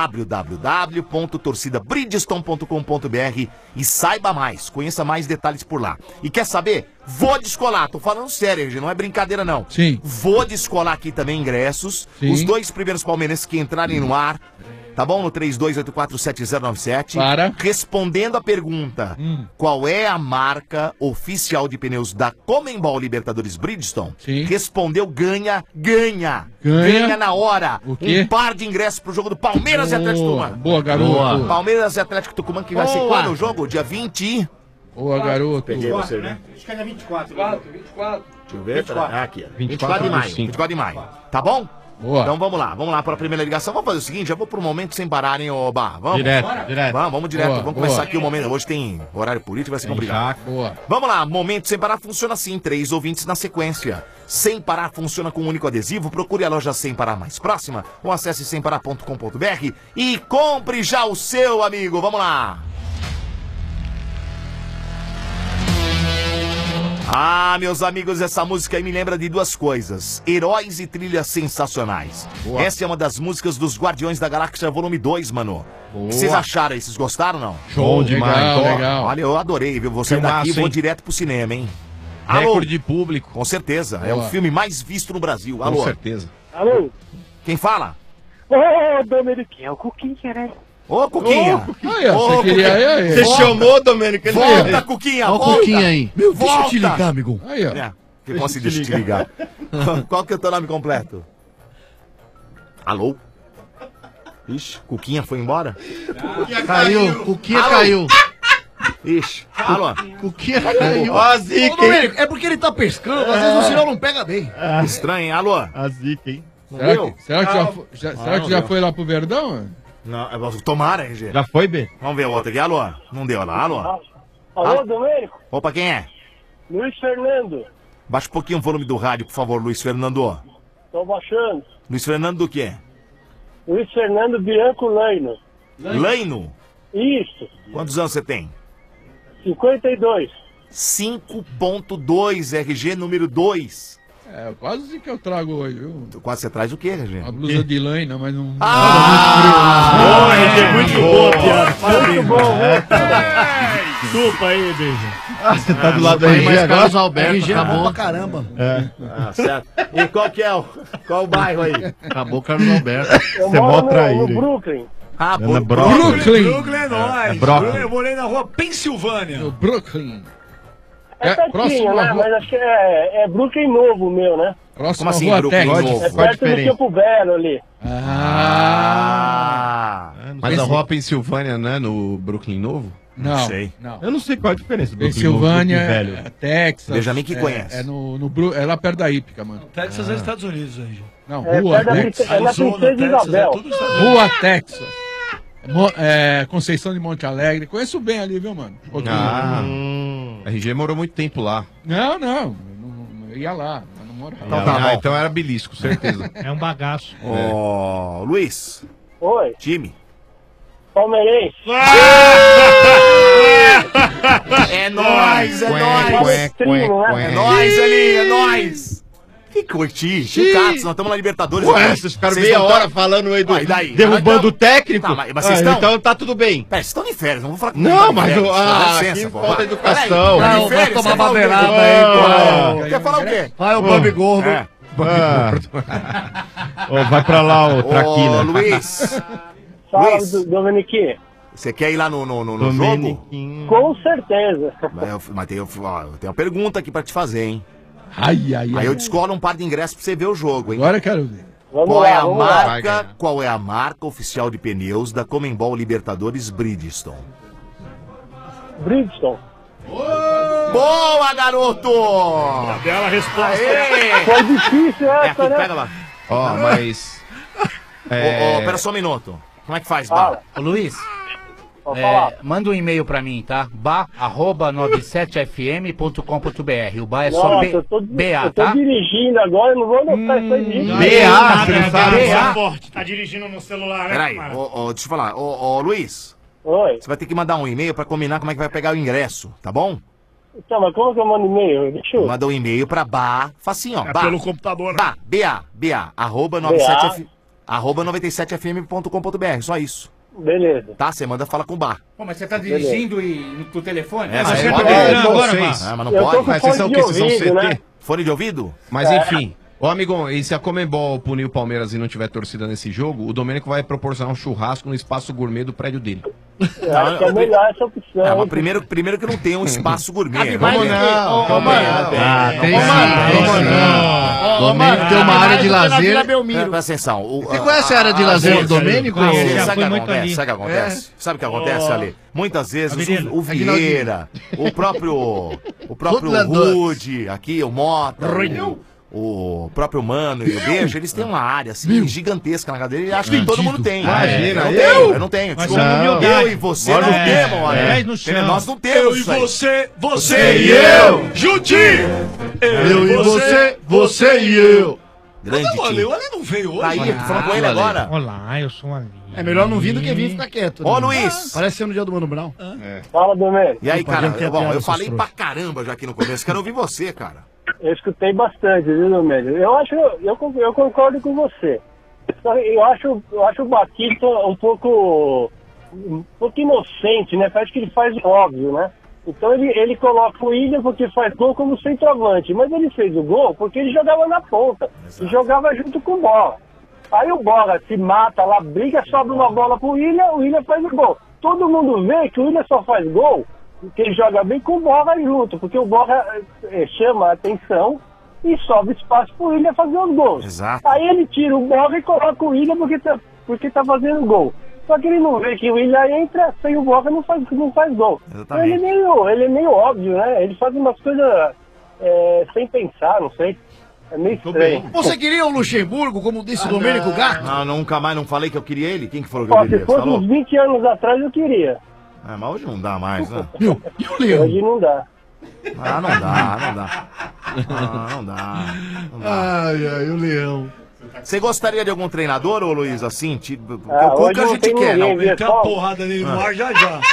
www.torcidabridgestone.com.br e saiba mais, conheça mais detalhes por lá. E quer saber? Vou descolar, tô falando sério, gente, não é brincadeira não. Sim. Vou descolar aqui também ingressos. Sim. Os 2 primeiros palmeirenses que entrarem no ar, tá bom? No 32847097. Para. Respondendo a pergunta, qual é a marca oficial de pneus da Conmebol Libertadores Bridgestone? Sim. Respondeu, ganha na hora. O quê? Um par de ingressos pro jogo do Palmeiras e Atlético Tucumã. Boa, garoto. Boa. Palmeiras e Atlético Tucumã, que vai ser quando o jogo? Dia 20. Boa, garoto. Peguei você, né? Acho que é 24. 24. Deixa eu ver. 24. Aqui, ó. 24 de maio. 24 de maio. Tá bom? Boa. Então vamos lá para a primeira ligação. Vamos fazer o seguinte, já vou pro momento sem parar, hein, ô Bar. Vamos? Direto. Vamos direto. Boa, Vamos boa. começar aqui o momento. Hoje tem horário político, vai ser complicado. Boa. Vamos lá, momento sem parar funciona assim, 3 ouvintes na sequência. Sem parar funciona com um único adesivo. Procure a loja Sem Parar mais próxima ou acesse semparar.com.br e compre já o seu, amigo. Vamos lá. Ah, meus amigos, essa música aí me lembra de duas coisas: heróis e trilhas sensacionais. Boa. Essa é uma das músicas dos Guardiões da Galáxia Volume 2, mano. O que vocês acharam aí? Vocês gostaram ou não? Show demais. Legal. Olha, eu adorei, viu? Vou sair Filmaço, daqui e vou hein? direto pro cinema, hein? Alô? Recorde de público. Com certeza, é o Boa. filme mais visto no Brasil. Com Alô? certeza. Alô? Quem fala? Ô, Domeniquinho, é o Cuquinha, né? Ô, Cuquinha! Aí, ó, você queria aí. Você chamou, Domênico? Ele Volta, veio. Cuquinha! Olha o Volta! Cuquinha aí. Meu, deixa eu te Volta! ligar, amigo. Aí, ó. É, que como assim deixa eu te ligar? Qual que é o teu nome completo? Alô? Ixi, Cuquinha foi embora? Caiu, Cuquinha Alô? caiu. Ixi, alô? Cuquinha caiu. Ó a zica, Ô, Domênico, é porque ele tá pescando, às vezes o sinal não pega bem. Estranho, hein? Alô? A zica, hein? Será que já foi lá pro Verdão? Não, tomara, RG. Já foi, B? Vamos ver o outro aqui. Alô? Não deu lá. Alô? Alô, Domênico? Opa, quem é? Luiz Fernando. Baixa um pouquinho o volume do rádio, por favor, Luiz Fernando. Tô baixando. Luiz Fernando do quê? Luiz Fernando Bianco Laino. Laino? Isso, Quantos anos você tem? 52. 5.2, RG número 2. É, quase que eu trago hoje, viu? Quase você traz o quê, RG? A blusa de lã, mas não... É muito boa, piada. Muito bom, né? Desculpa aí, beijo. Você tá do lado do RG agora? Carlos Alberto, RG é bom acabou. pra caramba. Ah, certo. E qual que é qual o bairro aí? Acabou o Carlos Alberto. Eu Você é mó moro no traíra, hein? Brooklyn. Ah, Ana Brooklyn. Brooklyn é nóis. Brooklyn. Eu morei na rua Pensilvânia. No Brooklyn. É pertinho, próximo né? à rua- Mas acho que é Brooklyn novo, meu, né? Próximo Como assim, à Rua Brooklyn Texas. novo? É Qual a perto do diferença? Campo Belo ali. Ah! Mas a rua Pensilvânia, né? No Brooklyn Novo? Não, sei. não. Eu não sei qual a diferença. Pensilvânia, velho. Texas. Benjamin que conhece. É lá perto da Hípica, mano. Texas é Estados Unidos aí, gente. Não, É Rua perto da Texas. é na Princesa Isabel. tudo nos Estados Unidos. Rua Texas. Conceição de Monte Alegre. Conheço bem ali, viu, mano? Um pouquinho. RG morou muito tempo lá. Não, eu ia lá, mas não morava. Então, tá bom. Então era belisco, certeza. É um bagaço. Ó, Luiz, Oi, time. palmeirense. É nóis, é nóis. Palestrino, né? É nóis ali, é nóis. Que curtir, Chicatos, nós estamos na Libertadores. Ué, vocês ficaram Vocês meia não hora tão- falando aí do. Ué, e daí? Derrubando o técnico. Tá, mas vocês estão? Então tá tudo bem. Pera, vocês estão de férias, não vou falar que Não, tá de mas férias. o- Dá que licença, pô. falta Vai. educação. Peraí, tá de Não, vai férias, tomar você fala o quê? madeirada aí, Quer falar o quê? Vai o Bob Gordo. É. Ó, vai pra lá, ô Ô, Traquina. Luiz. Fala, Luiz. Domeniquinho. Você quer ir lá no jogo? Com certeza. Mas eu tenho uma pergunta aqui pra te fazer, hein? Aí eu descolo um par de ingressos pra você ver o jogo, hein? Agora eu quero ver. Qual é a marca oficial de pneus da Comembol Libertadores Bridgestone? Bridgestone. Boa, garoto! Bela resposta. Foi difícil essa, né? Pega lá. Ó, mas... Pera só um minuto. Como é que faz, Bá? Ô, Luiz, manda um e-mail pra mim, tá? ba@97fm.com.br. O Ba é só Nossa, B, eu tô BA, tá? dirigindo agora, eu não vou anotar isso aí disso. Tá dirigindo no celular, né? Peraí, deixa eu falar. Ô, Luiz. Oi. Você vai ter que mandar um e-mail pra combinar como é que vai pegar o ingresso, tá bom? Então, mas como que eu mando e-mail? Deixa eu... Manda um e-mail pra Bá. Facinho, ó. É Bá. pelo computador, né? BA, arroba 97fm.com.br, só isso. Beleza. Tá, você manda, fala com o Bá. Pô, mas você tá dirigindo e no telefone? Mas você pode agora, mas não Eu tô pode. com Mas vocês são o quê? Vocês são ouvido, CT? né? Fone de ouvido? Mas enfim. Ô, amigão, e se a Comembol punir o Palmeiras e não tiver torcida nesse jogo, o Domênico vai proporcionar um churrasco no espaço gourmet do prédio dele. Eu acho que é melhor essa opção. Mas primeiro que não tem um espaço gourmet. Vamos não. Domênico tem uma área de lazer. Presta atenção. Você conhece a área de lazer do Domênico? Sabe o que acontece? Sabe o que acontece, Ale? Muitas vezes o Vieira, o próprio Rude, aqui, o Mota, o próprio Mano e o Beijo, eles têm uma área assim gigantesca na casa dele e acho que todo mundo tem. Imagina, eu não tenho. Mas Tipo, eu e você não temos, pés né? no chão. Nós não temos isso aí. você e eu, juntinho! Eu e você e eu. Grande O Ale time. não veio hoje. Tá aí, falando com ele agora. Olá, eu sou um Ali. É melhor não vir do que vir e ficar quieto. Ô, né? Luiz. Parece ser no dia do Mano Brown. Fala, Domênico. E aí, cara, Pode ter bom, piada, eu falei seus pra caramba já aqui no começo, quero ouvir você, cara. Eu escutei bastante, viu, Domênico? Eu concordo com você. Eu acho o Batista um pouco inocente, né? Parece que ele faz o óbvio, né? Então ele coloca o William porque faz gol como centroavante, mas ele fez o gol porque ele jogava na ponta, e jogava junto com o Bola. Aí o Bola se mata lá, briga, sobe uma bola pro William, o William faz o gol. Todo mundo vê que o William só faz gol porque ele joga bem com o Bola junto, porque o Bola chama a atenção e sobe espaço pro William fazer os gols. Exato. Aí ele tira o Bola e coloca o William porque tá fazendo gol. Só que ele não vê que o William entra, sem o Boca não faz gol. Exatamente. Ele é meio óbvio, né? Ele faz umas coisas sem pensar, não sei. É meio estranho. Você queria o Luxemburgo, como disse o Domênico Gato? Não, nunca mais, não falei que eu queria ele? Quem que falou que eu Ó, queria? se Você fosse falou? uns 20 anos atrás eu queria. Mas hoje não dá mais, né? E o Leão? Hoje não dá. Ah, não dá. Não dá. Ai, o Leão. Você gostaria de algum treinador, ô Luiz, assim? Porque Ah, o hoje Cuca a não gente tem quer, ninguém, não. viu? Tem uma porrada nele no ar já.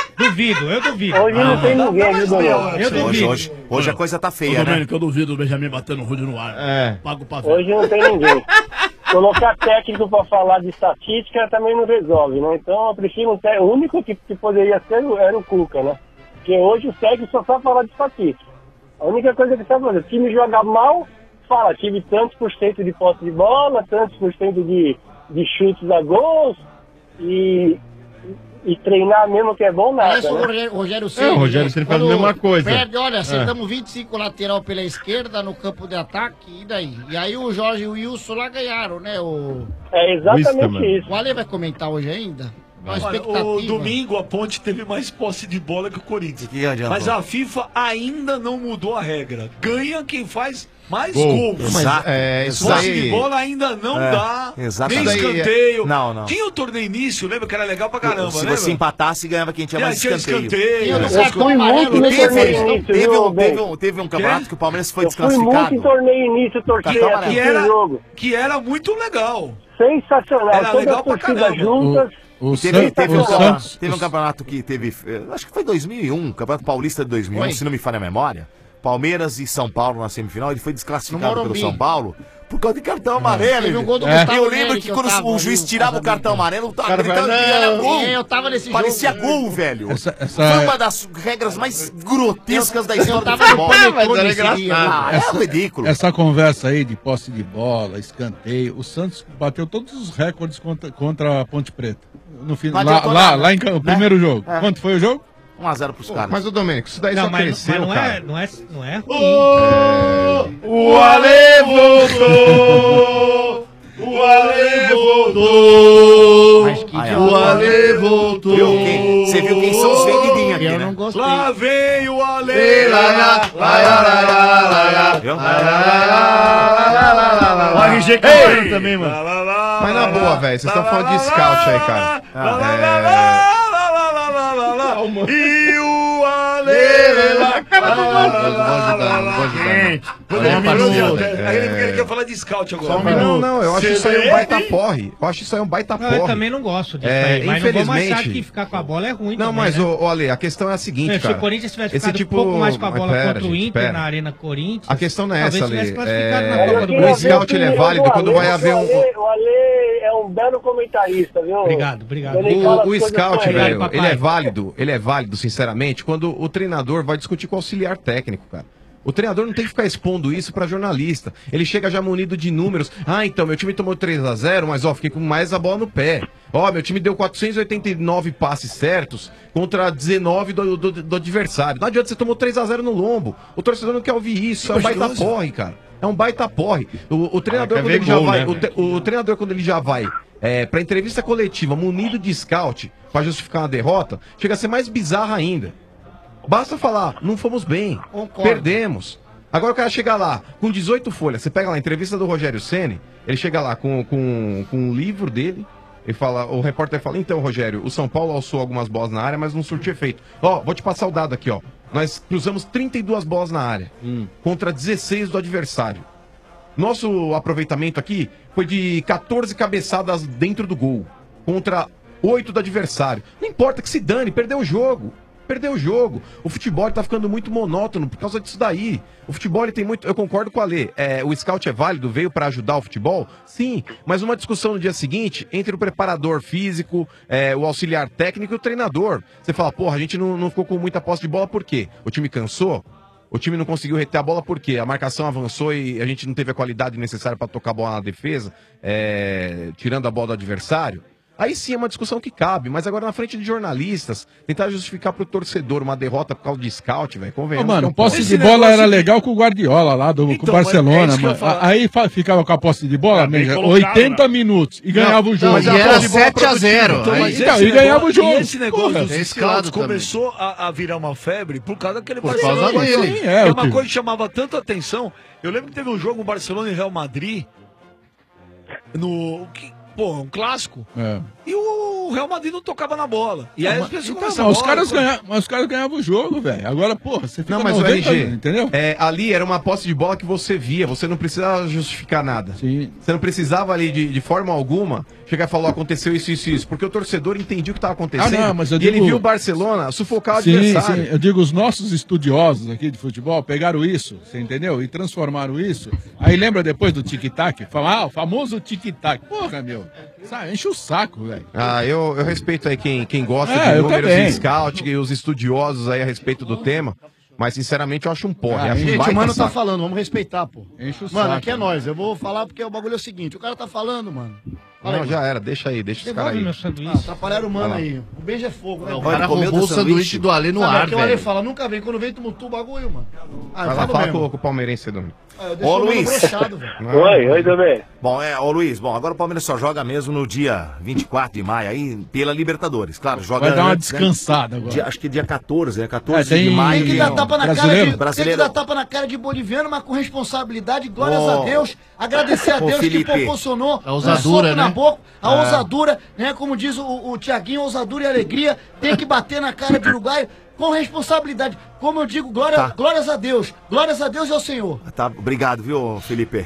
Eu duvido. Hoje não tem ninguém, viu, Domênico? Eu duvido. Hoje a coisa tá Ô, feia, né? Domênico, eu duvido o Benjamin batendo o Rude no ar. Pago pra ver. Hoje não tem ninguém. Colocar técnico pra falar de estatística também não resolve, né? Então eu prefiro o único que poderia ser era o Cuca, né? Porque hoje o técnico só sabe falar de estatística. A única coisa que sabe fazer, o time joga mal, fala, tive tantos por cento de posse de bola, tantos por cento de chutes a gols e treinar mesmo que é bom nada, Parece né? o Rogério Ceni. o Rogério Ceni faz a mesma coisa. Perde, olha, acertamos 25 lateral pela esquerda no campo de ataque, e daí? E aí o Jorge e o Wilson lá ganharam, né? É exatamente isso. O Ale vai comentar hoje ainda? Uma Olha, expectativa. o domingo a Ponte teve mais posse de bola que o Corinthians. Que adiantou? Mas a FIFA ainda não mudou a regra. Ganha quem faz mais gols. Exato. Isso Posse daí... de bola ainda não dá. Exatamente. Nem escanteio. Não. Tinha o torneio início, lembra que era legal pra caramba, Se lembra? você empatasse, ganhava quem tinha mais Tinha escanteio. escanteio. Eu cartão amarelo no torneio início, Teve um campeonato que o Palmeiras foi Eu fui muito em desclassificado. torneio início, torcia, jogo. Que era muito legal. Sensacional. Era Todas legal as pra torcidas caramba. juntas. Teve um campeonato que teve, acho que foi 2001, Campeonato Paulista de 2001, se não me falha a memória. Palmeiras e São Paulo na semifinal, ele foi desclassificado pelo São Paulo por causa de cartão amarelo. Teve um gol do Eu Gustavo lembro Neri que que quando eu tava o juiz ali, tirava o cartão amarelo, o cara gritando que era gol. Eu tava nesse Parecia jogo. gol, velho. Foi é uma das regras mais grotescas da história do tava futebol. no panetone esse dia. É ridículo. Essa conversa aí de posse de bola, escanteio, o Santos bateu todos os recordes contra a Ponte Preta. no final, lá em campo, o primeiro jogo. É. Quanto foi o jogo? 1x0 pros caras. Mas, ô Domênico, isso daí Não, só mas cresceu, cara. não é ruim. O Ale voltou! O Ale voltou! O Ale voltou! Você viu quem são os vendidinhos aqui, Eu né? não gostei. Lá vem o Ale! O RG cantando também, mano. Mas na boa, velho, vocês estão falando de scout aí, cara. E o Ale! Ele quer falar de scout agora. Não, eu acho isso aí um baita porre. Eu acho isso aí um baita Não, eu porre. também não gosto disso aí, mas não vamos achar que ficar com a bola é ruim Não, também, mas, né? ô Ale, a questão é a seguinte, Se cara. o Corinthians tivesse Esse ficado tipo... um pouco mais com a bola Mas pera, contra o gente, Inter pera. na Arena Corinthians, A questão não é talvez essa, tivesse Ale. classificado na Copa do O Mundo. scout ele é válido quando vai haver um... O Ale é um belo comentarista, viu? Obrigado. O scout, velho, ele é válido, sinceramente, quando o treinador vai discutir com o auxiliar técnico, cara. O treinador não tem que ficar expondo isso pra jornalista. Ele chega já munido de números. Ah, então, meu time tomou 3x0, mas ó, fiquei com mais a bola no pé. Ó, meu time deu 489 passes certos contra 19 do adversário. Não adianta, você tomou 3x0 no lombo. O torcedor não quer ouvir isso, é um baita porre, cara. É um baita porre. O treinador, quando ele já vai... O treinador, quando ele já vai... pra entrevista coletiva, munido de scout, pra justificar uma derrota, chega a ser mais bizarra ainda. Basta falar, não fomos bem, perdemos. Agora o cara chega lá com 18 folhas, você pega lá a entrevista do Rogério Ceni, ele chega lá com um livro dele, ele fala, o repórter fala, então Rogério, o São Paulo alçou algumas bolas na área, mas não surtiu efeito. Ó, vou te passar o dado aqui, ó. Nós cruzamos 32 bolas na área, contra 16 do adversário. Nosso aproveitamento aqui foi de 14 cabeçadas dentro do gol, contra 8 do adversário. Não importa que se dane, perdeu o jogo. Perdeu o jogo. O futebol tá ficando muito monótono por causa disso daí. O futebol ele tem muito... Eu concordo com a Lê. O scout é válido, veio pra ajudar o futebol? Sim. Mas uma discussão no dia seguinte entre o preparador físico, o auxiliar técnico e o treinador. Você fala, porra, a gente não ficou com muita posse de bola por quê? O time cansou? O time não conseguiu reter a bola por quê? A marcação avançou e a gente não teve a qualidade necessária para tocar a bola na defesa, tirando a bola do adversário? Aí sim é uma discussão que cabe, mas agora na frente de jornalistas, tentar justificar pro torcedor uma derrota por causa de scout, velho, convenhamos. Mano, posse de bola era legal com o Guardiola lá, com o Barcelona, mano. Aí ficava com a posse de bola, 80 minutos e ganhava o jogo. Mas era 7x0. E ganhava o jogo. E esse negócio dos scouts começou a virar uma febre por causa daquele Barcelona. Uma coisa que chamava tanto atenção. Eu lembro que teve um jogo, Barcelona e Real Madrid, um clássico. E o Real Madrid não tocava na bola. E aí as pessoas começavam os caras ganhavam o jogo, velho. Agora, porra, você fica Não, mas 90, o RG, entendeu? Ali era uma posse de bola que você via, você não precisava justificar nada. Sim. Você não precisava ali de forma alguma chegar e falar, aconteceu isso, porque o torcedor entendia o que estava acontecendo. Mas eu e digo... ele viu o Barcelona sufocar o Sim, adversário. eu digo, os nossos estudiosos aqui de futebol pegaram isso, você entendeu? E transformaram isso. Aí lembra depois do tic-tac? Fala, o famoso tic-tac. Porra, meu, enche o saco, velho. Eu respeito aí quem gosta de números e scout e os estudiosos aí a respeito do tema. Mas, sinceramente, eu acho um porra. Gente, o mano tá falando, vamos respeitar, pô. Enche o saco. Mano, aqui é nós. Eu vou falar porque o bagulho é o seguinte: o cara tá falando, mano. Não, já era, deixa os caras aí. meu sanduíche. Atrapalharam o mano aí. O beijo é fogo, né? O cara roubou o sanduíche do Ale no ar, velho. O Ale fala, nunca vem. Quando vem, tumultua o bagulho, mano. Vai lá, fala com o palmeirense, Domingo. Ô, Luiz. Oi, também. Bom, ô Luiz, agora o Palmeiras só joga mesmo no dia 24 de maio, aí, pela Libertadores. Claro, joga... Vai dar uma descansada agora. Acho que dia 14, 14 de maio. Tem que dar tapa na brasileiro. cara tem que dar tapa na cara de boliviano, mas com responsabilidade, glórias a Deus. Agradecer a Deus Felipe, que proporcionou a ousadura, soco na boca, a ousadura, né? Como diz o Thiaguinho, ousadura e alegria. Tem que bater na cara de uruguaio com responsabilidade. Como eu digo, glórias a Deus. Glórias a Deus e ao Senhor. Tá, obrigado, viu, Felipe?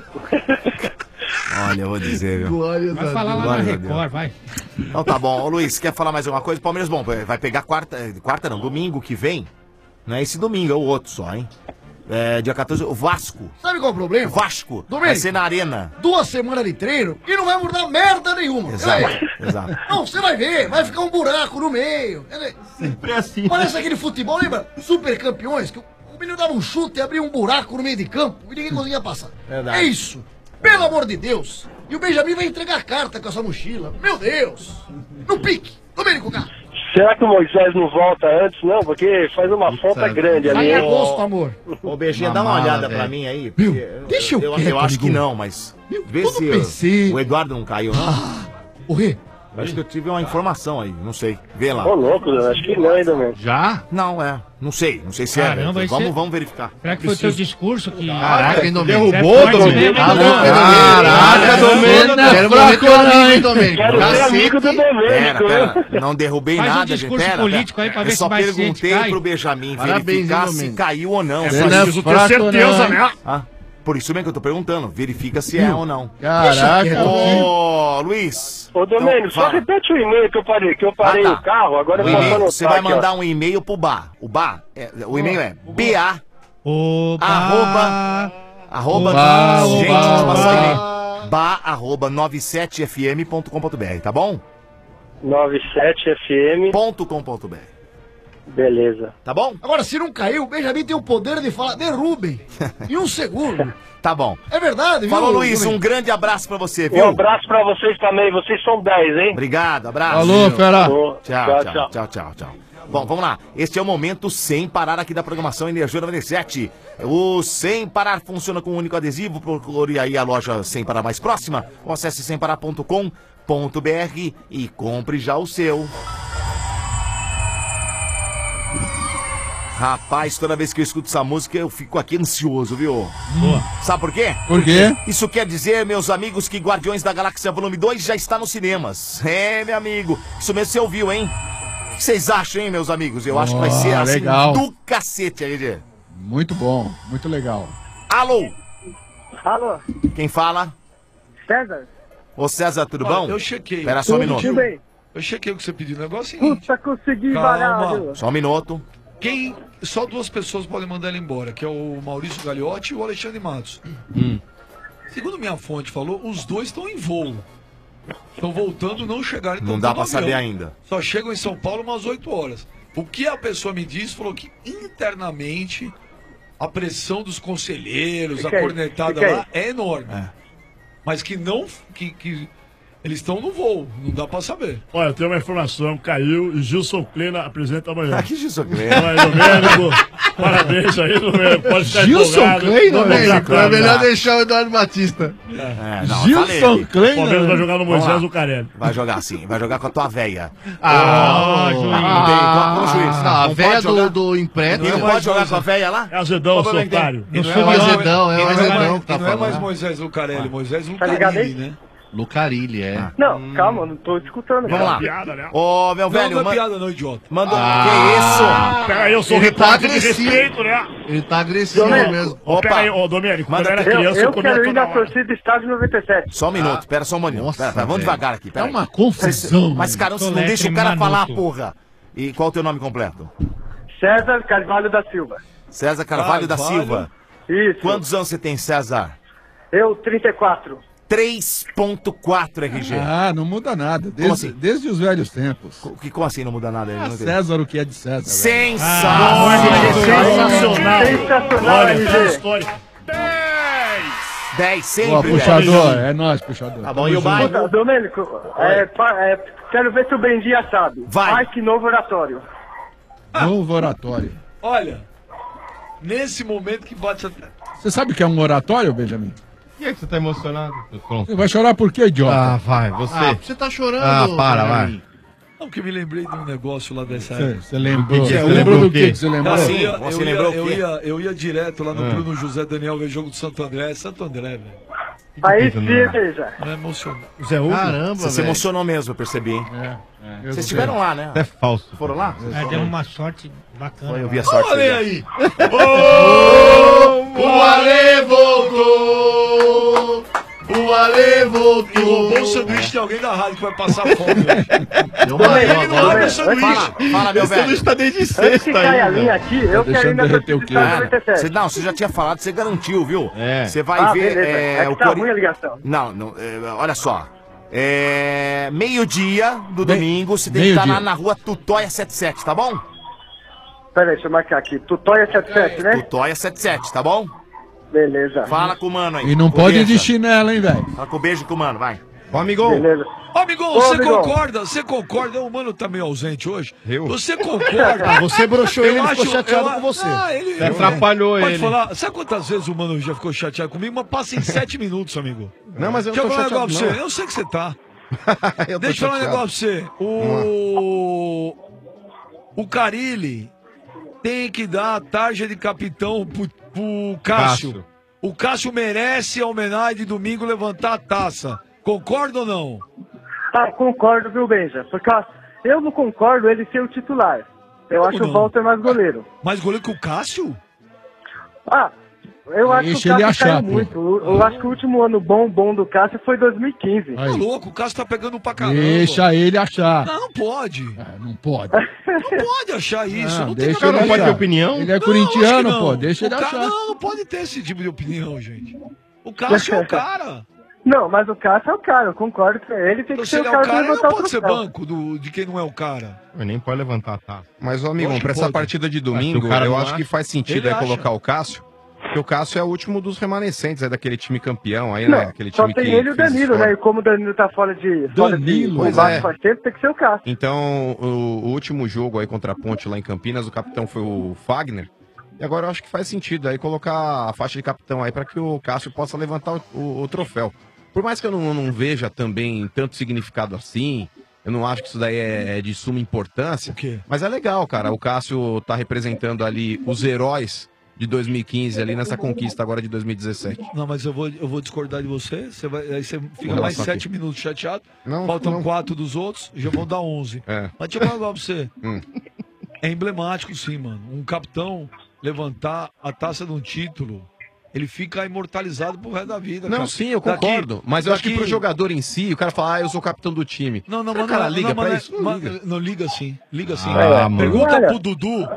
Olha, eu vou dizer, viu? Vai falar lá na Record, vai. Então tá bom. Ô Luiz, quer falar mais alguma coisa? Palmeiras, vai pegar domingo que vem. Não é esse domingo, é o outro só, hein? Dia 14, o Vasco. Sabe qual é o problema? Vasco. Domênico, vai ser na Arena. 2 semanas de treino e não vai mudar merda nenhuma. Exato. Não, você vai ver, vai ficar um buraco no meio. Sempre assim. Parece aquele futebol, lembra? Super campeões, que o menino dava um chute e abria um buraco no meio de campo e ninguém conseguia passar. Verdade. É isso. Pelo amor de Deus, E o Benjamin vai entregar a carta com essa mochila. Meu Deus! No pique! Domênico Gato! Será que o Moisés não volta antes, não? Porque faz uma falta grande ali. Sai em hein? agosto, amor. Ô, BG, dá uma olhada pra mim aí. Deixa eu quieto, Eu acho que amigo. não, mas. Vê todo se PC. o Eduardo não caiu, não. O Rê? Acho que eu tive uma informação aí, não sei. Vê lá. Ô, louco, acho que não ainda mesmo. Já? Não, Não sei se Caramba, é. isso é- Vamos verificar. Será que foi o teu discurso que... Caraca, hein, Domênico? Derrubou, Domênico? Caraca, Domênico, quero morrer teu amigo, hein, Domênico? Quero ser amigo do Domênico, Pera, não derrubei Faz um nada, discurso gente. Pera, político aí pra ver eu se só mais gente perguntei cai. pro Benjamin Parabéns, verificar hein, se Domênico? caiu ou não. Você não é Preciso ter certeza, né? Por isso mesmo que eu tô perguntando. Verifica se é ou não. Caraca, Ô, Luiz. Ô, Domênico, então, só fala. repete o e-mail que eu parei tá. o carro, agora eu O posso e-mail, anotar você vai aqui, ó. mandar um e-mail pro bar. O e-mail é ba Oba. arroba Oba, gente, oba, vamos passar oba. e-mail. Ba @97fm.com.br, tá bom? 97fm.com.br. Beleza. Tá bom? Agora, se não caiu, o Benjamin tem o poder de falar, derrubem, em um segundo. Tá bom. É verdade, viu? Falou, Luiz, Domênico? um grande abraço pra você, Um viu? abraço pra vocês também, vocês são 10, hein? Obrigado, abraço. Falou, fera. Tchau. Bom, vamos lá. Este é o momento sem parar aqui da programação Energia 97. O Sem Parar funciona com um único adesivo. Procure aí a loja Sem Parar mais próxima. Ou acesse semparar.com.br e compre já o seu. Rapaz, toda vez que eu escuto essa música eu fico aqui ansioso, viu? Sabe por quê? Por quê? Isso quer dizer, meus amigos, que Guardiões da Galáxia Volume 2 já está nos cinemas. É, meu amigo, isso mesmo você ouviu, hein? O que vocês acham, hein, meus amigos? Eu acho que vai ser assim legal. do cacete, RG. Muito bom, muito legal. Alô? Alô? Quem fala? César? Ô César, tudo bom? Eu chequei. Espera só um minuto. Tudo bem? Eu chequei o que você pediu. O negócio é o seguinte. Puta, consegui Calma. varado. Só um minuto. Só duas pessoas podem mandar ele embora, que é o Maurício Gagliotti e o Alexandre Matos. Segundo minha fonte falou, os dois estão em voo. Estão voltando, não chegaram. Não dá pra saber ainda. Só chegam em São Paulo umas 8 horas. O que a pessoa me disse, falou que internamente a pressão dos conselheiros, Fica a aí, cornetada fica aí. lá é enorme. Mas que não. Que eles estão no voo, não dá pra saber. Olha, tem uma informação, caiu e Gilson Kleina apresenta amanhã. Que Gilson Kleina? Olha, Domênico, parabéns aí, Domênico. Pode ficar Gilson empolgado. Kleina, Domênico, é melhor deixar o Eduardo Batista. Gilson Kleina? O Palmeiras vai jogar no Moisés o Carelli. Vai jogar sim, vai jogar com a tua véia. A véia jogar. do Imprédio. Ele não pode jogar com a véia lá? É azedão, seu otário. É o azedão, é o azedão que tá Não é mais falando. Moisés Lucarelli, Moisés Tá ligado Lucarilli, aí? né? Lucarilli, é. Não, calma, não tô escutando. Vamos lá. Ô, meu velho, Não é piada não, idiota. Mandou. Que isso? Pera aí, eu sou Ele tá repórter de agressivo. respeito, né? Ele tá agressivo Domênico. mesmo. Ô, pera aí, ô, Domênico, quando Manda eu era aqui. criança, Eu comia quero ir toda na hora. torcida Estádio 97. Só um minuto, pera só um minuto. Nossa, Pera, vamos velho. devagar aqui, É pera. uma confusão. Mas, cara, você não Colete deixa o cara Minuto. falar, porra. E qual é o teu nome completo? César Carvalho da Silva. César Carvalho da Silva. Isso. Quantos anos você tem, César? Eu, 34. 3.4 RG. Ah, não muda nada. Como assim? Desde os velhos tempos. Como assim não muda nada? Eu não entendi. César, o que é de César. velho. Sensacional! Sensacional, Olha, RG. história. 10 sempre, Ó, velho. puxador, é nóis, puxador. Tá bom, e o bairro? Puta, Domênico, quero ver se o Bendinha sabe. Vai. Parque Novo Oratório. Novo oratório. Olha, nesse momento que bate a... Você sabe o que é um oratório, Benjamin? Por que você tá emocionado? Você vai chorar por quê, idiota? Ah, vai, você. Você tá chorando. Ah, para, vai. Não, que eu me lembrei de um negócio lá dessa época. Você lembrou? Você Você lembrou do que você lembrou? Cara, Sim, você lembrou o quê? eu ia direto lá no Bruno José Daniel ver jogo do Santo André. Santo André, velho. Aí sim, veja. Não é emocionante. Zé Hugo? Caramba, Você se velho. emocionou mesmo, eu percebi, hein? Eu Vocês estiveram lá, né? É falso. Foram lá? Deu uma sorte bacana. Eu vi a sorte. Olha dele. aí! O Ale voltou! O Ale voltou! E roubou o sanduíche de alguém da rádio que vai passar fome hoje. Deu uma Ele dó não agora. abre o sanduíche. Fala, meu velho. Sanduíche tá desde Antes que sexta caia a ainda. linha aqui, eu quero ir na deixando torcida derreter o do quê? Estádio Cara, 97. não, você já tinha falado, você garantiu, viu? É. Você vai ver. Beleza. É que o tá Cori- ruim a ligação. Não, olha só. Meio-dia do domingo, você tem que estar lá meio-dia. na rua Tutóia 77, tá bom? Pera aí, deixa eu marcar aqui. Tutóia 77, né? Tutóia 77, tá bom? Beleza. Fala com o mano aí. E não Com pode ir beijo. de chinelo, hein, velho? Fala com o beijo com o mano, vai. Ô, amigão. Beleza. Ô, amigão, Ô, você amigão. concorda? Você concorda? O mano tá meio ausente hoje. Eu? Você concorda? Ah, você broxou ele, Eu ele ficou acho- chateado eu- com você. Ele atrapalhou Pode ele. falar, sabe quantas vezes o mano já ficou chateado comigo? Mas passa em 7 minutos, amigo. Não, mas eu Deixa não tô eu falar um chateado, negócio pra não. você. Eu sei que você tá. Eu tô Deixa eu falar um chateado. negócio pra você. O Carilli tem que dar a tarja de capitão pro Cássio. O Cássio merece a homenagem de domingo levantar a taça. Concorda ou não? Ah, concordo, viu, Benja? Porque ó, eu não concordo ele ser o titular. Eu Como acho não? o Walter mais goleiro. Mais goleiro que o Cássio? Ah, eu acho Deixa que o ele Cássio achar, caiu pô. muito. Eu acho que o último ano bom do Cássio foi 2015. Tá louco, o Cássio tá pegando pra caramba. Deixa ele achar. Não pode. Não pode. Não pode achar isso. Não, tem deixa ele nada a ver. achar. Ele é Não, corintiano, acho que não. pô. Deixa ele O cara- achar. Não pode ter esse tipo de opinião, gente. O Cássio é o cara. Não, mas o Cássio é o cara, eu concordo com ele. Tem que Então, se ser ele o é o cara cara, pra ele não levantar o pode ser troféu. banco de quem não é o cara. Nem pode levantar, tá? Mas, ô, amigão, Lógico pra que essa pode. partida de Mas domingo, se o cara eu não acho que acha, faz sentido ele aí acha. colocar o Cássio, porque o Cássio é o último dos remanescentes aí daquele time campeão aí, Não, né? Aquele só time tem que ele e o fez Danilo, história. né? E como o Danilo tá fora de Pois combate é. faz tempo, tem que ser o Cássio. Então, o último jogo aí contra a Ponte lá em Campinas, o capitão foi o Fagner. E agora eu acho que faz sentido aí colocar a faixa de capitão aí para que o Cássio possa levantar o troféu. Por mais que eu não veja também tanto significado assim, eu não acho que isso daí é de suma importância. Mas é legal, cara. O Cássio tá representando ali os heróis de 2015 ali nessa conquista agora de 2017. Não, mas eu vou discordar de você. Aí você fica relação mais aqui. 7 minutos chateado. Não, Faltam não. 4 dos outros, já vão dar 11. É. Mas deixa eu falar pra você. Hum. É emblemático, sim, mano. Um capitão levantar a taça de um título, ele fica imortalizado pro resto da vida. Não, cara. sim, eu concordo. Mas eu acho que pro daqui- jogador em si, o cara fala, eu sou o capitão do time. Não, Será mas que o cara não, liga não, pra mas- isso? Não mas- liga. Não, liga sim, liga sim. mano. Pergunta Olha, pro Dudu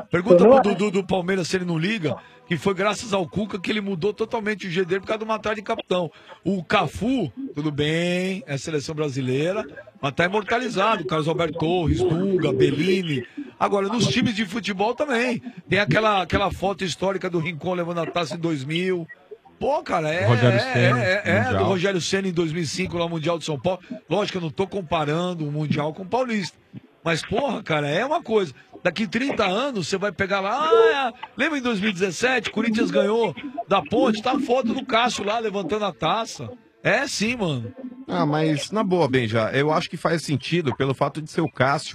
do Palmeiras se ele não liga, que foi graças ao Cuca que ele mudou totalmente o G dele por causa de uma tarde de capitão. O Cafu, tudo bem, é seleção brasileira, mas tá imortalizado. Carlos Alberto Torres, Dunga, Bellini. Agora, nos times de futebol também. Tem aquela foto histórica do Rincon levando a taça em 2000. Pô, cara, Rogério Ceni, do Mundial. Rogério Ceni em 2005, lá no Mundial de São Paulo. Lógico que eu não tô comparando o Mundial com o Paulista. Mas, porra, cara, é uma coisa. Daqui 30 anos, você vai pegar lá... lembra em 2017, Corinthians ganhou da Ponte, tá a foto do Cássio lá, levantando a taça. É sim, mano. Ah, mas na boa, Benja, eu acho que faz sentido pelo fato de ser o Cássio,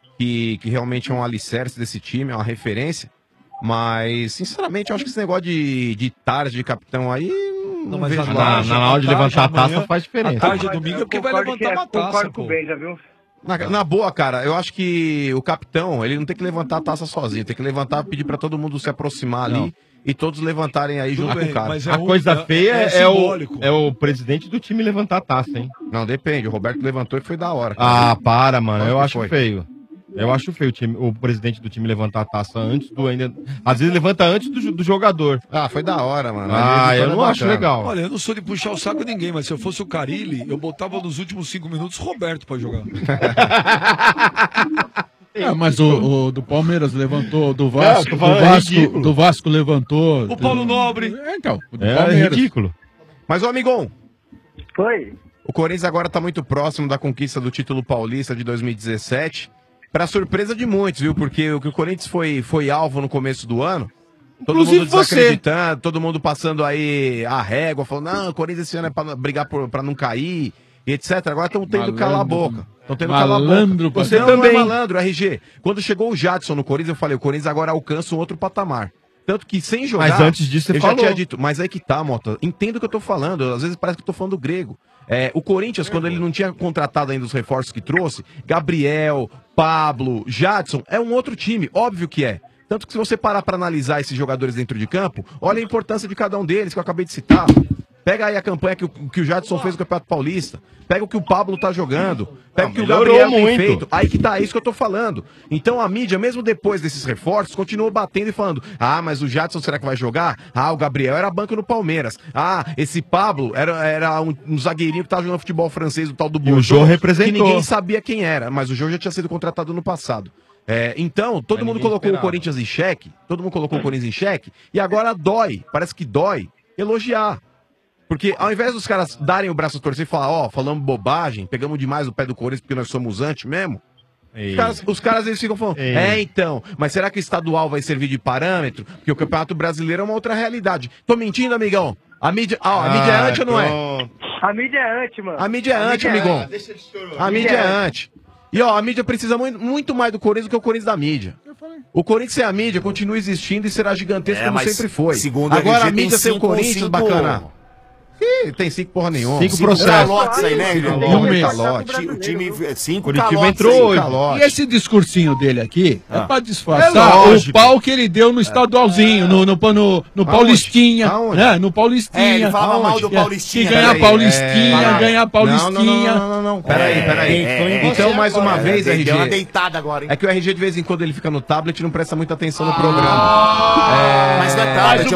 que realmente é um alicerce desse time, é uma referência. Mas, sinceramente, eu acho que esse negócio de tarde de capitão aí. Não, mas vejo a lá. tarde- Na hora de levantar a taça faz diferença. A tarde é domingo é porque vai levantar uma taça, Concordo com pô. o Benja, viu? Na boa, cara, eu acho que o capitão, ele não tem que levantar a taça sozinho, tem que levantar, pedir pra todo mundo se aproximar ali e todos levantarem aí junto com o cara. A coisa feia é o presidente do time levantar a taça, hein? Não, depende, o Roberto levantou e foi da hora. Ah, para, mano, Acho eu que acho foi. feio. Eu acho feio o presidente do time levantar a taça antes do ainda. Às vezes levanta antes do jogador. Ah, foi da hora, mano. Ah, eu não acho legal. Olha, eu não sou de puxar o saco de ninguém, mas se eu fosse o Carilli, eu botava nos últimos 5 minutos Roberto pra jogar. É, mas o do Palmeiras levantou, do Vasco, tô falando, é ridículo. do Vasco levantou. O Paulo Nobre. Então, o do É Palmeiras. ridículo. Mas, ô amigão, Foi. o Corinthians agora tá muito próximo da conquista do título paulista de 2017. Pra surpresa de muitos, viu? Porque o que o Corinthians foi alvo no começo do ano. Todo Inclusive mundo você. desacreditando, todo mundo passando aí a régua, falando, não, o Corinthians esse ano é pra brigar pra não cair, e etc. Agora estão tendo que calar a boca. Estão tendo que calar a Malandro, boca. você Não, também. Não é malandro, RG. Quando chegou o Jadson no Corinthians, eu falei, o Corinthians agora alcança um outro patamar. Tanto que sem jogar... Mas antes disso você eu falou. já tinha dito, mas aí que tá, Mota. Entendo o que eu tô falando. Às vezes parece que eu tô falando grego. O Corinthians, quando ele não tinha contratado ainda os reforços que trouxe, Gabriel, Pablo, Jadson, é um outro time. Óbvio que é. Tanto que se você parar pra analisar esses jogadores dentro de campo, olha a importância de cada um deles, que eu acabei de citar. Pega aí a campanha que o Jadson fez no Campeonato Paulista. Pega o que o Pablo tá jogando. Pega o que o melhorou Gabriel tem muito. feito. Aí que tá, é isso que eu tô falando. Então a mídia, mesmo depois desses reforços, continuou batendo e falando: ah, mas o Jadson será que vai jogar? Ah, o Gabriel era banco no Palmeiras. Ah, esse Pablo era um zagueirinho que tava jogando futebol francês, o tal do E o Jô representou. Que ninguém sabia quem era, mas o Jô já tinha sido contratado no passado. Então, todo mundo colocou o Corinthians em xeque, todo mundo colocou o Corinthians em xeque, e agora dói, parece que dói elogiar. Porque ao invés dos caras darem o braço a torcer e falar, ó, falamos bobagem, pegamos demais o pé do Corinthians porque nós somos anti mesmo, os caras eles ficam falando, então, mas será que o estadual vai servir de parâmetro? Porque o Campeonato Brasileiro é uma outra realidade. Tô mentindo, amigão? A mídia é anti ou não é? A mídia é anti, mano. A mídia é anti, amigão. A mídia é anti. E ó, a mídia precisa muito mais do Corinthians do que o Corinthians da mídia. O Corinthians sem a mídia continua existindo e será gigantesco como sempre foi. Agora a mídia sem o Corinthians, bacana. Ih, tem 5 porra nenhuma. 5 calotes aí, né? Calote. O time, 5 Curitiba calotes. entrou aí. hoje. E esse discursinho dele aqui é pra disfarçar o pau que ele deu no estadualzinho, no Paulistinha, né? No Paulistinha. Ele falava mal do Paulistinha. Que ganhar Paulistinha, ganhar Paulistinha. Não. Peraí. Então, mais uma vez, RG. Deu uma deitada agora, hein? É que o RG, de vez em quando, ele fica no tablet e não presta muita atenção no programa. Mas não é tablet,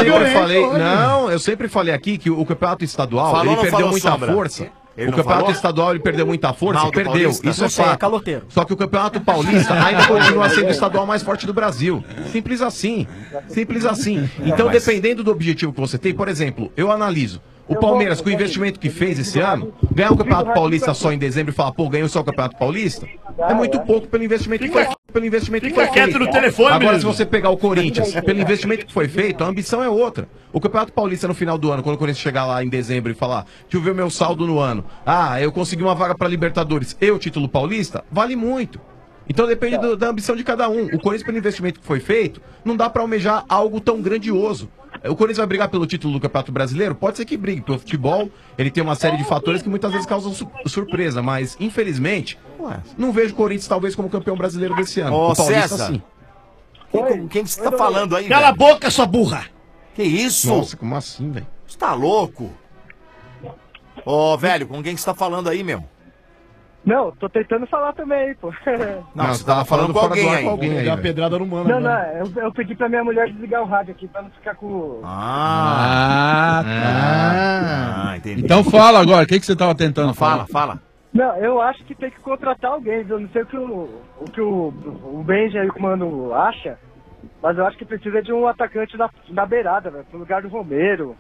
eu sempre falei aqui que o campeonato estadual, Falou, ele perdeu falou, muita Sombra? força. Ele O não campeonato falou? estadual, ele perdeu muita força, Mal do perdeu. Paulista? Isso é Você é fato. caloteiro. Só que o campeonato paulista ainda continua sendo o estadual mais forte do Brasil. Simples assim. Simples assim. Então, dependendo do objetivo que você tem, por exemplo, eu analiso. O Palmeiras, com o investimento que fez esse ano, ganhar o Campeonato Paulista só em dezembro e falar, pô, ganhou só o Campeonato Paulista, é muito pouco pelo investimento que foi feito. Fica quieto no telefone, Agora, menino. se você pegar o Corinthians, pelo investimento que foi feito, a ambição é outra. O Campeonato Paulista no final do ano, quando o Corinthians chegar lá em dezembro e falar, deixa eu ver o meu saldo no ano. Ah, eu consegui uma vaga pra Libertadores e o título paulista, vale muito. Então depende da ambição de cada um. O Corinthians, pelo investimento que foi feito, não dá pra almejar algo tão grandioso. O Corinthians vai brigar pelo título do Campeonato Brasileiro? Pode ser que brigue, porque o futebol ele tem uma série de fatores que muitas vezes causam surpresa, mas infelizmente não vejo o Corinthians talvez como campeão brasileiro desse ano. Ô, o Paulista César. sim. Quem que você tá falando aí, Cala a velho? boca, sua burra! Que isso? Nossa, como assim, velho? Você tá louco? Ô, velho, com quem que você tá falando aí, meu? Não, tô tentando falar também, pô. Não, você tava falando com alguém aí. Pegar a pedrada no mano. Não, eu pedi pra minha mulher desligar o rádio aqui, pra não ficar com... Entendi. Então fala agora, o que você tava tentando falar? Fala. Não, eu acho que tem que contratar alguém, eu não sei o que o Benja e o Mano acha, mas eu acho que precisa de um atacante da beirada, velho, pro lugar do Romero.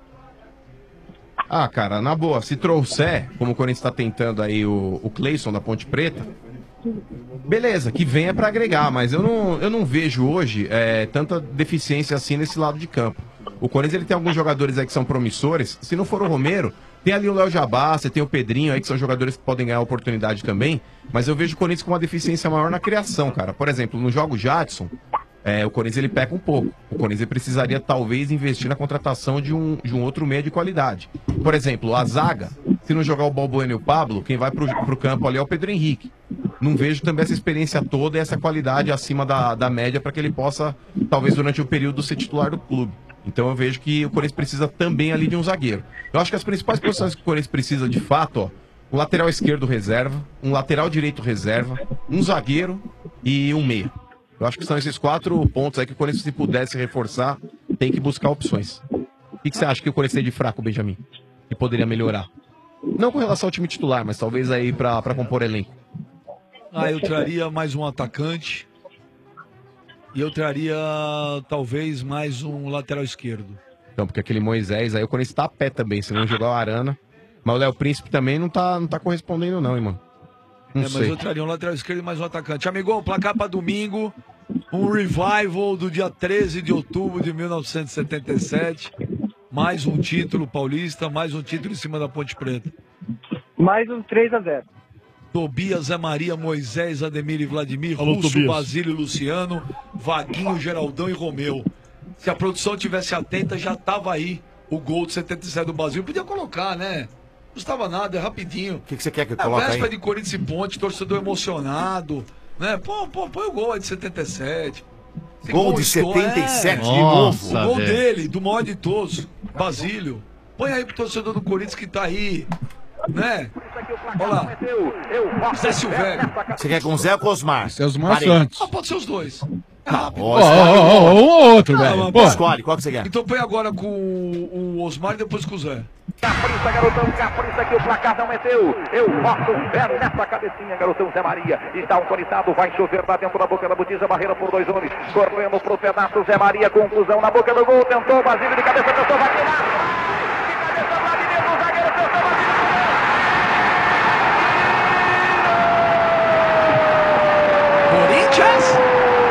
Ah, cara, na boa, se trouxer, como o Corinthians tá tentando aí o Cleison da Ponte Preta, beleza, que venha pra agregar, mas eu não vejo hoje tanta deficiência assim nesse lado de campo. O Corinthians ele tem alguns jogadores aí que são promissores, se não for o Romero, tem ali o Léo Jabá, você tem o Pedrinho aí, que são jogadores que podem ganhar oportunidade também, mas eu vejo o Corinthians com uma deficiência maior na criação, cara. Por exemplo, no jogo Jadson, o Corinthians ele peca um pouco. O Corinthians ele precisaria talvez investir na contratação de um outro meia de qualidade. Por exemplo, a zaga, se não jogar o Balbuena e o Pablo, quem vai pro campo ali é o Pedro Henrique. Não vejo também essa experiência toda e essa qualidade acima da média para que ele possa, talvez durante o período, ser titular do clube. Então eu vejo que o Corinthians precisa também ali de um zagueiro. Eu acho que as principais posições que o Corinthians precisa de fato, ó, um lateral esquerdo reserva, um lateral direito reserva, um zagueiro e um meia. Eu acho que são esses 4 pontos aí que o Corinthians, se pudesse reforçar, tem que buscar opções. O que você acha que o Corinthians tem de fraco, Benjamin? Que poderia melhorar? Não com relação ao time titular, mas talvez aí pra compor elenco. Eu traria mais um atacante. E eu traria talvez mais um lateral esquerdo. Então, porque aquele Moisés aí, o Corinthians tá a pé também, se não jogar o Arana. Mas o Léo Príncipe também não tá correspondendo não, hein, mano. Não Mas sei. eu traria um lateral esquerdo e mais um atacante. Amigão, placar pra domingo. Um revival do dia 13 de outubro de 1977. Mais um título paulista, mais um título em cima da Ponte Preta. Mais um 3-0. Tobias, Zé Maria, Moisés, Ademir e Vladimir, Alô, Russo, Tobias. Basílio, Luciano, Vaguinho, Geraldão e Romeu. Se a produção tivesse atenta, já tava aí o gol de 77 do Brasil. Podia colocar, né? Não custava nada, é rapidinho. O que você quer que eu coloque aí? Véspera de Corinthians e Ponte, torcedor emocionado, né? Põe o gol aí de 77. Esse Gol de estoura, 77 de novo? O gol velho. dele, do maior de todos, Basílio. Põe aí pro torcedor do Corinthians que tá aí, né? Olha lá. Zé Silvério. Você quer com o Zé ou com o Osmar? Zé Osmar Santos. Pode ser os dois. rápido. Um ou outro, velho. Pô. Escolhe, qual que você quer? Então põe agora com o Osmar e depois com o Zé. Capricha, garotão, capricha que o placar não é teu. Eu boto um pé nessa cabecinha, garotão Zé Maria. Está autorizado, vai chover lá dentro da boca da botija, barreira por 2 homens. Correndo pro pedaço, Zé Maria, conclusão na boca do gol. Tentou, Basílio de cabeça, tentou, vai tirar. De cabeça, Vladimir, o zagueiro, tentou, Corinthians.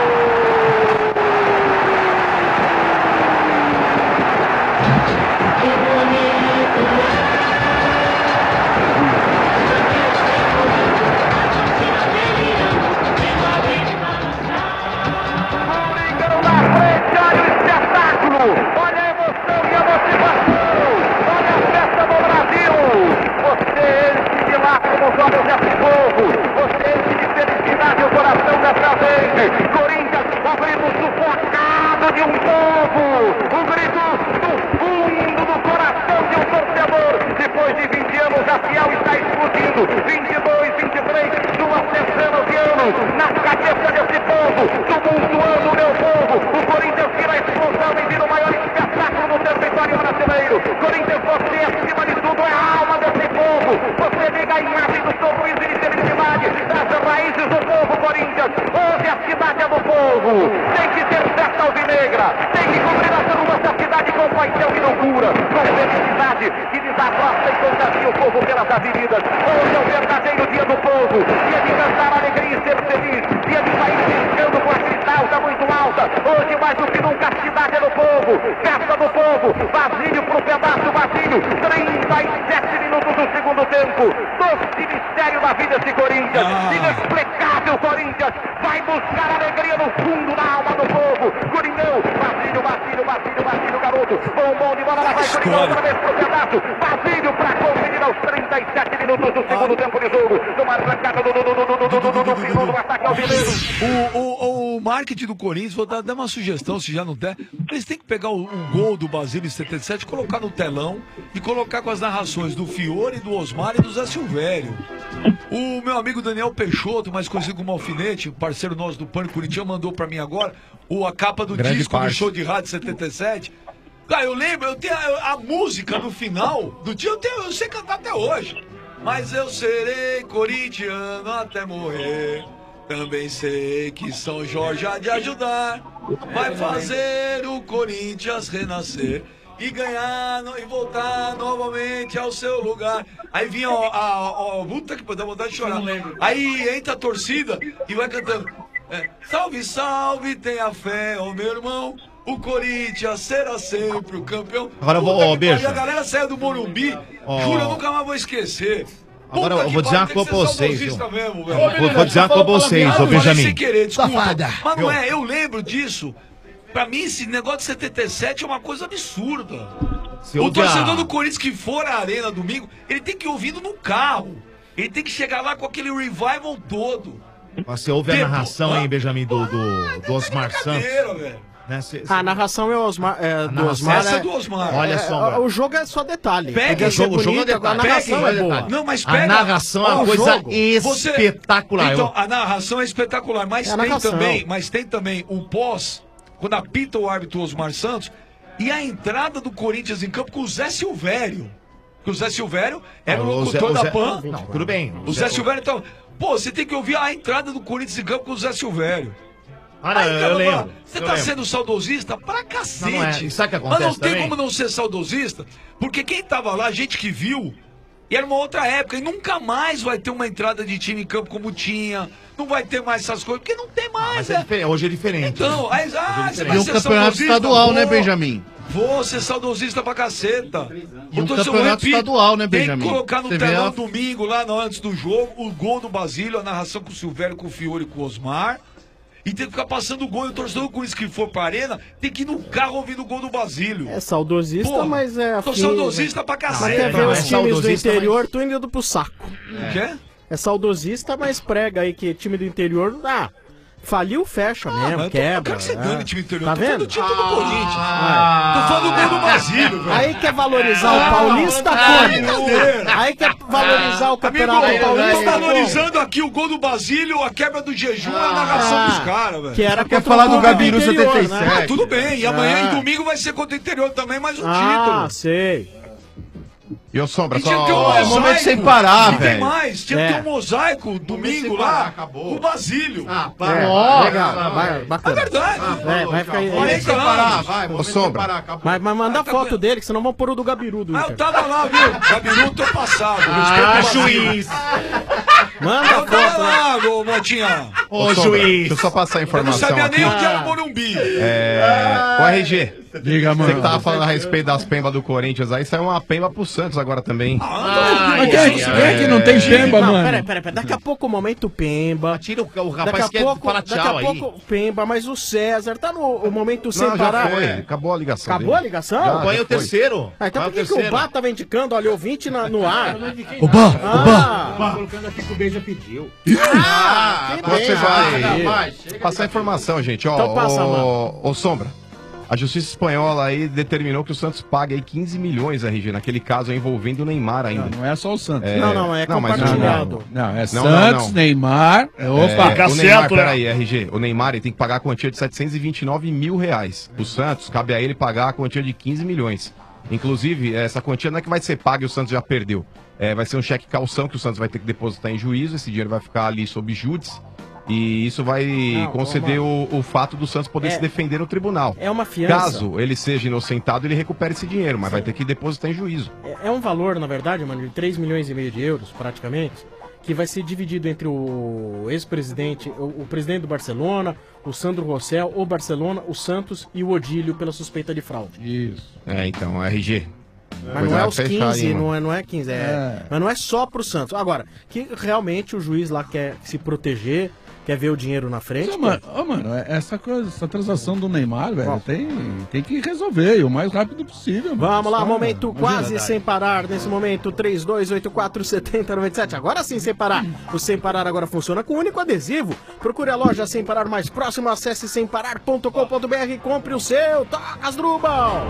Olha a emoção e a motivação. Olha a festa do Brasil. Você enche de lágrimas os olhos desse povo. Você enche de felicidade o coração dessa vez. Corinthians, o grito sufocado de um povo. O grito do fundo do coração de um torcedor. Depois de 20 anos, a Fiel está explodindo. 22, 23, 2 centenas de anos. Na cabeça desse povo. Tumultuando o meu povo. O Corinthians tira a explosão e vira o maior espetáculo do território brasileiro. Corinthians, você, acima de tudo, é a alma desse povo. Você liga a imagem do sorriso e de felicidade das raízes do povo, Corinthians. Hoje a cidade é do povo. Tem que ter festa alvinegra. Tem que cobrir a rua da cidade com paixão e loucura. Com felicidade que desabraça e contagia o povo pelas avenidas. Hoje é o verdadeiro dia do povo. Dia de cantar alegria e ser feliz. Dia de sair piscando com a cristalta muito alta. Hoje mais do que nunca a cidade é do povo. Festa do povo. Basílio pro pedaço, Basílio. 37 minutos do segundo tempo. Doce mistério da vida esse Corinthians. Inexplicável Corinthians. Vai buscar alegria no fundo da alma do povo. Coringão. Basílio, Basílio, Basílio, Basílio, garoto. Bombom de bola, lá vai Coringão outra vez pro pedaço. Basílio pra conferir aos 37 minutos do segundo tempo de jogo. Numa arrancada do final do ataque ao Mineiro. O marketing do Corinthians, vou dar uma sugestão, se já não der. Eles têm que pegar o gol do Basílio em 77, colocar no telão e colocar com as narrações do Fiore, do Osmar e do Zé Silvério. O meu amigo Daniel Peixoto, mais conhecido como Alfinete, parceiro nosso do Pânico Corinthians, mandou pra mim agora a capa do Grande disco parte. do show de rádio 77. Cara, eu lembro, eu tenho a música no final do dia, eu sei cantar até hoje. Mas eu serei corintiano até morrer. Também sei que São Jorge há de ajudar. Vai fazer o Corinthians renascer e ganhar e voltar novamente ao seu lugar. Aí vinha a puta que dá vontade de chorar. Aí entra a torcida e vai cantando. Salve, salve, tenha fé, ó meu irmão. O Corinthians será sempre o campeão. Agora eu vou, beijo. E a galera saiu do Morumbi. Juro, eu nunca mais vou esquecer. Agora eu vou dizer uma coisa pra vocês, viu? Mesmo, Vou dizer uma coisa pra vocês, ô Benjamin. Sem querer, desculpa. Mas não é, eu lembro disso. Pra mim, esse negócio de 77 é uma coisa absurda. O torcedor do Corinthians que for à arena domingo, ele tem que ir ouvindo no carro. Ele tem que chegar lá com aquele revival todo. Você ouve a narração, hein, Benjamin, do Osmar Santos? Velho. A narração é do Osmar. Essa é do Osmar. Olha só, o jogo é só detalhe. Pega o jogo é detalhe. A narração é boa. Não, mas pega. A narração é uma coisa espetacular. Então, a narração é espetacular, mas tem também o pós, quando apita o árbitro Osmar Santos, e a entrada do Corinthians em campo com o Zé Silvério. Porque o Zé Silvério era o locutor da PAN. Não, tudo bem. O Zé Silvério, então... Pô, você tem que ouvir a entrada do Corinthians em campo com o Zé Silvério. Eu lembro. Você tá sendo saudosista pra cacete. Não é. E sabe o que acontece Mas não tem também? como não ser saudosista, porque quem tava lá, gente que viu, e era uma outra época, e nunca mais vai ter uma entrada de time em campo como tinha, não vai ter mais essas coisas, porque não tem mais. Mas é diferente. Hoje é diferente. Então, você vai E o ser campeonato saudosista, estadual, né, Benjamin? Vou ser saudosista pra caceta. E o campeonato estadual, né, Benjamin? Tem que colocar no Você vê telão a- domingo, lá antes do jogo, o gol do Basílio, a narração com o Silvério, com o Fiore e com o Osmar. E tem que ficar passando o gol. E o torcedor do Corinthians que for pra arena tem que ir no carro ouvindo o gol do Basílio. É saudosista, Porra, mas é tô afim, saudosista né? pra cacete. Mas quer ver os times do interior, tô indo pro saco. Quê? É saudosista, mas prega aí que time do interior, Faliu, fecha mesmo, eu quebra. quero que você ganhe o time interior. Tá Tô falando vendo? do time do Corinthians. Tô falando do gol do Basílio, velho. Aí quer valorizar o Paulista como? Aí quer valorizar o Campeonato Paulista Tá valorizando aqui o gol do Basílio, a quebra do jejum, a narração dos caras, velho. Que era Quer contra o Gabiru 77. Ah, tudo bem. E amanhã e domingo vai ser contra o interior também, mais um título. Ah, sei. E o Sombra, E tinha que ter um mosaico. momento sem parar, E tem velho. mais, tinha que ter um mosaico domingo lá, o Basílio. Legal, bacana. É verdade. Vai ficar aí. Momento sem parar, vai. Ô, Sombra. Mas manda foto dele, que senão vão pôr o do Gabiru do Inter. Eu tava lá, viu? Gabiru teu passado. juiz. Manda eu tava foto, lá, ô Motinha. Ô, Sombra, deixa eu só passar a Eu não informação sabia aqui. nem onde era o Morumbi. O RG. Diga, mano. Você que tava falando a respeito das pembas do Corinthians aí, saiu uma pemba pro Santos agora também. Mas quem é que não tem pemba, Não, mano? peraí. Daqui a pouco o momento Pemba. Tira o rapaz Daqui que a pouco, fala daqui a tchau aí. pouco Pemba, mas o César tá no momento sem Não, já parar. foi. Acabou a ligação Acabou a dele. ligação? Já, Põe já o foi. terceiro. Ah, então Põe por que o Bá tava indicando, olha, ouvinte no ar? O Bá, Ah, Colocando aqui que o Beija pediu. Agora você vai vai. passar a informação, gente. Ó, Então passa, ô, Sombra. A justiça espanhola aí determinou que o Santos pague aí 15 milhões, RG, naquele caso envolvendo o Neymar ainda. Não é só o Santos. Não, é compartilhado. Não, é Não, Santos, não. Neymar. Opa, o Neymar, peraí, RG. O Neymar ele tem que pagar a quantia de 729 mil reais. O Santos, cabe a ele pagar a quantia de 15 milhões. Inclusive, essa quantia não é que vai ser paga e o Santos já perdeu. Vai ser um cheque calção que o Santos vai ter que depositar em juízo. Esse dinheiro vai ficar ali sob júdice. E isso vai conceder o fato do Santos poder se defender no tribunal. É uma fiança. Caso ele seja inocentado, ele recupera esse dinheiro, mas vai ter que depositar em juízo. É um valor, na verdade, mano, de 3 milhões e meio de euros, praticamente, que vai ser dividido entre o ex-presidente, o presidente do Barcelona, o Sandro Rossell, o Barcelona, o Santos e o Odílio pela suspeita de fraude. Isso. Então, RG. Mas não é os 15, não é 15, mas não é só pro Santos. Agora, que realmente o juiz lá quer se proteger, quer ver o dinheiro na frente. Mano, essa transação do Neymar, velho, tem que resolver e o mais rápido possível. Mano. Vamos lá, momento quase sem parar. Nesse momento, 32847097. Agora sim, sem parar. O Sem Parar agora funciona com um único adesivo. Procure a loja Sem Parar mais próximo, acesse semparar.com.br e compre o seu. Toca, Asdrubal!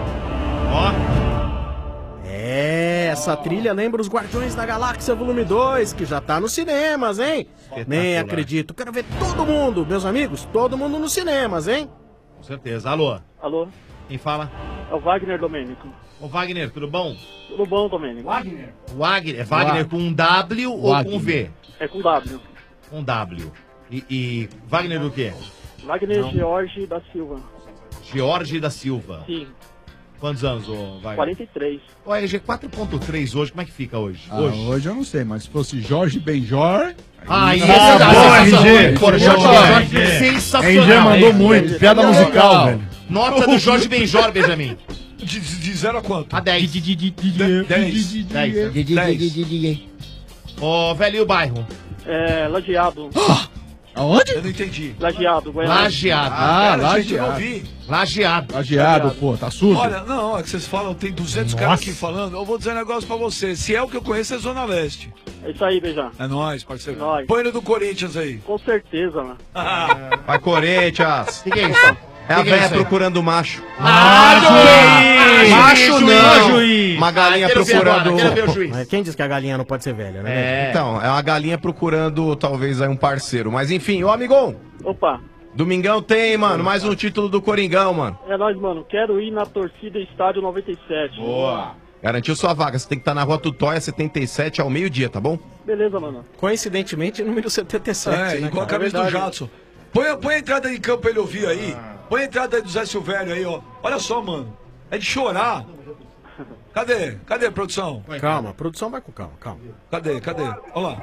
Essa trilha lembra os Guardiões da Galáxia Volume 2, que já tá nos cinemas, hein? Nem acredito. Quero ver todo mundo, meus amigos, todo mundo nos cinemas, hein? Com certeza. Alô? Alô? Quem fala? É o Wagner Domênico. Ô Wagner, tudo bom? Tudo bom, Domênico? Wagner. É Wagner com um W ou com um V? É com W. Com W. E Wagner do quê? Wagner George da Silva. George da Silva. Sim. Quantos anos, ô Wagner? 43. O RG 4.3 hoje, como é que fica hoje? Hoje eu não sei, mas se fosse Jorge Benjor... Aí, bom, RG. Sensacional. RG mandou muito, piada musical, velho. Nota do Jorge Benjor, Benjamin. De 0 a quanto? A 10. 10. Ó, velho, e o bairro? É, Lajeado. Aonde? Eu não entendi. Lajeado, Goiás. Lajeado. Lajeado. Lajeado, pô, tá surdo? Olha, não, é que vocês falam, tem 200 caras aqui falando. Eu vou dizer um negócio pra você. Se é o que eu conheço, é Zona Leste. É isso aí, Beijão. É nóis, parceiro. Nóis. Põe no do Corinthians aí. Com certeza, mano. Vai, Corinthians. O que é isso? É a velha procurando macho. Macho não. Uma galinha procurando... Mas quem diz que a galinha não pode ser velha, né? Então, é uma galinha procurando talvez aí um parceiro. Mas enfim, ô amigão. Opa. Domingão tem, mano, mais um título do Coringão, mano. É nóis, mano. Quero ir na torcida Estádio 97. Boa. Garantiu sua vaga, você tem que estar na Rua Tutóia 77 ao meio-dia, tá bom? Beleza, mano. Coincidentemente, número 77. Igual a camisa do Jadson. Põe a entrada em campo pra ele ouvir aí. Põe a entrada aí do Zé Silvério aí, ó. Olha só, mano. É de chorar. Cadê, produção? Calma, a produção vai com calma. Cadê? Olha lá.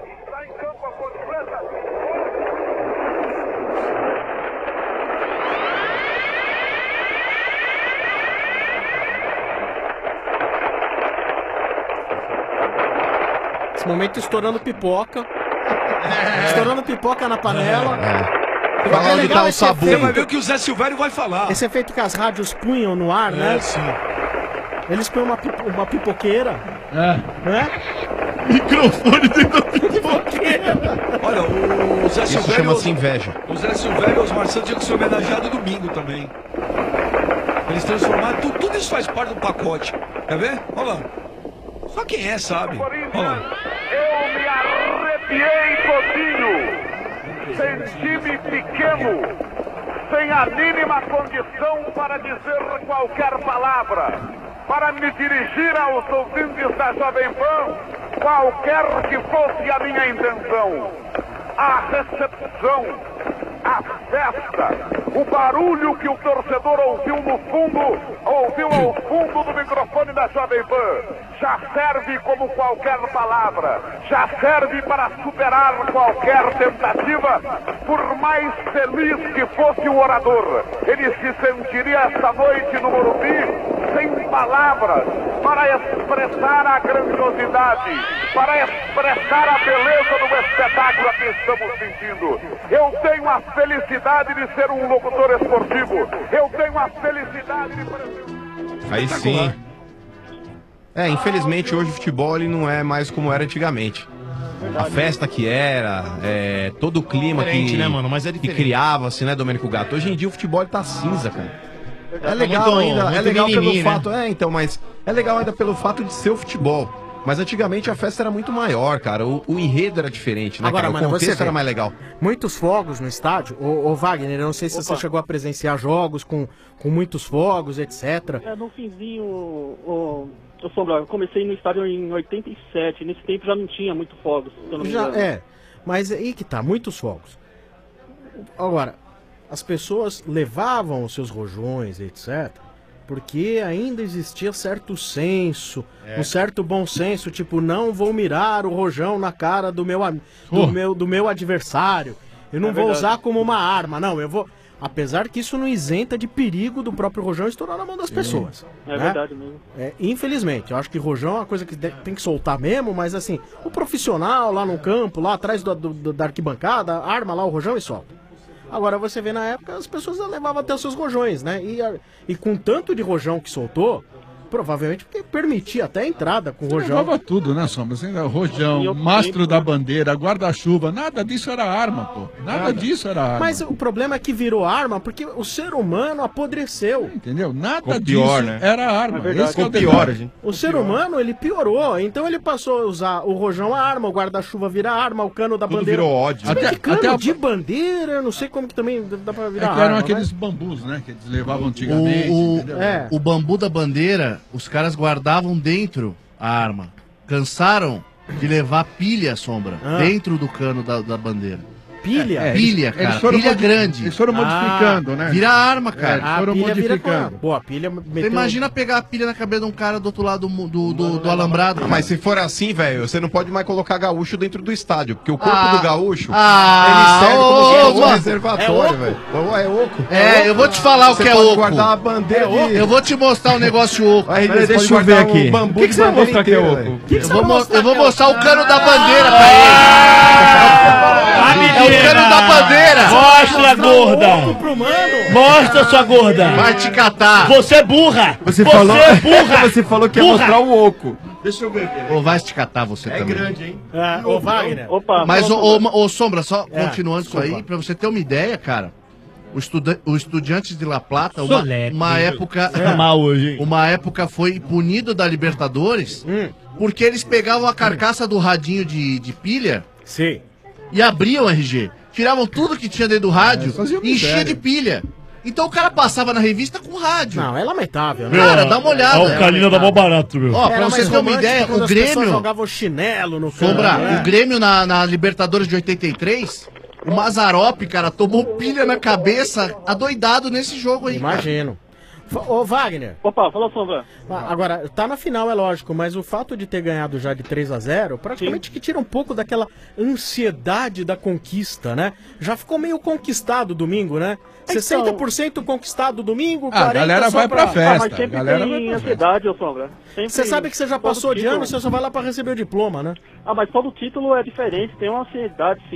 Esse momento estourando pipoca. Estourando pipoca na panela. Fala onde tá o sabor. Você vai ver o que o Zé Silvério vai falar. Esse efeito que as rádios punham no ar, né? Sim. Eles põem uma pipoqueira. Né? Microfone dentro da pipoqueira. Olha, o Zé Isso Silvério... chama-se inveja. O Zé Silvério e os Marcelo tinham que ser homenageados domingo também. Eles transformaram... Tudo isso faz parte do pacote. Quer ver? Olha lá. Só quem é, sabe. Olha lá. Eu me arrepiei todinho. Senti-me pequeno, sem a mínima condição para dizer qualquer palavra, para me dirigir aos ouvintes da Jovem Pan, qualquer que fosse a minha intenção. A recepção, a festa, o barulho que o torcedor ouviu ao fundo do microfone da Jovem Pan, já serve como qualquer palavra, já serve para superar qualquer tentativa, por mais feliz que fosse o orador. Ele se sentiria esta noite no Morumbi sem palavras para expressar a grandiosidade, para expressar a beleza do espetáculo que estamos sentindo. Eu tenho a felicidade de ser um locutor esportivo. Eu tenho a felicidade de... Aí sim. Infelizmente hoje o futebol ele não é mais como era antigamente. A festa que era, todo o clima Diferente, que, né, mano? Mas é que diferente. criava-se, né, Domênico Gato? Hoje em dia o futebol ele tá cinza, cara. É legal muito- ainda, é muito legal mimimi, pelo né? fato, mas é legal ainda pelo fato de ser o futebol. Mas antigamente a festa era muito maior, cara. O enredo era diferente, né, Agora, cara? mano, O você contexto vê, era mais legal. Muitos fogos no estádio. Ô Wagner, eu não sei se você chegou a presenciar jogos com muitos fogos, etc. No finzinho, ô Sombra, eu comecei no estádio em 87, nesse tempo já não tinha muito fogos, se eu não me engano. Mas aí que tá, muitos fogos. Agora, as pessoas levavam os seus rojões, etc., porque ainda existia certo senso, um certo bom senso, tipo, não vou mirar o rojão na cara do meu adversário, eu não vou verdade. usar como uma arma, não, eu vou... Apesar que isso não isenta de perigo do próprio rojão estourar na mão das pessoas. É né? verdade mesmo. Infelizmente, eu acho que rojão é uma coisa que tem que soltar mesmo, mas assim, o profissional lá no campo, lá atrás da arquibancada, arma lá o rojão e solta. Agora você vê na época, as pessoas levavam até os seus rojões, né? E com tanto de rojão que soltou, provavelmente porque permitia até a entrada com rojão. Levava tudo, né, Sombra? Assim, rojão, mastro da bandeira, guarda-chuva, nada disso era arma, pô. Nada disso era arma. Mas o problema é que virou arma porque o ser humano apodreceu. Entendeu? Nada Ficou disso pior, né? era arma. verdade. Esse que é o Ficou detalhe. pior, gente. O ser humano, ele piorou. Então ele passou a usar o rojão a arma, o guarda-chuva vira arma, o cano da Tudo bandeira. virou ódio. Se bem que cano até de bandeira, eu não sei como que também dá pra virar que eram arma, aqueles né? bambus, né? Que eles levavam antigamente. entendeu? O bambu da bandeira, os caras guardavam dentro a arma. Cansaram de levar pilha, Sombra, dentro do cano da bandeira. Pilha? Pilha, eles cara. foram Pilha modi- grande. eles foram modificando, né? Vira arma, cara. Eles foram modificando. Pô, a pilha Você imagina pegar a pilha na cabeça de um cara do outro lado do alambrado. cara. Mas se for assim, velho, você não pode mais colocar gaúcho dentro do estádio, porque o corpo Ah. do gaúcho, Ah, ele serve como se fosse um mano. reservatório, velho. É oco. É, eu vou te falar o Você que é pode oco. guardar a bandeira de... Eu vou te mostrar um negócio oco. Aí, Peraí, deixa eu ver aqui. O que você vai mostrar que é oco? Eu vou mostrar o cano da bandeira pra ele. É o cano da bandeira. Mostra, gorda! Mostra, sua gorda! Vai te catar. Você é burra! Você é falou- burra! Você falou que ia Burra. mostrar o oco. Deixa eu ver. Ô, vai te catar você também. grande, hein? Ô, Wagner. Opa, Mas, fala, ô, Sombra, só É, continuando desculpa. isso aí, pra você ter uma ideia, cara. O Estudiantes de La Plata, Soleque. uma época. Tá mal hoje, hein? Uma época foi punido da Libertadores porque eles pegavam a carcaça do radinho de pilha Sim. e abriam o RG. Tiravam tudo que tinha dentro do rádio faziam e enchia miséria. de pilha. Então o cara passava na revista com rádio. Não, é lamentável, né? Cara, dá uma olhada. Ó, o Calina dá mó barato, meu. Ó, pra Era você mais ter uma romântico ideia, quando o as pessoas Grêmio. jogavam chinelo no campo, Sombra, né? o Grêmio na Libertadores de 83, o Mazzaropi, cara, tomou pilha na cabeça, adoidado nesse jogo aí. Imagino. Ô, Wagner. Opa, fala, Sombra. Agora, tá na final, é lógico, mas o fato de ter ganhado já de 3-0, praticamente que tira um pouco daquela ansiedade da conquista, né? Já ficou meio conquistado domingo, né? 60% conquistado domingo, 40% A galera só vai pra festa. Mas sempre galera vai tem pra ansiedade, ô Sombra. Sempre- Você sabe que você já todo passou de título. ano, você só vai lá pra receber o diploma, né? Ah, mas todo título é diferente, tem uma ansiedade, sim.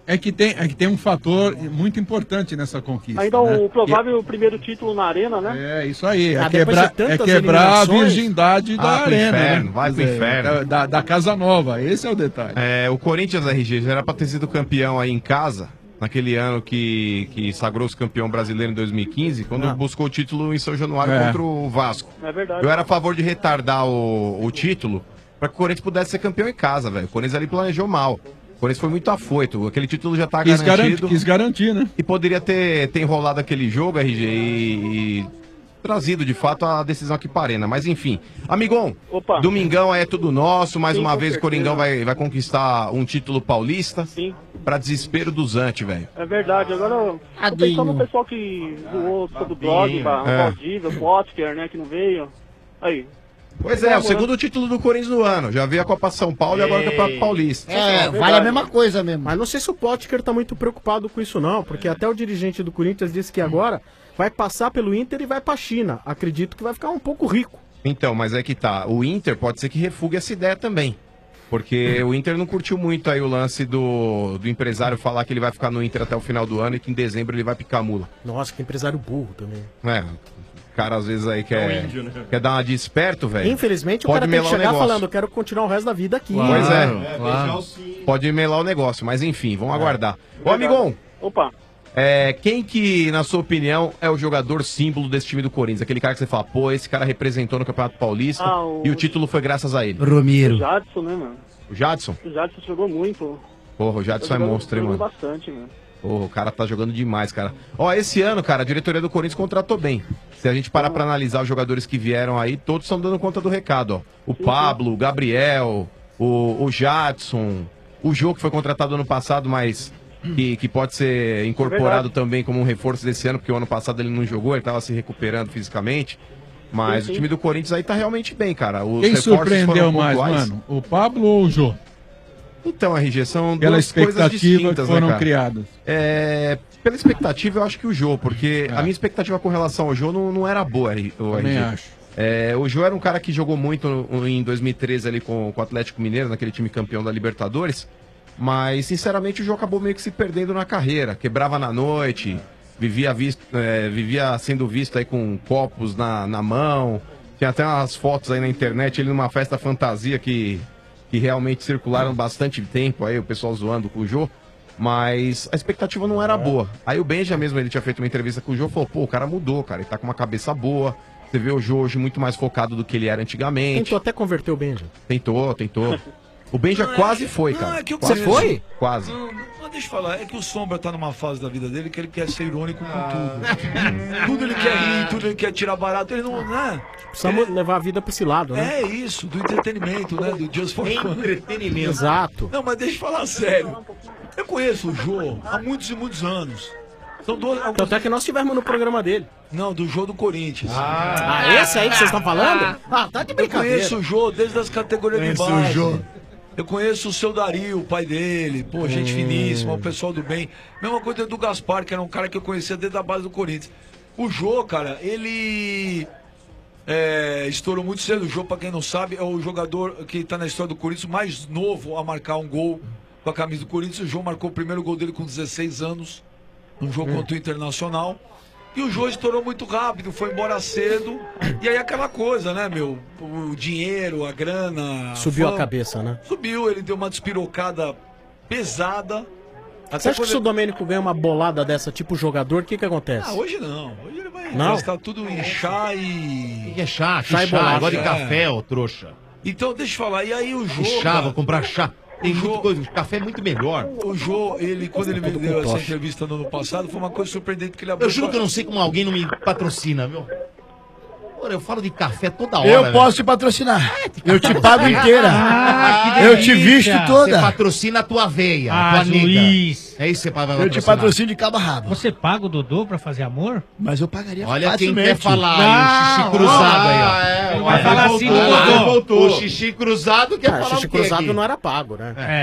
É que tem um fator muito importante nessa conquista. Ainda né? o provável primeiro título na Arena, né? É isso aí, é depois de quebrar tantas a eliminações. virgindade da pro arena. inferno, né? vai pro Quer dizer, inferno. Da Casa Nova, esse é o detalhe. É, o Corinthians, RG, já era pra ter sido campeão aí em casa, naquele ano que sagrou-se campeão brasileiro em 2015, quando buscou o título em São Januário contra o Vasco. É verdade. Eu era a favor de retardar o título pra que o Corinthians pudesse ser campeão em casa, velho. O Corinthians ali planejou mal. O Corinthians foi muito afoito. Aquele título já tá garantido. Quis garantir, né? E poderia ter enrolado aquele jogo, RG, e trazido, de fato, a decisão aqui para a Arena. Mas, enfim. Amigão, domingão é tudo nosso. Mais uma vez o Coringão vai conquistar um título paulista. Sim. Pra desespero do Zante, velho. É verdade. Agora, eu tô pensando no pessoal que doou sobre o blog, o Valdívia, o Potker, né, que não veio. Aí. Pois é, o segundo título do Corinthians no ano. Já veio a Copa São Paulo e agora o Campeonato Paulista. Vale a mesma coisa mesmo. Mas não sei se o Potker tá muito preocupado com isso não, porque até o dirigente do Corinthians disse que agora vai passar pelo Inter e vai pra China. Acredito que vai ficar um pouco rico. Então, mas é que tá. O Inter pode ser que refugue essa ideia também. Porque o Inter não curtiu muito aí o lance do empresário falar que ele vai ficar no Inter até o final do ano e que em dezembro ele vai picar a mula. Nossa, que empresário burro também. É, o cara às vezes aí quer, índio, né? quer dar uma de esperto, velho. Infelizmente o Pode cara tem que melar o chegar negócio. falando, eu quero continuar o resto da vida aqui. Pois é. Pode melar o negócio, mas enfim, vamos aguardar. Ô, amigão. Opa. Quem que, na sua opinião, é o jogador símbolo desse time do Corinthians? Aquele cara que você fala, pô, esse cara representou no Campeonato Paulista e o título foi graças a ele. O Jadson, né, mano? O Jadson? O Jadson jogou muito. Porra, o Jadson é monstro, hein, jogou mano? bastante, mano. Porra, o cara tá jogando demais, cara. Ó, esse ano, cara, a diretoria do Corinthians contratou bem. Se a gente parar pra analisar os jogadores que vieram aí, todos estão dando conta do recado, ó. O Pablo, o Gabriel, o Jadson, o Jô, que foi contratado ano passado, mas que pode ser incorporado também como um reforço desse ano, porque o ano passado ele não jogou, ele tava se recuperando fisicamente. Mas o time do Corinthians aí tá realmente bem, cara. Os Quem reforços surpreendeu foram mais, pontuais. mano? O Pablo ou o Jô? Então, RG, são Pela duas coisas expectativa distintas, que foram né, cara? criadas. Pela expectativa, eu acho que o Jô, porque a minha expectativa com relação ao Jô não era boa, RG. Também acho. O Jô era um cara que jogou muito em 2013 ali com o Atlético Mineiro, naquele time campeão da Libertadores, mas, sinceramente, o Jô acabou meio que se perdendo na carreira. Quebrava na noite, vivia sendo visto aí com copos na mão. Tinha até umas fotos aí na internet, ele numa festa fantasia que realmente circularam bastante tempo aí, o pessoal zoando com o Jô. Mas a expectativa não era boa. Aí o Benja mesmo, ele tinha feito uma entrevista com o Jô, falou, pô, o cara mudou, cara, ele tá com uma cabeça boa. Você vê o Jô hoje muito mais focado do que ele era antigamente. Tentou até converter o Benja. Tentou. O Benja quase foi, cara. Você foi? Quase. Não, deixa eu falar, é que o Sombra tá numa fase da vida dele que ele quer ser irônico com tudo. Tudo ele quer rir, tudo ele quer tirar barato, ele não, né? Precisamos levar a vida pra esse lado, né? É isso, do entretenimento, né? Do Just for Fun. Entretenimento. Exato. Não, mas deixa eu falar sério. Eu conheço o Jô há muitos e muitos anos. São dois. Tanto é que nós estivemos no programa dele. Não, do Jô do Corinthians. Esse aí que vocês estão falando? Tá de brincadeira. Eu conheço o Jô desde as categorias de Conhece o base. Jô. Eu conheço o seu Dario, o pai dele, pô, gente finíssima, o pessoal do bem. Mesma coisa do Gaspar, que era um cara que eu conhecia desde a base do Corinthians. O Jô, cara, ele estourou muito cedo. O Jô, pra quem não sabe, é o jogador que tá na história do Corinthians mais novo a marcar um gol com a camisa do Corinthians. O Jô marcou o primeiro gol dele com 16 anos, num jogo contra o Internacional. E o Jô estourou muito rápido, foi embora cedo. E aí aquela coisa, né, meu? O dinheiro, a grana. Subiu a cabeça, né? Subiu, ele deu uma despirocada pesada. Você acha que se o Domênico ganha uma bolada dessa, tipo jogador, o que acontece? Hoje não. Hoje ele vai Não? gastar tudo em chá e. O que é chá? Chá e bolacha. Agora de café, ô trouxa. Então, deixa eu falar. E aí o Jô. E chá, cara, vou comprar chá. Tem muita coisa. Café é muito melhor. O Jô, ele, quando ele me deu essa entrevista no ano passado, foi uma coisa surpreendente que ele abriu. Eu juro que eu não sei como alguém não me patrocina, viu? Ora, eu falo de café toda hora. Eu posso te patrocinar. Eu te pago inteira. que Eu te visto toda. Você patrocina a tua veia, a tua nega. Luiz. É isso que você vai Eu te patrocino de cabo a rabo. Você paga o Dodô pra fazer amor? Mas eu pagaria Olha quem facilmente. quer falar aí, o xixi cruzado aí, ó. Não vai falar assim do Dodô. Voltou. O xixi cruzado quer Cara, falar xixi o quê cruzado aqui? não era pago, né?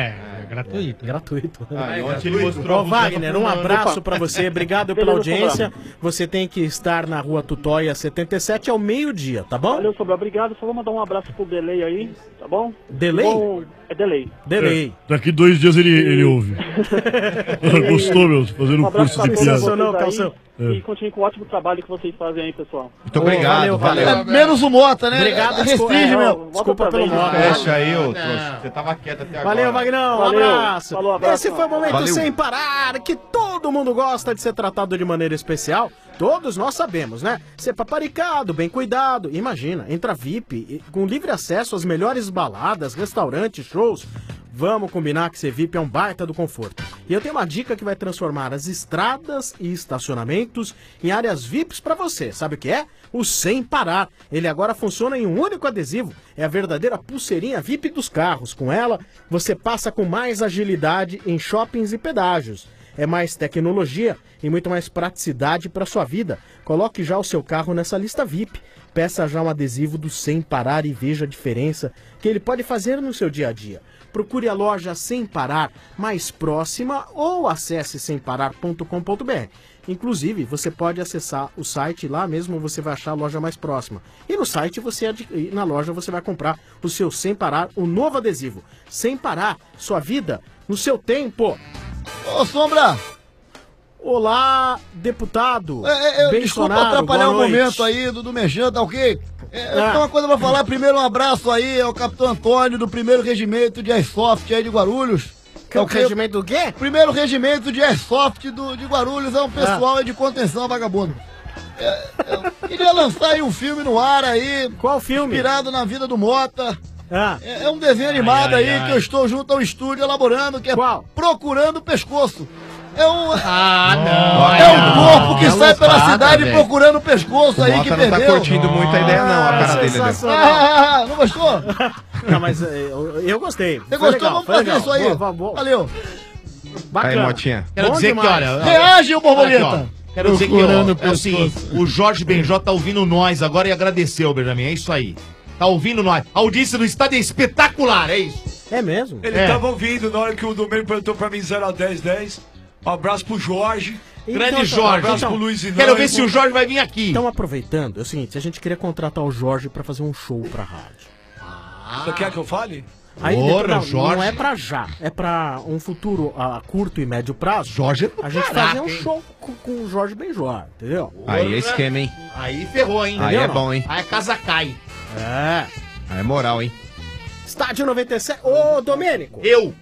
gratuito. Gratuito. ontem ele mostrou Ô, Wagner, um abraço pra você. Obrigado pela audiência. Você tem que estar na Rua Tutóia 77 ao meio-dia, tá bom? Valeu, Sobral. Obrigado. Só vou mandar um abraço pro Delay aí, tá bom? Delay? É Delay. Delay. Daqui 2 dias ele ouve. Gostou, meu? Fazendo um curso de piada. E continue com o ótimo trabalho que vocês fazem aí, pessoal. Muito obrigado, valeu. Menos o Mota, né? Obrigado, Restringe, meu. Desculpa pelo Mota. Fecha aí, ô trouxa. Você tava quieto até agora. Valeu, Vagnão. Um Valeu. abraço. Falou, abraço. Esse foi o Momento Valeu. Sem Parar, que todo mundo gosta de ser tratado de maneira especial. Todos nós sabemos, né? Ser paparicado, bem cuidado. Imagina, entra VIP, com livre acesso às melhores baladas, restaurantes, shows. Vamos combinar que ser VIP é um baita do conforto. E eu tenho uma dica que vai transformar as estradas e estacionamentos em áreas VIPs pra você. Sabe o que é? O Sem Parar. Ele agora funciona em um único adesivo. É a verdadeira pulseirinha VIP dos carros. Com ela, você passa com mais agilidade em shoppings e pedágios. É mais tecnologia e muito mais praticidade para sua vida. Coloque já o seu carro nessa lista VIP. Peça já um adesivo do Sem Parar e veja a diferença que ele pode fazer no seu dia a dia. Procure a loja Sem Parar mais próxima ou acesse semparar.com.br. Inclusive, você pode acessar o site, lá mesmo você vai achar a loja mais próxima. E no site, na loja, você vai comprar o seu Sem Parar, o novo adesivo. Sem Parar, sua vida no seu tempo. Ô, Sombra! Olá, deputado. Desculpa atrapalhar o momento aí do Mexão, tá ok? Tem uma coisa pra falar. Primeiro, um abraço aí ao Capitão Antônio do 1º Regimento de Airsoft aí de Guarulhos. Que é o regimento do quê? 1º Regimento de Airsoft de Guarulhos. É um pessoal aí de contenção vagabundo. Eu queria lançar aí um filme no ar aí. Qual filme? Inspirado na vida do Mota. É um desenho animado que eu estou junto ao estúdio elaborando, que é Procurando o Pescoço. É um corpo que sai pela cidade procurando o pescoço aí que perdeu. Não tá curtindo muito a ideia não, a cara dele. Não gostou? Não, mas eu gostei. Você gostou? Vamos fazer isso aí. Valeu. Bacana. Aí, Motinha. Quero dizer que, olha... Reage, ô Borboleta. Quero dizer que, é o seguinte, o Jorge Benjó tá ouvindo nós agora e agradeceu, Benjamin, é isso aí. Tá ouvindo nós. A audiência do estádio é espetacular, é isso. É mesmo? Ele tava ouvindo na hora que o Domênico perguntou pra mim 0 a 10, 10. Um abraço pro Jorge. Grande Jorge. Um abraço pro Luiz Inácio. Quero ver se o Jorge vai vir aqui. Então, aproveitando, é o seguinte, a gente queria contratar o Jorge pra fazer um show pra rádio. Você quer que eu fale? Aí, não é pra já, é pra um futuro a curto e médio prazo. Jorge a gente fazer um show com o Jorge Benjó, entendeu? Aí é esquema, hein? Aí ferrou, hein? Aí é bom, hein? Aí a casa cai. Aí é moral, hein? Estádio 97. Ô, Domênico!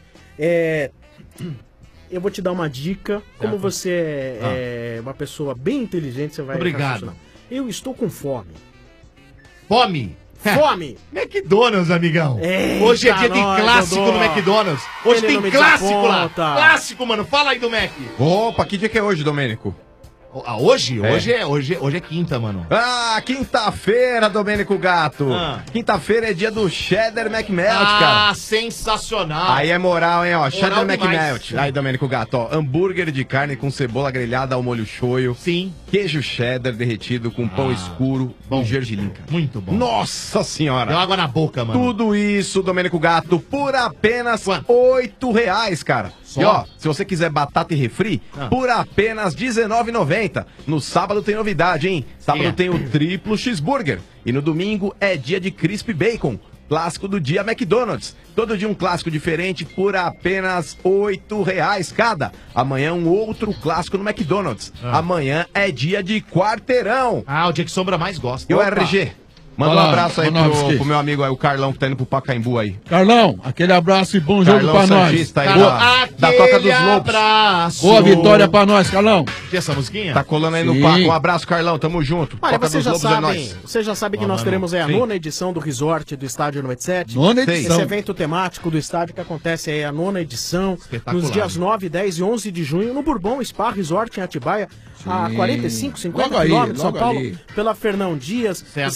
Eu vou te dar uma dica. Como você é uma pessoa bem inteligente, você vai... Obrigado. Eu estou com fome. Fome? Fome! McDonald's, amigão. Eita, hoje é dia de clássico Dodô. no McDonald's. Hoje Ele tem clássico lá. desaponta. Clássico, mano. Fala aí do Mac. Opa, que dia que é hoje, Domênico? Hoje? Hoje é quinta, mano. Quinta-feira, Domênico Gato. Quinta-feira é dia do Cheddar McMelt, cara. Sensacional. Aí é moral, hein, ó. Cheddar demais. McMelt. Aí, Domênico Gato, ó. Hambúrguer de carne com cebola grelhada ao molho shoyu. Sim. Queijo cheddar derretido com pão escuro e gergelim, cara. Muito bom. Nossa senhora. Deu água na boca, mano. Tudo isso, Domênico Gato, por apenas R$8, cara. Só? E ó, se você quiser batata e refri, por apenas R$19,90. No sábado tem novidade, hein? Sábado tem o triplo cheeseburger. E no domingo é dia de crispy bacon. Clássico do dia McDonald's. Todo dia um clássico diferente por apenas R$8 cada. Amanhã um outro clássico no McDonald's. Amanhã é dia de quarteirão. O dia que Sombra mais gosta. E o RG? Manda um abraço aí pro meu amigo aí, o Carlão, que tá indo pro Pacaembu aí. Carlão, aquele abraço e bom jogo pra Santista nós. Aí da Toca dos Lobos. Abraço. Boa vitória pra nós, Carlão. Tem essa musiquinha? Tá colando aí no Paco. Um abraço, Carlão, tamo junto. Olha, Toca dos Lobos é nóis. Você já sabe que nós teremos aí a 9ª edição do Resort do Estádio 97. 9ª edição. Esse evento temático do estádio que acontece aí, a 9ª edição, nos dias 9, 10 e 11 de junho, no Bourbon Spa Resort em Atibaia, a 45, 50 quilômetros de São Paulo, pela Fernão Dias. Você já tá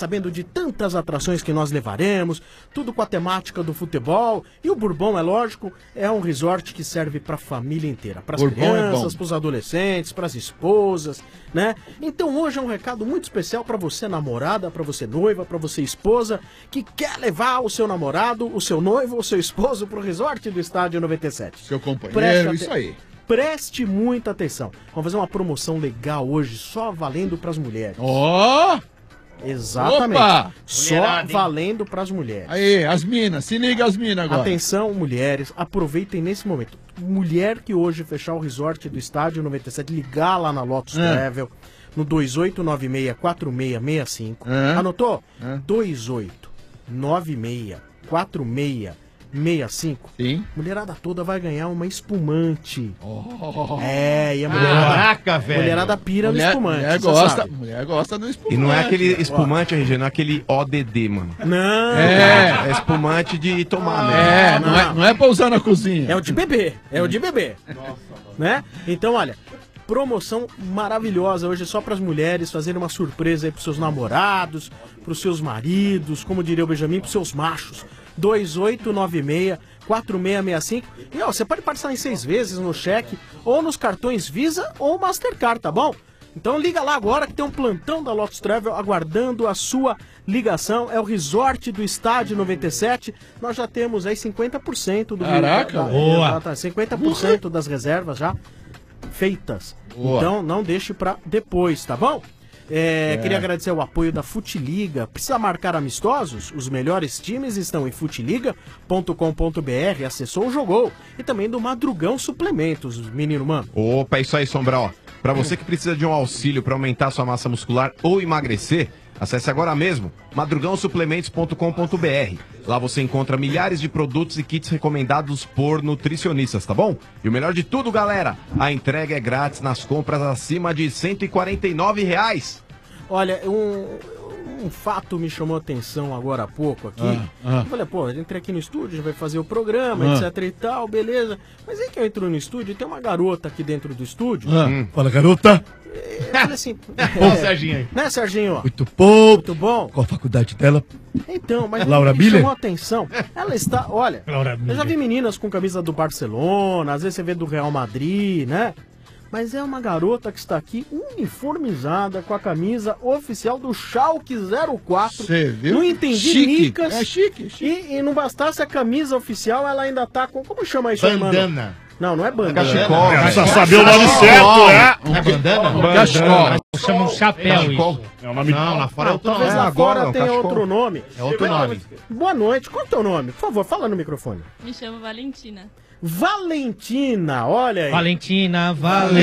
sabendo de tantas atrações que nós levaremos, tudo com a temática do futebol. E o Bourbon, é lógico, é um resort que serve para a família inteira, para as crianças, para os adolescentes, para as esposas, né? Então hoje é um recado muito especial para você namorada, para você noiva, para você esposa, que quer levar o seu namorado, o seu noivo, o seu esposo para o resort do Estádio 97. Seu companheiro, isso aí. Preste muita atenção. Vamos fazer uma promoção legal hoje, só valendo para as mulheres. Ó! Exatamente. Opa! Só Mulherada, hein? valendo para as mulheres. Aí, as minas, se liga as minas agora. Atenção, mulheres, aproveitem nesse momento. Mulher que hoje fechar o resort do Estádio 97, ligar lá na Lotus Travel, no 2896-4665. Anotou? 2896-4665. Sim. Mulherada toda vai ganhar uma espumante. E a mulherada, Caraca, velho. mulherada pira no espumante. Mulher gosta do espumante. E não é aquele espumante, RG, não é aquele ODD, mano. Não. É espumante de tomar, né? Não é pra usar na cozinha. É o de bebê. Né? Então, olha, promoção maravilhosa hoje só para as mulheres fazerem uma surpresa aí pros seus namorados, pros seus maridos, como diria o Benjamin, pros seus machos. 2896-4665. E ó, você pode parcelar em 6 vezes no cheque ou nos cartões Visa ou Mastercard, tá bom? Então liga lá agora que tem um plantão da Lotus Travel aguardando a sua ligação. É o resort do Estádio 97. Nós já temos aí 50% do... Caraca, boa! 50% das reservas já feitas. Boa. Então não deixe pra depois, tá bom? Queria agradecer o apoio da Futiliga. Precisa marcar amistosos? Os melhores times estão em futiliga.com.br. Acessou, jogou. E também do Madrugão Suplementos, menino mano. Opa, é isso aí, Sombra, ó. Pra você que precisa de um auxílio pra aumentar sua massa muscular ou emagrecer, acesse agora mesmo madrugãosuplementos.com.br. Lá você encontra milhares de produtos e kits recomendados por nutricionistas, tá bom? E o melhor de tudo, galera, a entrega é grátis nas compras acima de R$ 149. Olha, um fato me chamou a atenção agora há pouco aqui. Eu falei, pô, eu entrei aqui no estúdio, já vai fazer o programa, etc e tal, beleza. Mas aí que eu entro no estúdio e tem uma garota aqui dentro do estúdio. Fala, garota. Eu falei assim... Serginho aí. Né, Serginho? Muito bom. Muito bom. Qual a faculdade dela? Então, mas Laura me Miller? chamou a atenção. Ela está, olha, Laura eu já Miller. vi meninas com camisa do Barcelona, às vezes você vê do Real Madrid, né? Mas é uma garota que está aqui uniformizada com a camisa oficial do Schalke 04. Você viu? Não entendi, Chique. Nicas. É chique. E não bastasse a camisa oficial, ela ainda tá com... Como chama isso aí, mano? Bandana. Não é bandana. Cachecol. Precisa saber o nome certo, né? Não é bandana? Cachecol. Chama um chapéu isso. É o nome Não, lá fora é outro Talvez nome. lá agora, fora o tenha cachecol. outro nome. É outro nome. Boa noite. Qual é o teu nome? Por favor, fala no microfone. Me chamo Valentina. Valentina, olha aí. Valentina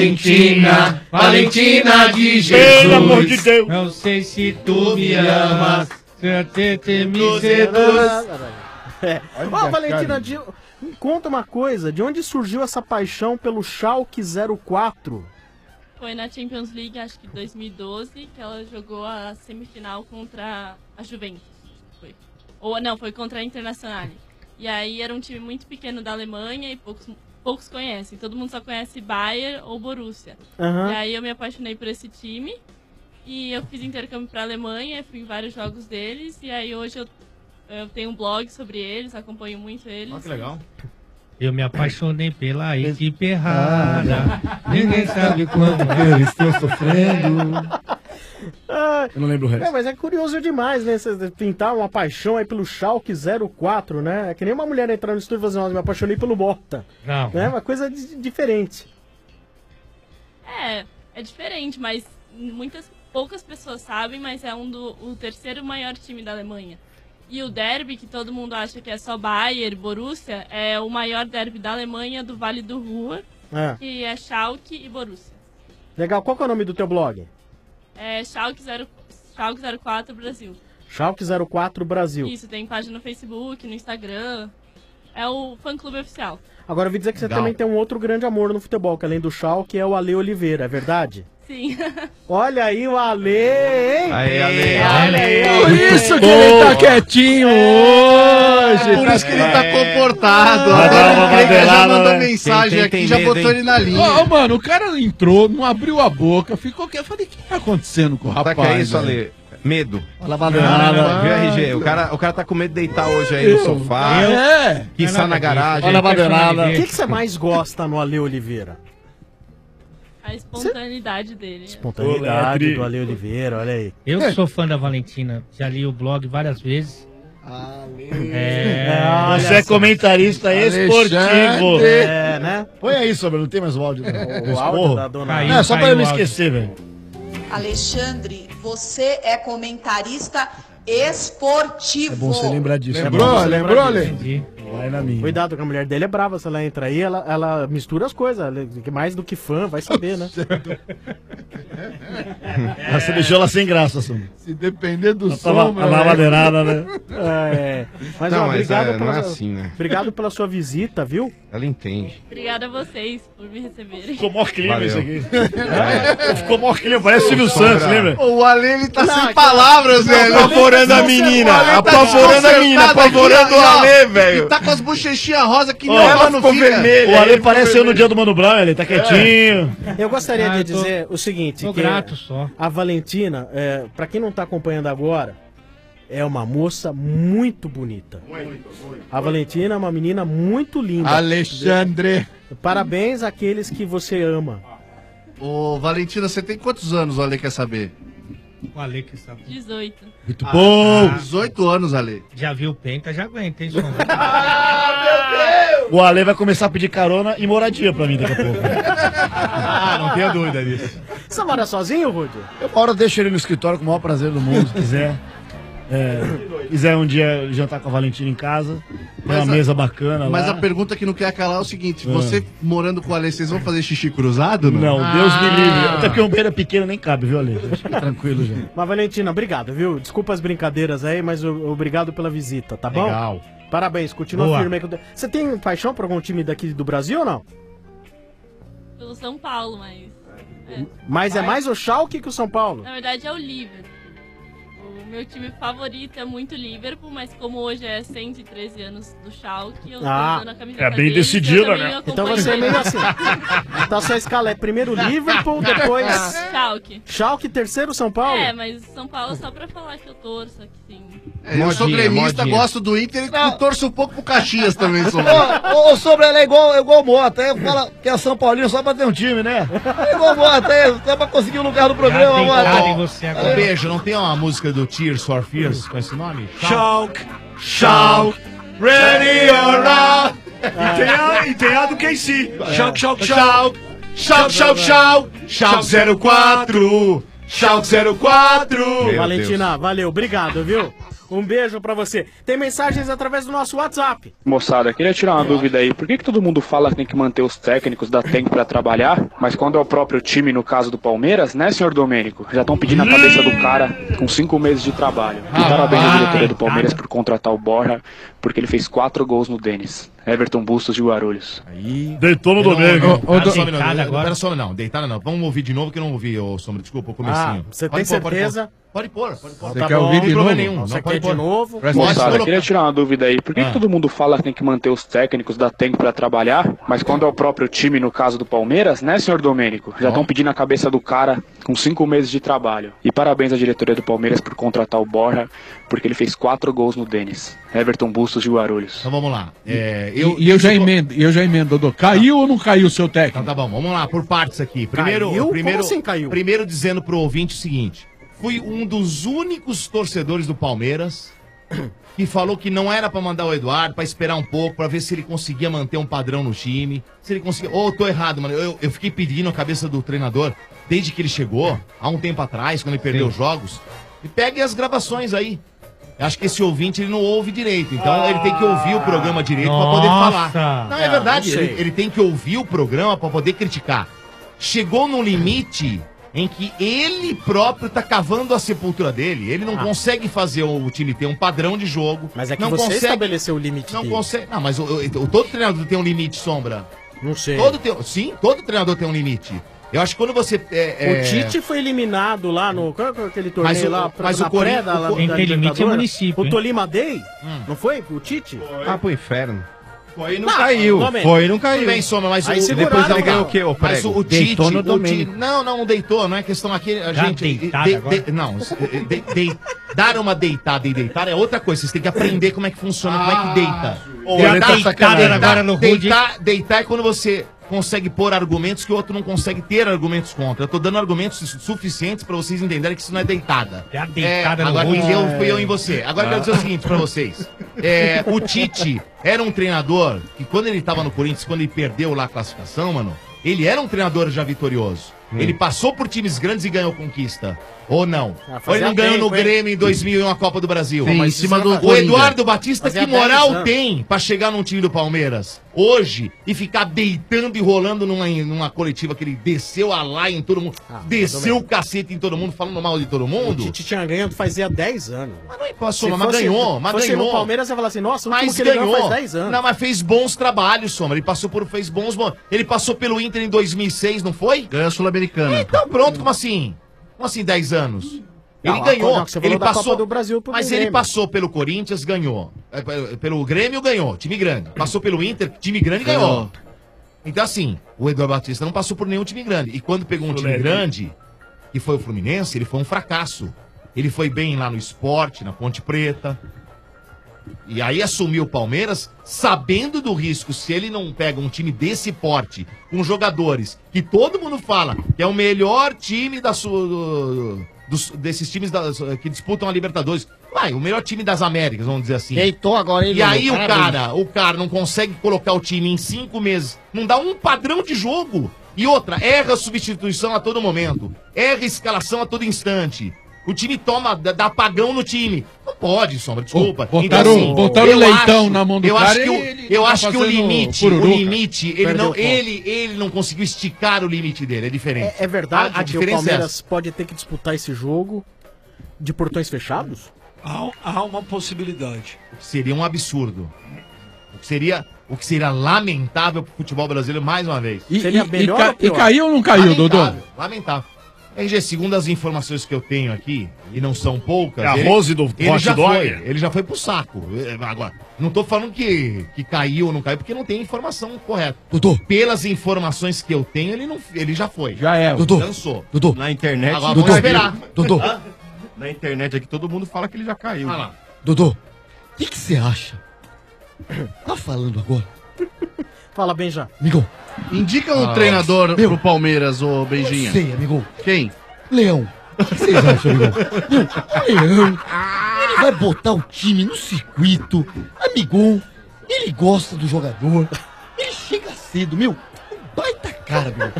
de Jesus. Pelo amor de Deus. Não sei se tu me amas, se eu te me seduz. Ó, Valentina, me conta uma coisa. De onde surgiu essa paixão pelo Schalke 04? Foi na Champions League, acho que 2012, que ela jogou a semifinal contra a Juventus. Foi. Ou não, foi contra a Internacional. E aí era um time muito pequeno da Alemanha e poucos conhecem. Todo mundo só conhece Bayern ou Borussia. Uhum. E aí eu me apaixonei por esse time e eu fiz intercâmbio para a Alemanha, fui em vários jogos deles e aí hoje eu tenho um blog sobre eles, acompanho muito eles. Olha que legal. Eu me apaixonei pela equipe errada. Ninguém sabe quando eu estou sofrendo. Eu não lembro o resto. Mas é curioso demais, né? Você pintar uma paixão aí pelo Schalke 04, né? É que nem uma mulher entrar no estúdio e falar assim, nossa, me apaixonei pelo Mota. Não. É uma coisa diferente. É diferente, mas poucas pessoas sabem, mas é o terceiro maior time da Alemanha. E o derby, que todo mundo acha que é só Bayern, Borussia, é o maior derby da Alemanha, do Vale do Ruhr, que é Schalke e Borussia. Legal, qual que é o nome do teu blog? É Schalke 04 Brasil. Schalke 04 Brasil. Isso, tem página no Facebook, no Instagram. É o fã-clube oficial. Agora eu ouvi dizer que você Legal. também tem um outro grande amor no futebol, que além do Schalke é o Ale Oliveira, é verdade? Sim. Olha aí o Ale, hein? Aí, Ale. Olha aí, Por Ale. isso que ele tá quietinho hoje. Por isso que ele tá comportado. Vai dar uma Agora ele já bandeirada, mandou né? mensagem Tem aqui, já medo, botou hein? ele na linha. Ó, mano, o cara entrou, não abriu a boca, ficou quieto. Eu falei, o que tá acontecendo com o Sabe rapaz? que é isso, velho? Ale? Medo. Olha a bandeirada. Viu, RG? O cara tá com medo de deitar hoje aí no sofá. Quiçá na garagem. Olha a bandeirada. O que você mais gosta no Ale Oliveira? A espontaneidade dele. Espontaneidade do Ale Oliveira, olha aí. Eu que sou fã da Valentina, já li o blog várias vezes. Você é comentarista esportivo. Né? Põe aí, Sombra, não tem mais o áudio. O áudio da dona... Não, só pra eu não esquecer, velho. Alexandre, você é comentarista esportivo. É bom você lembrar disso. Lembrou, Ale? Entendi. Vai na minha. Cuidado, que a mulher dele é brava. Se ela entra aí, ela mistura as coisas. Mais do que fã, vai saber, né? Você deixou ela sem graça, Sombra. Se depender do Sombra. Na madeirada, né? Mas, Não, ó, mas obrigado, não é assim, né? Obrigado pela sua visita, viu? Ela entende. Obrigada a vocês por me receberem. Ficou mó clima Valeu. isso aqui. Ficou mó clima, parece o Silvio Santos, lembra? O Ale, ele tá sem palavras, velho. Apavorando a menina. Apavorando a menina, apavorando o Ale, velho. Tá com as bochechinhas rosa que nem Ó, ela não fica. O Ale pareceu no dia do Mano Brown, ele tá quietinho. Eu gostaria de eu tô- dizer o seguinte, tô que grato só. a Valentina, pra quem não tá acompanhando agora, é uma moça muito bonita. A Valentina é uma menina muito linda. Alexandre. Parabéns àqueles que você ama. Ô, Valentina, você tem quantos anos, o Ale quer saber? O Ale que sabe. 18. Muito bom. 18 anos, Ale. Já viu o Penta, já aguenta, hein, Sombra? O Ale vai começar a pedir carona e moradia pra mim daqui a pouco. Não tenho dúvida disso. Você mora sozinho, Rudy? Eu uma hora deixo ele no escritório com o maior prazer do mundo, se quiser. Quiser um dia jantar com a Valentina em casa, tem uma mesa bacana Mas lá. a pergunta que não quer calar é o seguinte: você morando com o Ale, vocês vão fazer xixi cruzado? Não, Deus me livre. Até porque um beira pequeno nem cabe, viu, Ale? Fica tranquilo, gente. Mas, Valentina, obrigado, viu? Desculpa as brincadeiras aí, mas obrigado pela visita, tá bom? Legal. Parabéns, continua Boa. firme aí. Você tem paixão por algum time daqui do Brasil ou não? Pelo São Paulo, mas... Mas é mais o Schalke que o São Paulo. Na verdade é o Liverpool. O meu time favorito é muito Liverpool, mas como hoje é 113 anos do Schalke, eu tô usando a camiseta é bem deles, decidido, eu também né? me Então acompanho você é meio deles. assim. Então a sua escala é primeiro Liverpool, depois Schalke. Schalke, terceiro São Paulo? É, mas São Paulo só pra falar que eu torço aqui, sim. Eu sou gremista, gosto do Inter e torço um pouco pro Caxias também, Ô, Sombra, ela é igual Mota. Aí fala que é São Paulino só pra ter um time, né? É igual Mota, só pra conseguir um lugar no programa, Mota. Um beijo, não tem uma música do Tears for Fears com esse nome? Schalke, Schalke, ready or not. E tem a do KC. Schalke, Schalke, Schalke. Schalke, Schalke, Schalke. Schalke 04. Schalke 04. Valentina, valeu, obrigado, viu? Um beijo pra você. Tem mensagens através do nosso WhatsApp. Moçada, queria tirar uma dúvida aí. Por que todo mundo fala que tem que manter os técnicos, dá tempo pra trabalhar, mas quando é o próprio time, no caso do Palmeiras, né, senhor Domênico? Já estão pedindo a cabeça do cara com 5 meses de trabalho. E parabéns à diretoria do Palmeiras por contratar o Borja, porque ele fez 4 gols no Denis. Everton Bustos de Guarulhos. Deitou no Domênico. Pera só, não, deitada não. Vamos ouvir de novo que eu não ouvi, ô Sombra. Desculpa, o comecinho. Você tem certeza? Pode pôr, pode pôr. Você quer ouvir de novo? Nenhum. Você Não, quer pode de pôr. novo? Moçada, queria tirar uma dúvida aí. Por que todo mundo fala que tem que manter os técnicos, dá tempo pra trabalhar, mas quando é o próprio time, no caso do Palmeiras, né, senhor Domênico? Já estão pedindo a cabeça do cara com 5 meses de trabalho. E parabéns à diretoria do Palmeiras por contratar o Borja, porque ele fez 4 gols no Denis. Everton Bustos de Guarulhos. Então vamos lá. Eu já emendo, Dodô. Caiu ou não caiu o seu técnico? Então tá bom, vamos lá, por partes aqui. Primeiro, Caiu? Como assim caiu? Primeiro dizendo pro ouvinte o seguinte: fui um dos únicos torcedores do Palmeiras que falou que não era pra mandar o Eduardo, pra esperar um pouco, pra ver se ele conseguia manter um padrão no time. Se ele conseguia. Ou tô errado, mano. Eu fiquei pedindo a cabeça do treinador desde que ele chegou, há um tempo atrás, quando ele perdeu os jogos. E pegue as gravações aí. Eu acho que esse ouvinte ele não ouve direito, então ele tem que ouvir o programa direito pra poder falar. Não, é verdade, ele tem que ouvir o programa pra poder criticar. Chegou num limite em que ele próprio tá cavando a sepultura dele. Ele não consegue fazer o time ter um padrão de jogo. Mas é que não você consegue, estabeleceu o limite não dele. consegue. Não, mas todo treinador tem um limite, Sombra. Não sei. Sim, todo treinador tem um limite. Eu acho que quando você... O Tite foi eliminado lá no... Qual é aquele torneio lá? Mas na o Corinthians... pré da Quem tem limite é o município, O hein? Tolima Day? Não foi? O Tite? Ah, pro inferno. Foi e não caiu. Foi e não caiu. Tudo bem, Soma, mas Aí o... depois ele ganhou o quê, ô Mas prego? o Tite... Deitou no o Tite Domênico. não deitou. Não é questão aqui... A Já gente... deitado agora? Dar uma deitada e deitar é outra coisa. Vocês têm que aprender como é que funciona, como é que deita. Deitar é quando você consegue pôr argumentos que o outro não consegue ter argumentos contra. Eu tô dando argumentos suficientes pra vocês entenderem que isso não é deitada. É a deitada no agora Rude. fui eu em você. Agora eu quero dizer o seguinte pra vocês. O Tite era um treinador que quando ele tava no Corinthians, quando ele perdeu lá a classificação, mano, ele era um treinador já vitorioso. Ele passou por times grandes e ganhou conquista. Ou não? Ou ele não ganhou no Grêmio em 2001 a Copa do Brasil? Sim, em cima do O Corinthians. Eduardo Batista, Fazia que moral 10 anos. tem pra chegar num time do Palmeiras hoje e ficar deitando e rolando numa coletiva que ele desceu a lá em todo mundo, desceu o cacete em todo mundo, falando mal de todo mundo? O Tite tinha ganhado fazia 10 anos. Mas não passou, mas ganhou, mas fosse ganhou. no Palmeiras, você ia falar assim, nossa, o último Mas que ele ganhou ganhou. faz 10 anos. Não, mas fez bons trabalhos, Sombra. Ele fez bons. Ele passou pelo Inter em 2006, não foi? Ganhou a Sul-Americana. Então pronto, como assim? Como assim 10 anos? Ele Não, ganhou. não, você falou Ele da passou Copa do Brasil pro Mas Grêmio. ele passou pelo Corinthians, ganhou. Pelo Grêmio, ganhou. Time grande. Passou pelo Inter, time grande, ganhou. Então assim, o Eduardo Batista não passou por nenhum time grande. E quando pegou um time grande, que foi o Fluminense, ele foi um fracasso. Ele foi bem lá no Sport, na Ponte Preta. E aí assumiu o Palmeiras sabendo do risco. Se ele não pega um time desse porte, com jogadores que todo mundo fala que é o melhor time desses times que disputam a Libertadores. O melhor time das Américas, vamos dizer assim. Deitou agora, hein, E aí Lulu? o cara não consegue colocar o time em 5 meses. Não dá um padrão de jogo. E outra, erra a substituição a todo momento. Erra a escalação a todo instante. O time dá apagão no time. Não pode, Sombra, desculpa. Botaram o Leitão na mão do eu cara acho que e o, ele eu tá acho que o fazendo limite, pururuca. ele não conseguiu esticar o limite dele, é diferente. É verdade A que o diferença é Palmeiras essa. pode ter que disputar esse jogo de portões fechados? Há uma possibilidade. Seria um absurdo. O que seria lamentável pro futebol brasileiro mais uma vez. E caiu ou não caiu, Dodô? Lamentável. RG, segundo as informações que eu tenho aqui, e não são poucas... É a Rose do Hot Dog? Ele já foi pro saco. Agora, não tô falando que caiu ou não caiu, porque não tem informação correta. Dudu. Pelas informações que eu tenho, ele já foi. Já é. Dudu. Lançou. Dudu. Na internet... Agora Dudu. vamos esperar. Dudu. Hã? Na internet aqui todo mundo fala que ele já caiu. Olha lá. Dudu, o que você acha? Tá falando agora? Fala, Benja. Amigão. Indica um treinador pro Palmeiras, ô Benjinha. Sei, amigo. Quem? Leão. O que vocês acham, amigão? O Leão, ele vai botar o time no circuito. Amigão, ele gosta do jogador. Ele chega cedo, meu. Um baita cara, meu.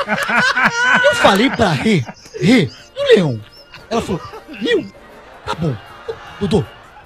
Eu falei pra Rê, e o Leão? Ela falou, meu, tá bom. Dudu,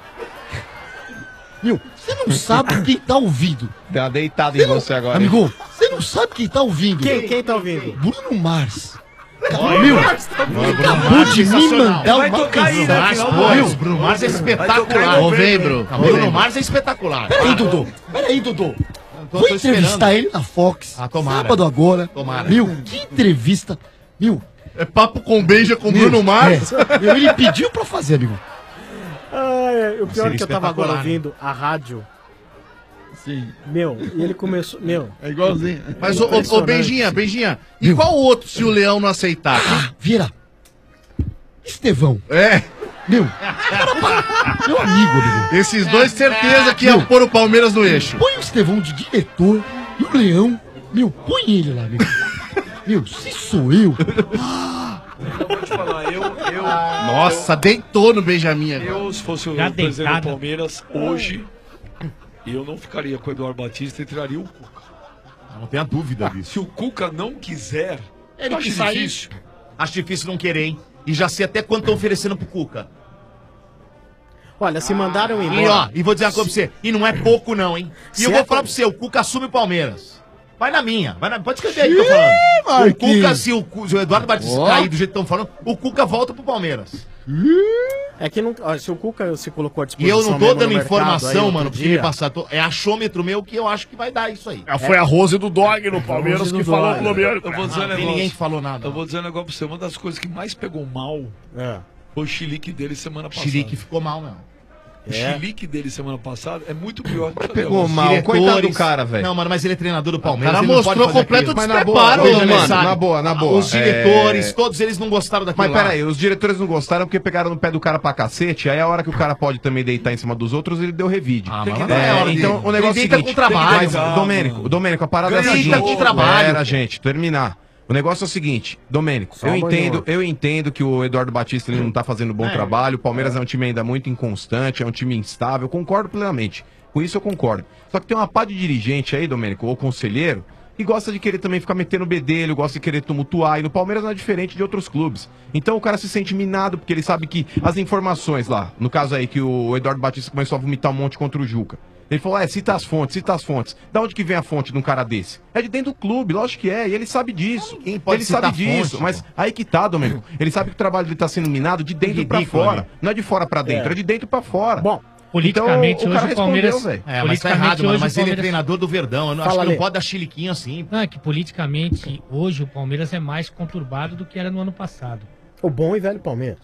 meu, você não sabe quem tá ouvindo. Deu uma deitada em você agora. hein? Amigo, você não sabe quem tá ouvindo. Quem tá ouvindo? Bruno Mars. Meu, acabou de me mandar Vai uma tocar aí, né? canção. Meu, Bruno Mars é espetacular. Novembro. Bruno Mars é espetacular. Peraí, Dudu. Tô Vou esperando. entrevistar ele na Fox. tomara. Sábado agora. Tomara. Meu, que entrevista. Meu. É papo com Benja com Bruno Mars? Meu, ele pediu pra fazer, amigo. O pior é que eu tava agora espetacular, ouvindo a rádio. Sim. Meu, e ele começou. Meu. É igualzinho. Mas, ô Benjinha, e qual o outro se o Leão não aceitar? Vira. Estevão. É. Meu amigo. Esses dois, certeza que iam pôr o Palmeiras no eixo. Põe o Estevão de diretor e o Leão. Meu, põe ele lá, meu. Meu, se sou eu. Eu vou te falar, Nossa, deitou no Benjamin. Eu, se fosse o Já presidente deitado. do Palmeiras, hoje, eu não ficaria com o Eduardo Batista e traria o Cuca. Não tenha dúvida disso. Se o Cuca não quiser, Ele eu acho que sai. difícil. Acho difícil não querer, hein? E já sei até quanto estão oferecendo pro Cuca. Olha, se mandaram E embora. vou dizer uma coisa pra você. E não é pouco, não, hein? E eu Se vou é falar pra você, o Cuca assume o Palmeiras. Vai na minha. Pode escrever aí que eu tô falando. O Marquinhos. Cuca, se o Eduardo Batista cair do jeito que estão falando, o Cuca volta pro Palmeiras. É que não. Ó, se o Cuca se colocou à E disposição. eu não tô mesmo dando no mercado aí informação, outro mano, pro time dia, passar. É achômetro meu que eu acho que vai dar isso aí. Foi a Rose do Dog no Palmeiras que falou pro Eu vou dizer um Não tem negócio. ninguém que falou nada. Eu vou dizer um negócio pra você. Uma das coisas que mais pegou mal foi o chilique dele semana O passada. Chirique ficou mal, não. O chilique dele semana passada é muito pior do que o Pegou Abel. mal, coitado do cara, velho. Não, mano, mas ele é treinador do Palmeiras. O cara ele não mostrou pode fazer completo aquilo. despreparo, Mas na boa, mano, mano, na boa. Os diretores, todos eles não gostaram daquilo Mas peraí, os diretores não gostaram porque pegaram no pé do cara pra cacete, aí a hora que o cara pode também deitar em cima dos outros, ele deu revide. Então o negócio é o seguinte, Domênico, a parada é a seguinte, gente, terminar. O negócio é o seguinte, Domênico, eu entendo que o Eduardo Batista ele não tá fazendo bom trabalho, o Palmeiras é um time ainda muito inconstante, é um time instável, concordo plenamente, com isso eu concordo. Só que tem uma pá de dirigente aí, Domênico, ou conselheiro, que gosta de querer também ficar metendo bedelho, gosta de querer tumultuar, e no Palmeiras não é diferente de outros clubes. Então o cara se sente minado, porque ele sabe que as informações lá, no caso aí que o Eduardo Batista começou a vomitar um monte contra o Juca, ele falou, cita as fontes. Da onde que vem a fonte de um cara desse? É de dentro do clube, lógico que é, e ele sabe disso. Pode Ele citar sabe disso, fonte, mas aí que tá, Domênico. Ele sabe que o trabalho dele tá sendo minado de dentro pra fora. né? Não é de fora pra dentro, é de dentro pra fora. Bom, politicamente, então, hoje o Palmeiras... velho. Mas tá errado, mano, mas ele é treinador do Verdão. Eu não, acho que não pode dar chiliquinho assim. Não, é que politicamente, hoje o Palmeiras é mais conturbado do que era no ano passado. O bom e velho Palmeiras.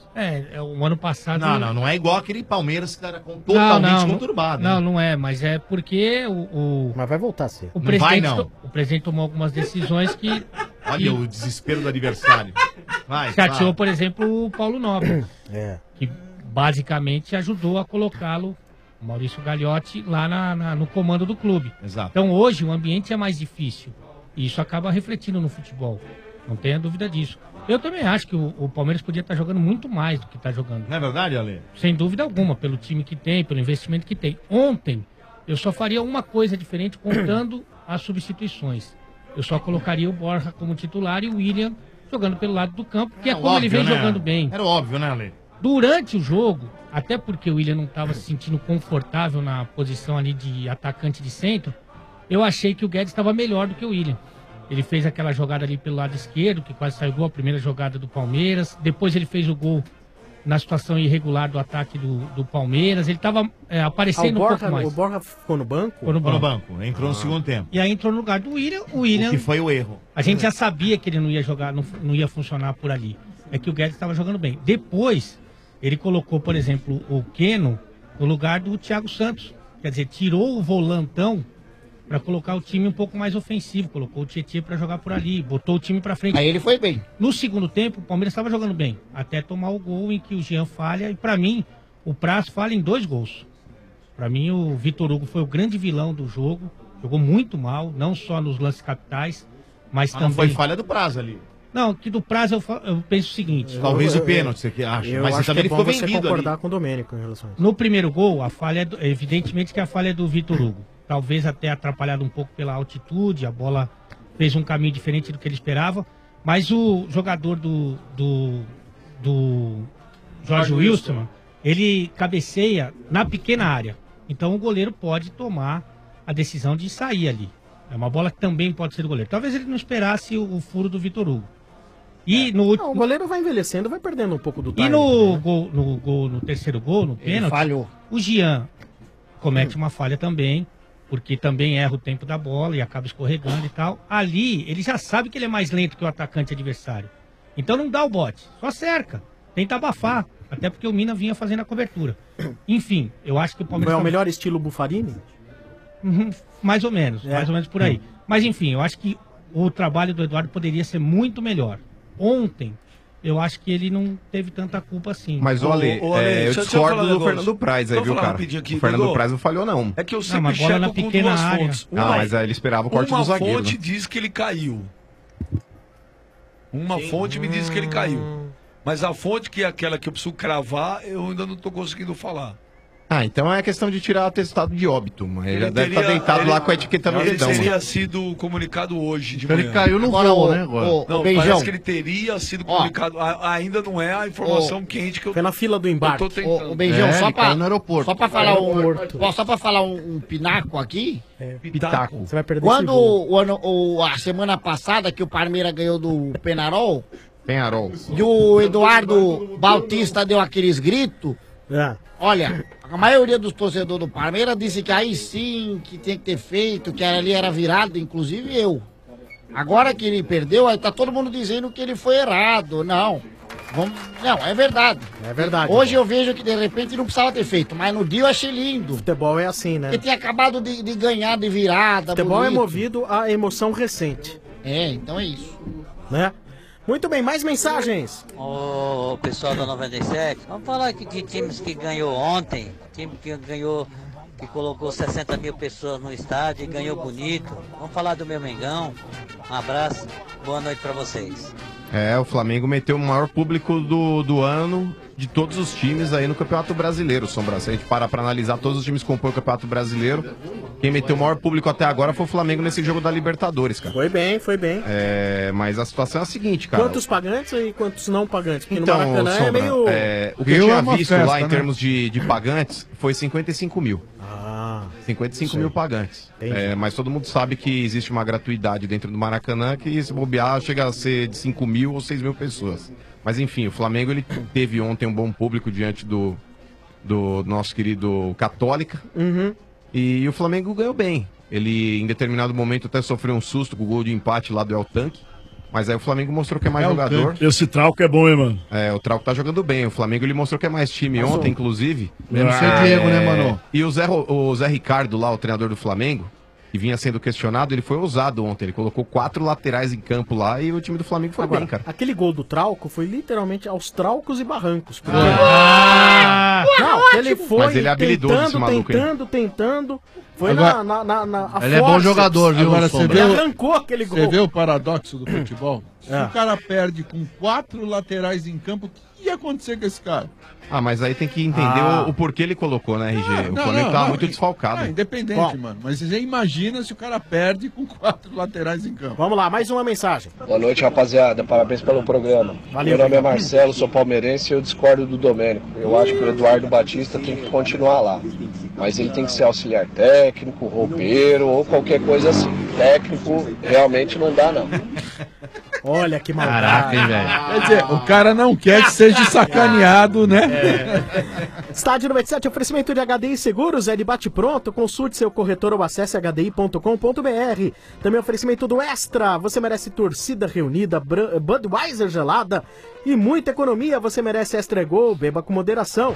O ano passado... Não é igual aquele Palmeiras que era totalmente conturbado. Não é, mas é porque Mas vai voltar a ser. O presidente tomou algumas decisões que... Olha o desespero do adversário. Chateou, por exemplo, o Paulo Nobre. Que basicamente ajudou a colocá-lo, o Maurício Gagliotti, lá no comando do clube. Exato. Então hoje o ambiente é mais difícil. E isso acaba refletindo no futebol. Não tenha dúvida disso. Eu também acho que o Palmeiras podia estar jogando muito mais do que está jogando. Não é verdade, Ale? Sem dúvida alguma, pelo time que tem, pelo investimento que tem. Ontem, eu só faria uma coisa diferente contando as substituições. Eu só colocaria o Borja como titular e o William jogando pelo lado do campo, que é como ele vem jogando bem. Era óbvio, né, Ale? Durante o jogo, até porque o William não estava se sentindo confortável na posição ali de atacante de centro, eu achei que o Guedes estava melhor do que o William. Ele fez aquela jogada ali pelo lado esquerdo, que quase saiu gol, a primeira jogada do Palmeiras. Depois ele fez o gol na situação irregular do ataque do Palmeiras. Ele estava aparecendo um pouco mais. O Borja ficou no banco? Ficou no banco. Entrou no segundo tempo. E aí entrou no lugar do William. O William... que foi o erro. A gente já sabia que ele não ia jogar, não ia funcionar por ali. É que o Guedes estava jogando bem. Depois, ele colocou, por exemplo, o Keno no lugar do Thiago Santos. Quer dizer, tirou o volantão para colocar o time um pouco mais ofensivo, colocou o Tietchan para jogar por ali, botou o time para frente. Aí ele foi bem. No segundo tempo, o Palmeiras estava jogando bem, até tomar o gol em que o Jean falha, e para mim, o Praz falha em 2 gols. Para mim, o Vitor Hugo foi o grande vilão do jogo, jogou muito mal, não só nos lances capitais, mas também... não foi falha do Praz ali. Não, que do Praz eu penso o seguinte... Talvez o pênalti, você que acha, mas acho também que é ele ficou bom você vendido concordar ali. com o Domênico em relação a isso. No primeiro gol, a falha evidentemente que a falha é do Vitor Hugo. Talvez até atrapalhado um pouco pela altitude, a bola fez um caminho diferente do que ele esperava, mas o jogador do Jorge Wilson, ele cabeceia na pequena área. Então o goleiro pode tomar a decisão de sair ali. É uma bola que também pode ser do goleiro. Talvez ele não esperasse o furo do Vitor Hugo. E no o goleiro vai envelhecendo, vai perdendo um pouco do time. E no terceiro gol, no pênalti, falhou. O Jean comete uma falha também, porque também erra o tempo da bola e acaba escorregando e tal. Ali, ele já sabe que ele é mais lento que o atacante adversário. Então não dá o bote, só cerca, tenta abafar, até porque o Mina vinha fazendo a cobertura. Enfim, eu acho que o Palmeiras... Não é o melhor estilo Buffarini? Mais ou menos por aí. Mas enfim, eu acho que o trabalho do Eduardo poderia ser muito melhor. Ontem, eu acho que ele não teve tanta culpa assim. Mas, olha, eu discordo do Fernando Praz aí, viu, cara? Aqui, o Fernando Praz não falhou, não. É que eu sempre chego com duas fontes. Mas aí ele esperava o corte do zagueiro. Uma fonte diz que ele caiu. Uma fonte me diz que ele caiu. Mas a fonte, que é aquela que eu preciso cravar, eu ainda não estou conseguindo falar. Então é questão de tirar o atestado de óbito. Mas ele já deve estar deitado lá com a etiqueta no dedão. Ele teria sido comunicado hoje de manhã. Ele caiu no voo, né? Não, parece que ele teria sido comunicado. Ainda não é a informação quente que eu... Foi na fila do embarque. Eu tô tentando. O Beijão, só pra falar um pinaco aqui. Pitaco. Você vai perder Quando a semana passada que o Palmeiras ganhou do Penarol, Penharol, e o Eduardo Bautista deu aqueles gritos, olha, a maioria dos torcedores do Palmeiras disse que aí sim, que tem que ter feito, que ali era virado, inclusive eu. Agora que ele perdeu, aí tá todo mundo dizendo que ele foi errado. Não. Não, é verdade. É verdade. Hoje eu vejo que de repente não precisava ter feito, mas no dia eu achei lindo. Futebol é assim, né? Porque tinha acabado de ganhar de virada. Futebol é bonito. movido à emoção recente. É, então é isso. Né? Muito bem, mais mensagens. Ô, pessoal da 97, vamos falar aqui de times que ganhou ontem, time que ganhou, que colocou 60 mil pessoas no estádio e ganhou bonito. Vamos falar do meu Mengão. Um abraço, boa noite pra vocês. O Flamengo meteu o maior público do ano de todos os times aí no Campeonato Brasileiro, Sombra. Se a gente parar pra analisar todos os times que compõem o Campeonato Brasileiro, quem meteu o maior público até agora foi o Flamengo nesse jogo da Libertadores, cara. Foi bem, foi bem. Mas a situação é a seguinte, cara. Quantos pagantes e quantos não pagantes? Porque Então, no Maracanã Sombra, é meio... o que eu tinha visto lá em termos de pagantes foi 55 mil. 55 mil pagantes. Mas todo mundo sabe que existe uma gratuidade dentro do Maracanã que, se bobear, chega a ser de 5 mil ou 6 mil pessoas. Mas enfim, o Flamengo ele teve ontem um bom público diante do nosso querido Católica. E o Flamengo ganhou bem. Ele, em determinado momento, até sofreu um susto com o gol de empate lá do El Tanque. Mas aí o Flamengo mostrou que é mais jogador. Esse Trauco é bom, hein, mano? O Trauco tá jogando bem. O Flamengo ele mostrou que é mais time ontem, inclusive. Mesmo sem Diego, né, mano? E o Zé Ricardo lá, o treinador do Flamengo, que vinha sendo questionado, ele foi ousado ontem. Ele colocou 4 laterais em campo lá e o time do Flamengo foi bem, cara. Aquele gol do Trauco foi literalmente aos trancos e barrancos. Não, ele foi mas ele é habilidoso, esse maluco aí. tentando. Foi Agora, a ele é bom jogador, viu? Agora você vê, arrancou aquele gol. Você vê o paradoxo do futebol? Se É. o cara perde com 4 laterais em campo, o que ia acontecer com esse cara? Mas aí tem que entender o porquê ele colocou, né, RG? O Flamengo tava muito desfalcado. Independente, mano. Mas você imagina se o cara perde com 4 laterais em campo. Vamos lá, mais uma mensagem. Boa noite, rapaziada. Parabéns pelo programa. Valeu, Meu nome é obrigado. Marcelo, sou palmeirense e eu discordo do Domênico. Eu acho que o Eduardo Batista tem que continuar lá. Mas ele tem que ser auxiliar técnico, roupeiro ou qualquer coisa assim. Técnico realmente não dá, não. Olha que maldade. Caraca, hein, velho. Quer dizer, o cara não quer que seja sacaneado, né? Estádio 97, oferecimento de HDI Seguros, é de bate-pronto. Consulte seu corretor ou acesse hdi.com.br. Também oferecimento do Extra. Você merece torcida reunida, Budweiser gelada e muita economia. Você merece Extra Gol, beba com moderação.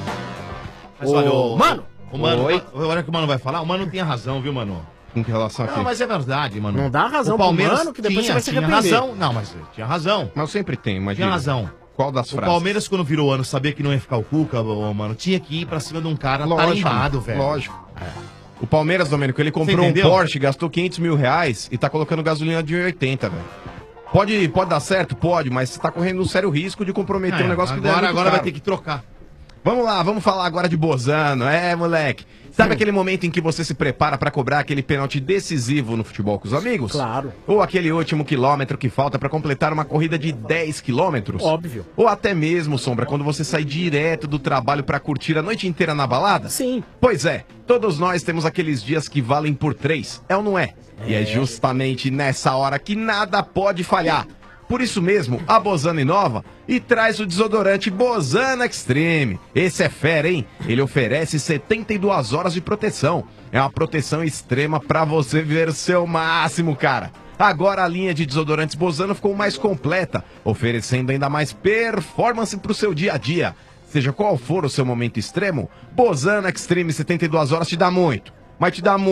Mas olha, Mano! O Mano, olha o que o Mano vai falar. O Mano tem razão, viu, Mano? Com que relação aqui? Não, mas é verdade, Mano. Não dá razão o Palmeiras pro Mano, que depois você vai se tinha arrepender. razão. Não, mas tinha razão. Mas eu sempre tenho, imagina. Tinha razão. Qual das O frases? Palmeiras, quando virou o ano, sabia que não ia ficar o Cuca, Mano, tinha que ir pra cima de um cara Lógico, tarimbado, velho. lógico. O Palmeiras, Domênico, ele comprou um Porsche, gastou 500 mil reais e tá colocando gasolina de 80, velho. Pode dar certo? Pode, mas você tá correndo um sério risco de comprometer um negócio que deve Agora vai ter que trocar. Vamos lá, vamos falar agora de Bozano. Moleque. Sabe aquele momento em que você se prepara pra cobrar aquele pênalti decisivo no futebol com os amigos? Claro. Ou aquele último quilômetro que falta pra completar uma corrida de 10 quilômetros? Óbvio. Ou até mesmo, Sombra, quando você sai direto do trabalho pra curtir a noite inteira na balada? Sim. Pois é, todos nós temos aqueles dias que valem por 3, é ou não é? E é justamente nessa hora que nada pode falhar. Por isso mesmo, a Bozano inova e traz o desodorante Bozano Extreme. Esse é fera, hein? Ele oferece 72 horas de proteção. É uma proteção extrema pra você viver o seu máximo, cara. Agora a linha de desodorantes Bozano ficou mais completa, oferecendo ainda mais performance pro seu dia a dia. Seja qual for o seu momento extremo, Bozano Extreme 72 horas te dá muito, mas te dá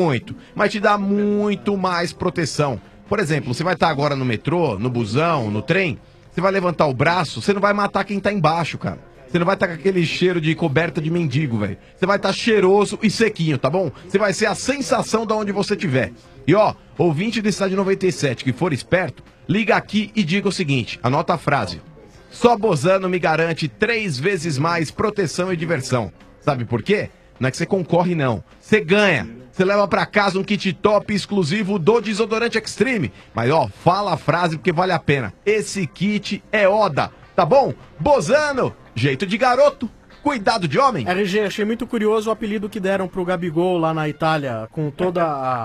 muito mais proteção. Por exemplo, você vai estar agora no metrô, no busão, no trem, você vai levantar o braço, você não vai matar quem tá embaixo, cara. Você não vai estar com aquele cheiro de coberta de mendigo, velho. Você vai estar cheiroso e sequinho, tá bom? Você vai ser a sensação de onde você estiver. E ó, ouvinte do Estádio 97 que for esperto, liga aqui e diga o seguinte, anota a frase. Só Bozano me garante 3 vezes mais proteção e diversão. Sabe por quê? Não é que você concorre, não. Você ganha. Você leva pra casa um kit top exclusivo do Desodorante Extreme. Mas ó, fala a frase porque vale a pena. Esse kit é Oda, tá bom? Bozano, jeito de garoto, cuidado de homem. RG, achei muito curioso o apelido que deram pro Gabigol lá na Itália, com toda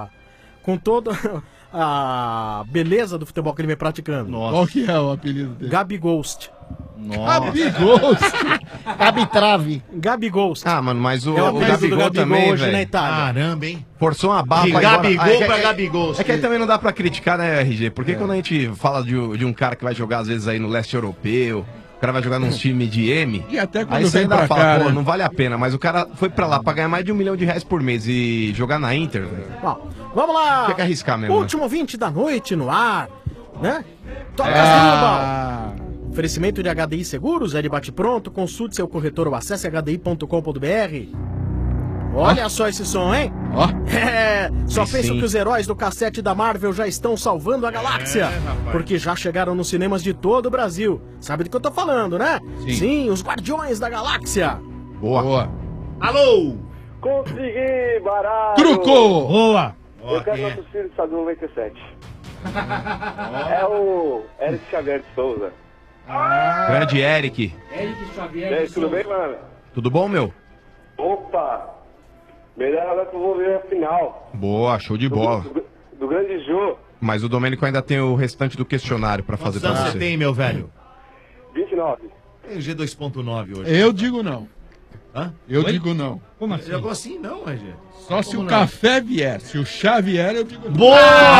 a beleza do futebol que ele vem praticando. Nossa. Qual que é o apelido dele? Gabighost. Gabighost? Gabitrave. Gabighost. Mano, mas o apelido do Gabigol também, hoje velho. na Itália. Caramba, hein? Forçou uma barra De pra ir embora. Gabigol que- pra Gabigol. É que aí também não dá pra criticar, né, RG? Porque quando a gente fala de um cara que vai jogar, às vezes, aí no leste europeu, cara vai jogar num time de M. E até quando aí você vem ainda pra fala, cá, pô, né? não vale a pena. Mas o cara foi pra lá pra ganhar mais de R$1 milhão por mês e jogar na Inter, velho. Bom, vamos lá. Tinha que arriscar mesmo, Último 20 da noite no ar, né? Toca Oferecimento de HDI Seguros, é de bate-pronto. Consulte seu corretor ou acesse hdi.com.br. Olha só esse som, hein? Só pensam que os heróis do cassete da Marvel já estão salvando a galáxia. Porque já chegaram nos cinemas de todo o Brasil. Sabe do que eu tô falando, né? Sim, os Guardiões da Galáxia. Boa. Alô! Consegui, baralho! Trucou! Boa! Eu quero nosso filho do Estado 97. É o Eric Xavier de Souza. Grande Eric. E aí, tudo bem, mano? Tudo bom, meu? Opa! Melhor agora que eu vou ver a final. Boa, show de bola. Do grande Jô. Mas o Domênico ainda tem o restante do questionário pra fazer pra Quantos anos você. você tem, meu velho? 29. Tem o G 2.9 hoje. Eu digo não. Hã? Eu Oi? digo não. Como assim? Jogou assim não, RG. Só se Como o não? café vier. Se o chá vier, eu digo não. Boa!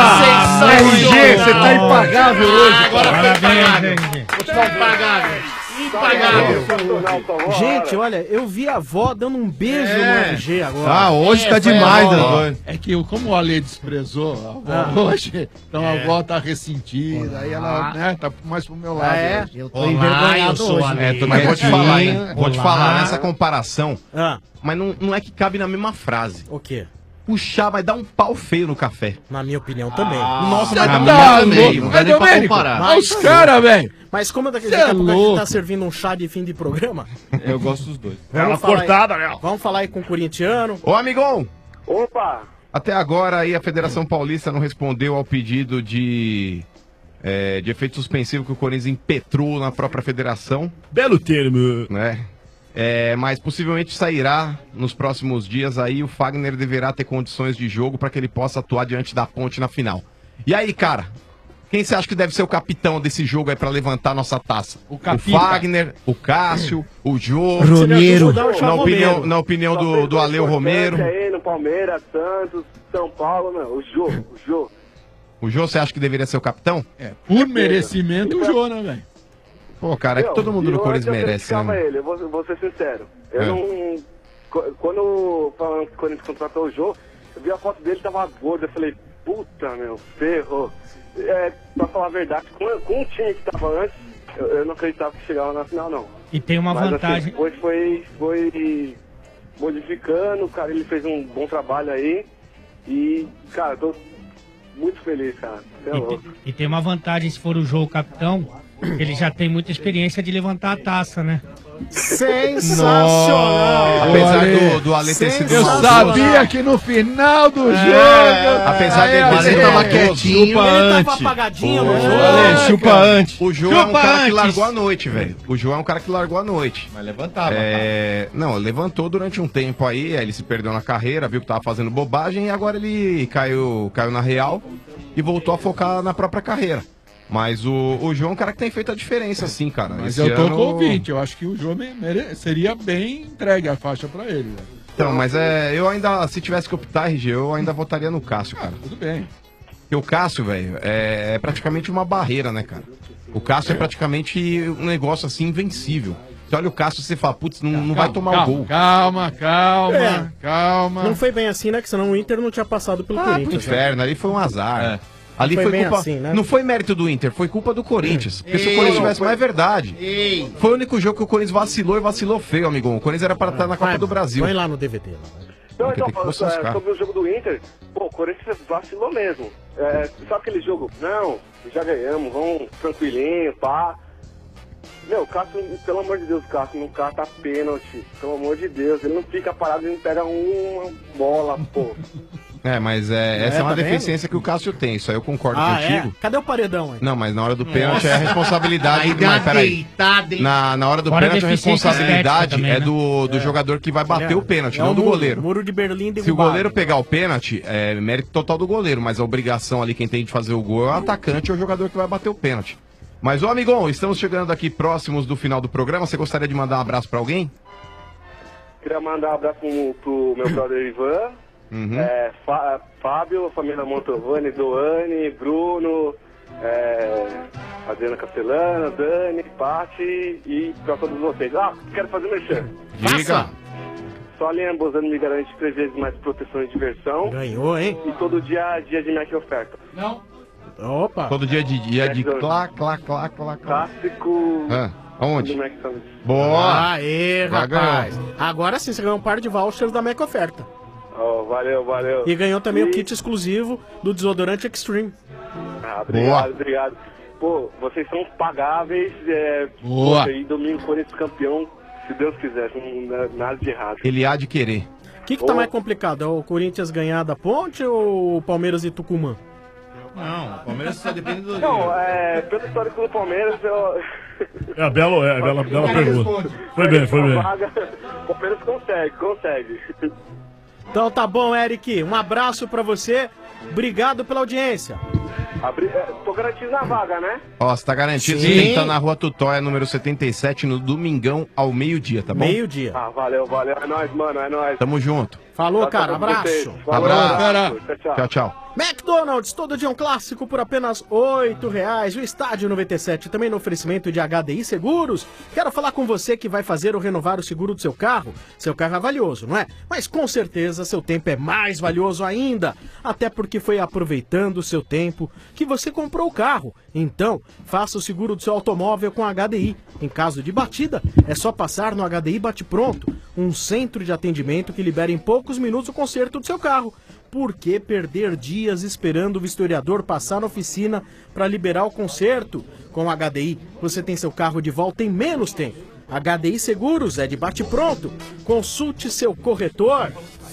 RG, você tá impagável hoje. Agora foi Parabéns, impagável. RG. Vou te dar impagável. Impagável. Gente, olha, eu vi a avó dando um beijo no RG agora. Ah, hoje tá demais, Antônio. É que como o Ale desprezou a avó hoje, então a avó tá ressentida, aí ela né, tá mais pro meu lado. é? hoje. Eu tô envergonhado hoje. Mas vou te falar, hein? Vou te Olá. falar nessa comparação. Ah. Mas não é que cabe na mesma frase. O quê? O chá vai dar um pau feio no café. Na minha opinião também. Nossa, mas vai não dar dá, um velho. meio. Não dá nem pra comparar. Olha os caras, velho. Mas como daqui Cê a é pouco a gente louco. tá servindo um chá de fim de programa, Eu gosto dos dois. vamos falar aí, vamos falar aí com o corintiano. Ô, amigão! Opa! Até agora aí a Federação Paulista não respondeu ao pedido de efeito suspensivo que o Corinthians impetrou na própria federação. Belo termo. Né? Mas possivelmente sairá nos próximos dias aí. O Fagner deverá ter condições de jogo para que ele possa atuar diante da Ponte na final. E aí, cara? Quem você acha que deve ser o capitão desse jogo aí pra levantar a nossa taça? O Fagner, o Cássio, o Jô, Romero. Na opinião do Aleu Romero. Aí no Palmeiras, Santos, São Paulo, não. O Jô. O Jô, você acha que deveria ser o capitão? Por merecimento, o Jô, né, velho? Pô, cara, é que todo mundo no Corinthians merece, né? Ele, eu vou ser sincero. Eu É. não. Quando falando que o Corinthians contratou o Jô, eu vi a foto dele, tava gordo. Eu falei, puta, meu, ferrou. Pra falar a verdade, com o time que tava antes, eu não acreditava que chegava na final, não. E tem uma Mas, vantagem. Assim, depois foi modificando, cara, ele fez um bom trabalho aí. E, cara, eu tô muito feliz, cara. Você é louco. E tem uma vantagem se for o jogo capitão, ele já tem muita experiência de levantar a taça, né? Sensacional! Apesar do Ale ter sido Eu sabia que no final do jogo. Apesar dele Ale ter tava quietinho, Ele tava apagadinho no jogo. Ale, chupa antes. O João é um cara que largou a noite, velho. O João é um cara que largou a noite. Mas levantava. Não, levantou durante um tempo aí ele se perdeu na carreira, viu que tava fazendo bobagem e agora ele caiu na real e voltou a focar na própria carreira. Mas o João é um cara que tem feito a diferença, sim, cara. Mas Esse eu tô ano- com o ouvinte, eu acho que o Jô seria bem entregue a faixa pra ele, velho. Então, mas eu ainda, se tivesse que optar, RG, eu ainda votaria no Cássio, cara. Tudo bem. Porque o Cássio, velho, é praticamente uma barreira, né, cara? O Cássio é praticamente um negócio assim invencível. Você olha o Cássio e você fala, putz, não vai tomar o gol. Calma. Não foi bem assim, né? Que senão o Inter não tinha passado pelo Pro Corinthians. inferno, ali foi um azar. Ali Foi foi bem culpa. assim, né? Não foi mérito do Inter, foi culpa do Corinthians. Porque se o Ei, Corinthians não, tivesse foi- mais verdade. Foi o único jogo que o Corinthians vacilou e vacilou feio, amigão. O Corinthians era para estar na Copa do Brasil. Põe lá no DVD. Não, Porque então, tem que falando buscar. sobre o jogo do Inter, pô, o Corinthians vacilou mesmo. Sabe aquele jogo? Não, já ganhamos, vamos tranquilinho, pá. Meu, o Cássio, pelo amor de Deus, o Cássio não cata pênalti. Pelo amor de Deus, ele não fica parado e não pega uma bola, pô. Mas essa é uma tá vendo? deficiência que o Cássio tem, isso aí eu concordo Ah, contigo. Cadê o paredão aí? Não, mas na hora do pênalti é a responsabilidade. Aí deu uma Mas peraí. deitada, hein? Na hora do Fora a pênalti a deficiência responsabilidade estética também, é né? do jogador que vai bater É. o pênalti, É não o do muro, goleiro. Muro de Berlim derrubado. Se o goleiro pegar o pênalti, é mérito total do goleiro, mas a obrigação ali, quem tem de fazer o gol é o atacante ou o jogador que vai bater o pênalti. Mas, ô amigão, estamos chegando aqui próximos do final do programa. Você gostaria de mandar um abraço pra alguém? Queria mandar um abraço pro meu brother Ivan, Uhum. Fábio, família Montovani, Doane, Bruno, Adriana Castelana, Dani, Paty e pra todos vocês. Quero fazer merchan. Diga. Só a linha Bozano me garante 3 vezes mais proteção e diversão. Ganhou, hein? E todo dia de Mac oferta. Não. Opa. Todo dia de clá. Clássico. Aonde? do McDonald's. Boa. Aê, Já rapaz. Agora sim, você ganhou um par de vouchers da Mac Oferta. Oh, valeu. E ganhou também o kit exclusivo do desodorante Extreme. Obrigado. Pô, vocês são pagáveis. Boa. E domingo Corinthians campeão, se Deus quiser, não nada de errado. Ele há de querer. O que tá mais complicado? É o Corinthians ganhar da Ponte ou o Palmeiras e Tucumã? Não, o Palmeiras só depende do... Não, pelo histórico do Palmeiras, É a bela pergunta. Foi bem. O Palmeiras consegue. Então tá bom, Eric. Um abraço pra você. Obrigado pela audiência. Tô garantindo a vaga, né? Ó, você tá garantido. Sim. Você tem que estar na Rua Tutóia, número 77, no domingão, ao meio-dia, tá bom? Meio-dia. Valeu. É nóis, mano, é nóis. Tamo junto. Falou, cara. Abraço. Abraço. Tchau. McDonald's, todo dia um clássico por apenas R$8. O Estádio 97, também no oferecimento de HDI Seguros. Quero falar com você que vai fazer ou renovar o seguro do seu carro. Seu carro é valioso, não é? Mas com certeza seu tempo é mais valioso ainda. Até porque foi aproveitando o seu tempo que você comprou o carro. Então, faça o seguro do seu automóvel com a HDI. Em caso de batida, é só passar no HDI Bate Pronto, um centro de atendimento que libera em poucos minutos o conserto do seu carro. Por que perder dias esperando o vistoriador passar na oficina para liberar o conserto? Com a HDI, você tem seu carro de volta em menos tempo. HDI Seguros é de bate-pronto. Consulte seu corretor.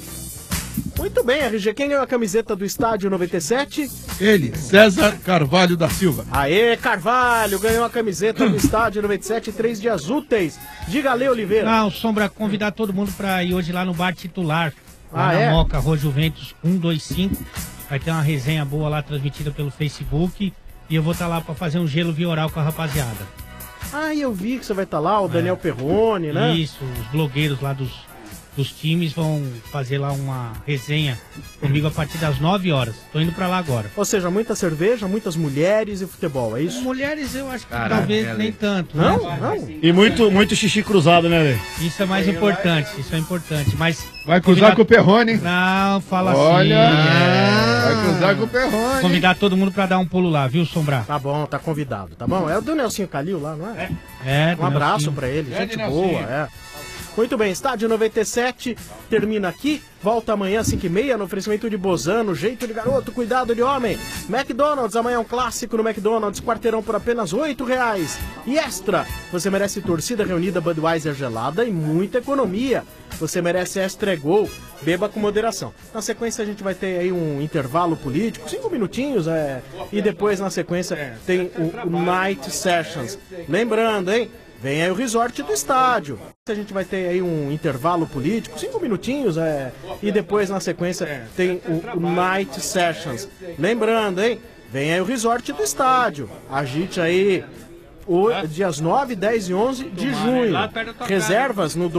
Muito bem, RG, quem ganhou a camiseta do Estádio 97? Ele, César Carvalho da Silva. Aê, Carvalho, ganhou a camiseta do Estádio 97, 3 dias úteis. Diga, Lê Oliveira. Não, Sombra, convidar todo mundo para ir hoje lá no bar titular. Lá na Moca, Rua Juventus 125. Vai ter uma resenha boa lá transmitida pelo Facebook. E eu vou estar lá para fazer um gelo via oral com a rapaziada. Eu vi que você vai estar lá, o Daniel Perrone, né? Isso, os blogueiros lá dos times vão fazer lá uma resenha comigo a partir das 9 horas. Tô indo pra lá agora. Ou seja, muita cerveja, muitas mulheres e futebol, é isso? Mulheres eu acho que talvez nem tanto. Não? Né? Não? E muito xixi cruzado, né, velho? Isso é mais importante, isso é importante. Mas vai cruzar com o Perrone? Não, fala Olha, assim. vai cruzar com o Perrone. Convidar todo mundo pra dar um pulo lá, viu, Sombra? Tá bom, tá convidado, tá bom? É o do Nelsinho Calil lá, não é? É, um abraço pra ele, gente boa, Muito bem, Estádio 97 termina aqui. Volta amanhã às 5h30 no oferecimento de Bozano, jeito de garoto, cuidado de homem. McDonald's, amanhã é um clássico no McDonald's, quarteirão por apenas R$8. E Extra, você merece torcida reunida Budweiser gelada e muita economia. Você merece Extra Gol, beba com moderação. Na sequência a gente vai ter aí um intervalo político, 5 minutinhos, e depois na sequência tem o Night Sessions. Lembrando, hein? Vem aí o resort do estádio. A gente vai ter aí um intervalo político, 5 minutinhos, e depois na sequência tem o Night Sessions. Lembrando, hein? Vem aí o resort do estádio. Agite aí dias 9, 10 e 11 de junho. Reservas no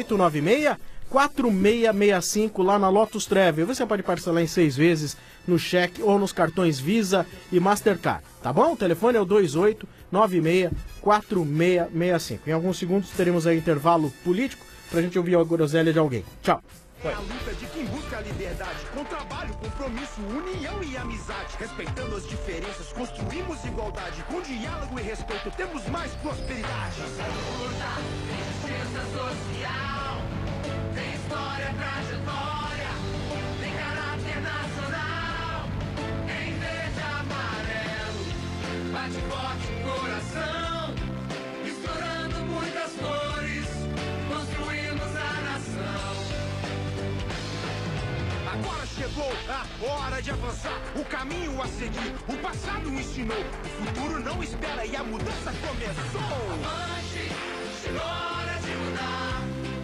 2896-4665 lá na Lotus Travel. Você pode parcelar em 6 vezes no cheque ou nos cartões Visa e Mastercard. Tá bom? O telefone é o 2896-4665. Em alguns segundos teremos aí intervalo político pra gente ouvir a groselha de alguém. Tchau. É a luta de quem busca a liberdade, com trabalho, compromisso, união e amizade. Respeitando as diferenças, construímos igualdade. Com diálogo e respeito, temos mais prosperidade. Luta, justiça social, tem história, trajetória, tem caráter nacional. Em verde e amarelo, bate forte o coração, misturando muitas cores, construímos a nação. Agora chegou a hora de avançar, o caminho a seguir, o passado ensinou, o futuro não espera e a mudança começou. Avante, chegou a hora de mudar,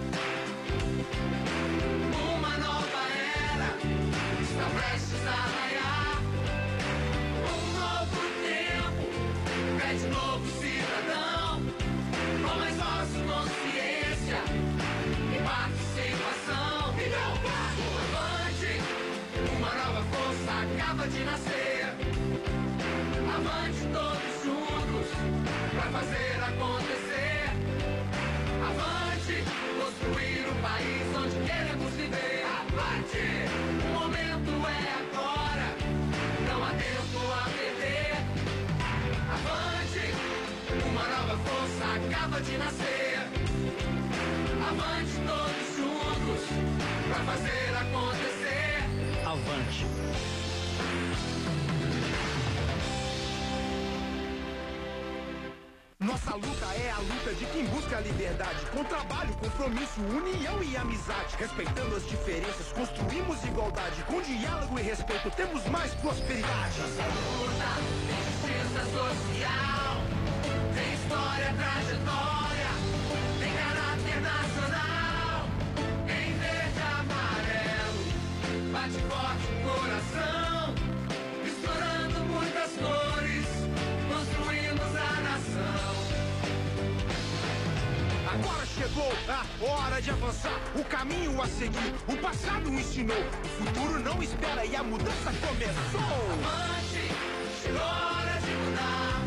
uma nova era está prestes a raiar, um novo tempo, pede novo cidadão, com mais voz e consciência, embarque sem ação. Uma nova força acaba de nascer. Avante todos juntos, Nossa luta é a luta de quem busca a liberdade, com trabalho, compromisso, união e amizade. Respeitando as diferenças, construímos igualdade. Com diálogo e respeito, temos mais prosperidade. Nossa luta tem justiça social, tem história, trajetória, tem caráter nacional. Em verde e amarelo, bate forte o coração, misturando muitas cores, construímos a nação. Agora chegou a hora de avançar, o caminho a seguir, o passado ensinou, o futuro não espera e a mudança começou. Avante, chegou a hora de mudar,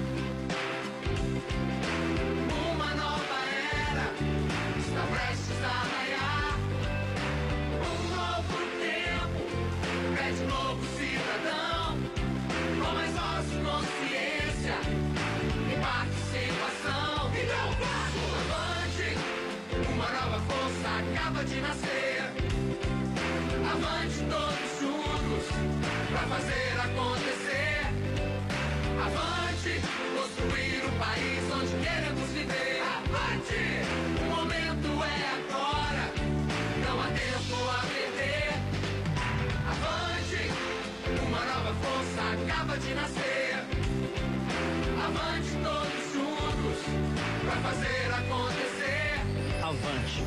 uma nova era está prestes a raiar, um novo tempo, pede um novo cidadão, com mais voz de consciência e participação. Então vamos! Avante, uma nova força acaba de nascer. Avante todos juntos pra fazer acontecer. Avante, construir um país onde queremos viver. Avante, o momento é agora, não há tempo a perder. Avante, uma nova força acaba de nascer. Avante todos juntos pra fazer acontecer. Avante.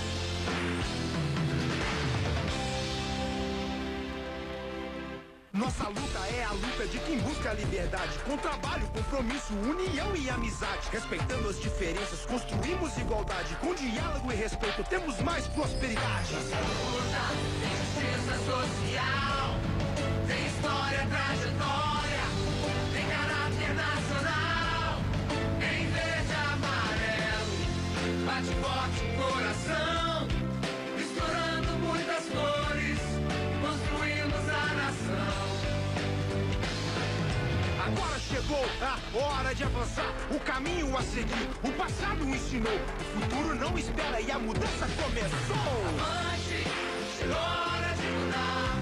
Nossa luta é a luta de quem busca a liberdade, com trabalho, compromisso, união e amizade. Respeitando as diferenças, construímos igualdade. Com diálogo e respeito, temos mais prosperidade. Nossa luta tem justiça social, tem história, trajetória, tem caráter nacional. Em verde e amarelo, bate forte o coração, misturando muitas cores, construímos a nação. Agora chegou a hora de avançar, o caminho a seguir, o passado ensinou, o futuro não espera e a mudança começou. Avante, chegou a hora de mudar,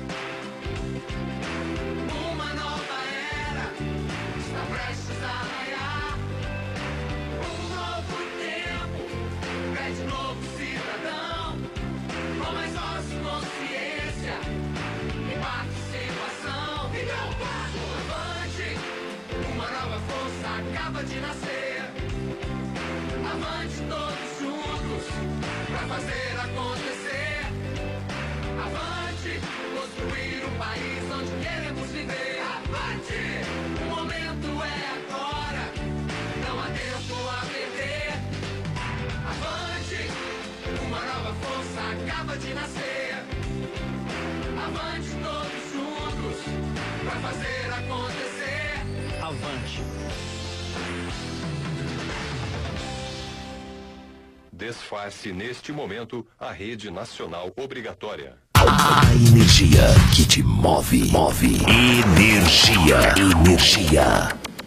uma nova era está prestes a raiar, um novo tempo, pede novo cidadão, com mais voz de consciência e participação. Então vamos! Avante, uma nova força acaba de nascer. Avante todos juntos pra fazer acontecer. Avante, construir um país onde queremos viver. Avante, o momento é agora, não há tempo a perder. Avante, uma nova força acaba de nascer. Avante todos juntos pra fazer acontecer. Avante. Desface neste momento a rede nacional obrigatória. A energia que te move. Energia.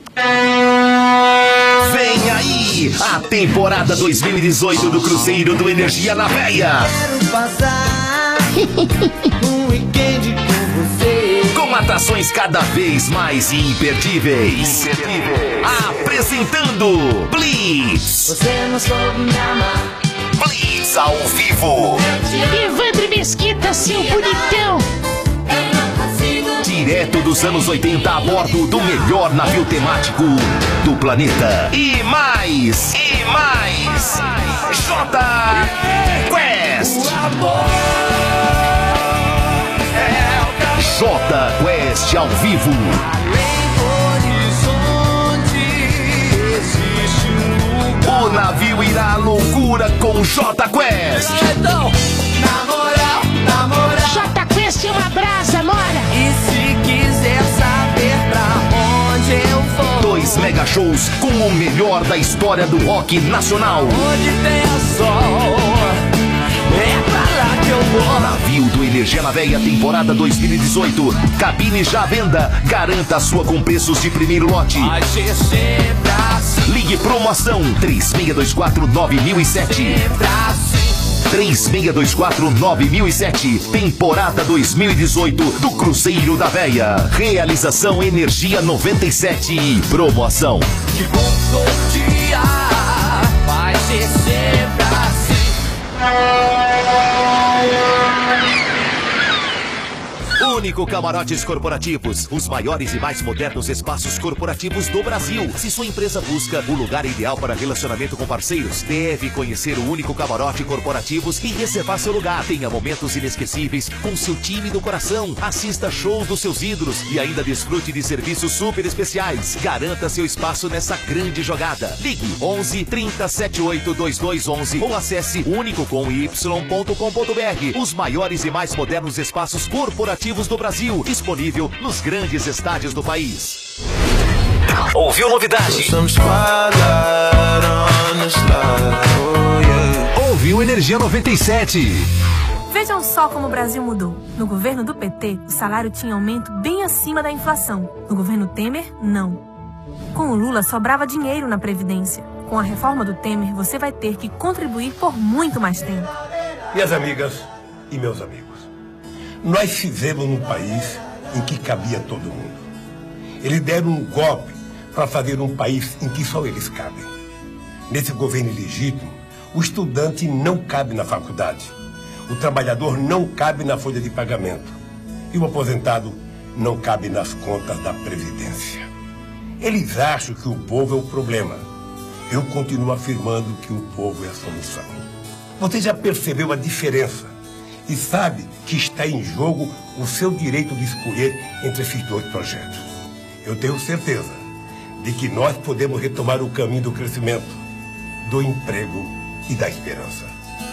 Vem aí a temporada 2018 do Cruzeiro do Energia na Veia. Quero passar um weekend com você. Com atrações cada vez mais imperdíveis. Apresentando Blitz. Você não soube me amar. Blitz ao vivo. Evandro Mesquita, seu bonitão. Direto dos anos 80 a bordo do melhor navio temático do planeta. E mais. Jota Quest. Jota Quest ao vivo. O navio irá à loucura com Jota Quest. Então, na moral. Jota Quest é uma brasa, mora. E se quiser saber pra onde eu vou, 2 mega shows com o melhor da história do rock nacional. onde tem sol, é pra lá que eu vou. Navio do Energia na Veia, temporada 2018. Cabine já à venda. Garanta a sua com preços de primeiro lote. Vai ser sempre assim. Ligue promoção 3624-9007. Sempre assim. 3624-9007. Temporada 2018 do Cruzeiro da Véia. Realização Energia 97 e promoção. Que bom todo dia vai ser sempre assim. Único Camarotes Corporativos, os maiores e mais modernos espaços corporativos do Brasil. Se sua empresa busca o lugar ideal para relacionamento com parceiros, deve conhecer o Único Camarote Corporativos e reservar seu lugar. Tenha momentos inesquecíveis com seu time do coração. Assista shows dos seus ídolos e ainda desfrute de serviços super especiais. Garanta seu espaço nessa grande jogada. Ligue 11 30 78 2211 ou acesse unicocomy.com.br. Os maiores e mais modernos espaços corporativos do Brasil, disponível nos grandes estádios do país. Ouviu novidade? Ouviu Energia 97. Vejam só como o Brasil mudou. No governo do PT, o salário tinha aumento bem acima da inflação. No governo Temer, não. Com o Lula, sobrava dinheiro na Previdência. Com a reforma do Temer, você vai ter que contribuir por muito mais tempo. Minhas amigas e meus amigos, nós fizemos um país em que cabia todo mundo. Eles deram um golpe para fazer um país em que só eles cabem. Nesse governo ilegítimo, o estudante não cabe na faculdade, o trabalhador não cabe na folha de pagamento e o aposentado não cabe nas contas da Previdência. Eles acham que o povo é o problema. Eu continuo afirmando que o povo é a solução. Você já percebeu a diferença? E sabe que está em jogo o seu direito de escolher entre esses dois projetos. Eu tenho certeza de que nós podemos retomar o caminho do crescimento, do emprego e da esperança.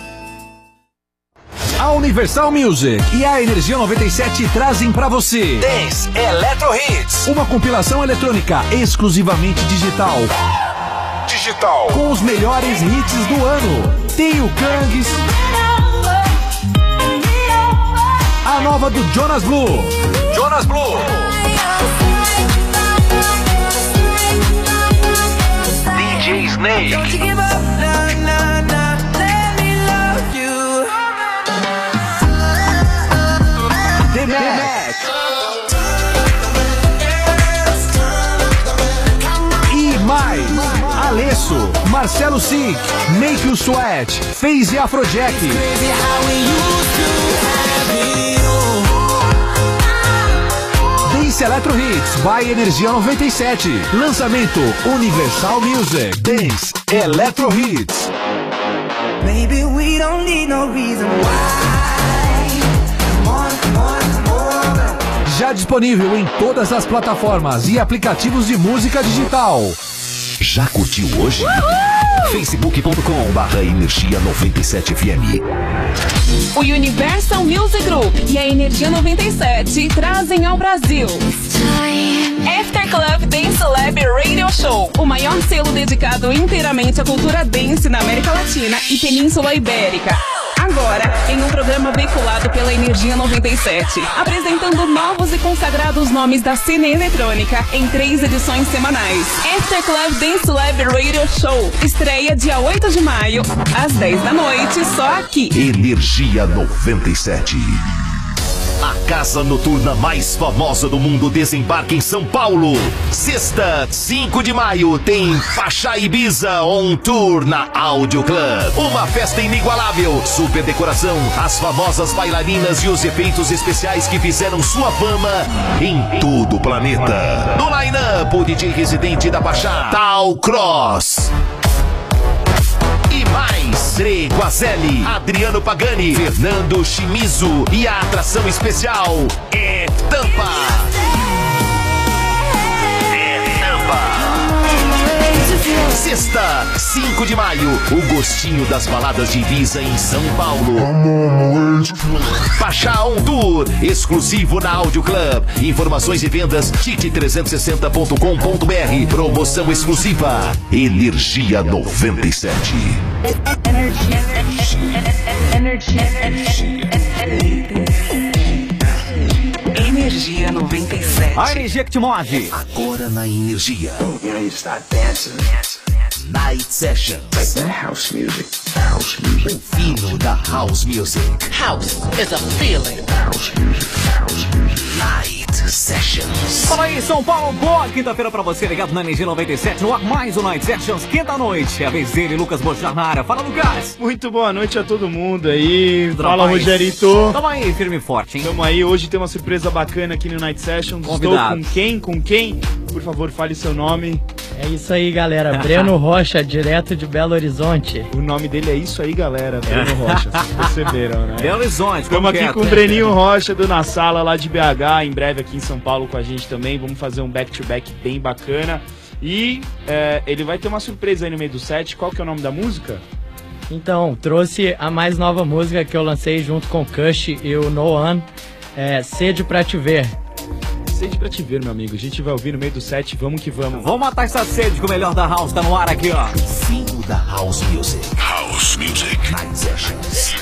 A Universal Music e a Energia 97 trazem pra você Dance Electro Hits, uma compilação eletrônica exclusivamente digital. Com os melhores hits do ano. Tem o Kangs, a nova do Jonas Blue. DJ Snake. The Mac. E mais. Alesso, Marcelo Sick, Make You Sweat, FaZe Afrojack. Dance Electro Hits by Energia 97. Lançamento Universal Music. Dance Electro Hits. Maybe we don't need no reason why. Já disponível em todas as plataformas e aplicativos de música digital. Já curtiu hoje? Facebook.com/Energia 97 FM. O Universal Music Group e a Energia 97 trazem ao Brasil After Club Dance Lab Radio Show, o maior selo dedicado inteiramente à cultura dance na América Latina e Península Ibérica. Agora, em um programa veiculado pela Energia 97, apresentando novos e consagrados nomes da cena eletrônica em 3 edições semanais. After Club Dance Lab Radio Show estreia dia 8 de maio, às 10 da noite, só aqui. Energia 97. A casa noturna mais famosa do mundo desembarca em São Paulo. Sexta, 5 de maio, tem Faixa Ibiza On Tour na Audio Club. Uma festa inigualável, super decoração, as famosas bailarinas e os efeitos especiais que fizeram sua fama em todo o planeta. No line-up, o DJ residente da Baixada, Tal Cross. E mais, Tre Guazelli, Adriano Pagani, Fernando Chimizo e a atração especial é Tampa. Sexta, 5 de maio, o gostinho das baladas de Ibiza em São Paulo. Faixa On Tour, exclusivo na Audio Club. Informações e vendas, tit360.com.br. Promoção exclusiva, Energia 97. Energia 97. A energia que te move. Agora na Energia. Night Sessions. Like that house music. O fino da House Music. House is a feeling. Night Sessions. Fala aí, São Paulo, boa quinta-feira pra você, ligado na Energia 97, no ar mais um Night Sessions, quinta-noite. É a vez dele, Lucas Bochar na área. Fala, Lucas. Muito boa noite a todo mundo aí. Fala, Rapaz. Rogerito. Tamo aí, firme e forte, hein? Tamo aí, hoje tem uma surpresa bacana aqui no Night Sessions. Convidado. Estou com quem? Com quem? Por favor, fale seu nome. É isso aí, galera. Breno Rocha, direto de Belo Horizonte. O nome dele é isso aí, galera. Breno Rocha, vocês perceberam, né? Belo Horizonte, Estamos aqui quieto, com o Breninho Rocha do Na Sala, lá de BH, em breve aqui em São Paulo com a gente também. Vamos fazer um back-to-back bem bacana. E ele vai ter uma surpresa aí no meio do set. Qual que é o nome da música? Então, trouxe a mais nova música que eu lancei junto com o Kush e o No One, Sede Pra Te Ver. Sede pra te ver, meu amigo. A gente vai ouvir no meio do set, vamos que vamos. Vamos matar essa sede com o melhor da House, tá no ar aqui, ó. Fino da House Music. House Music. Night Sessions.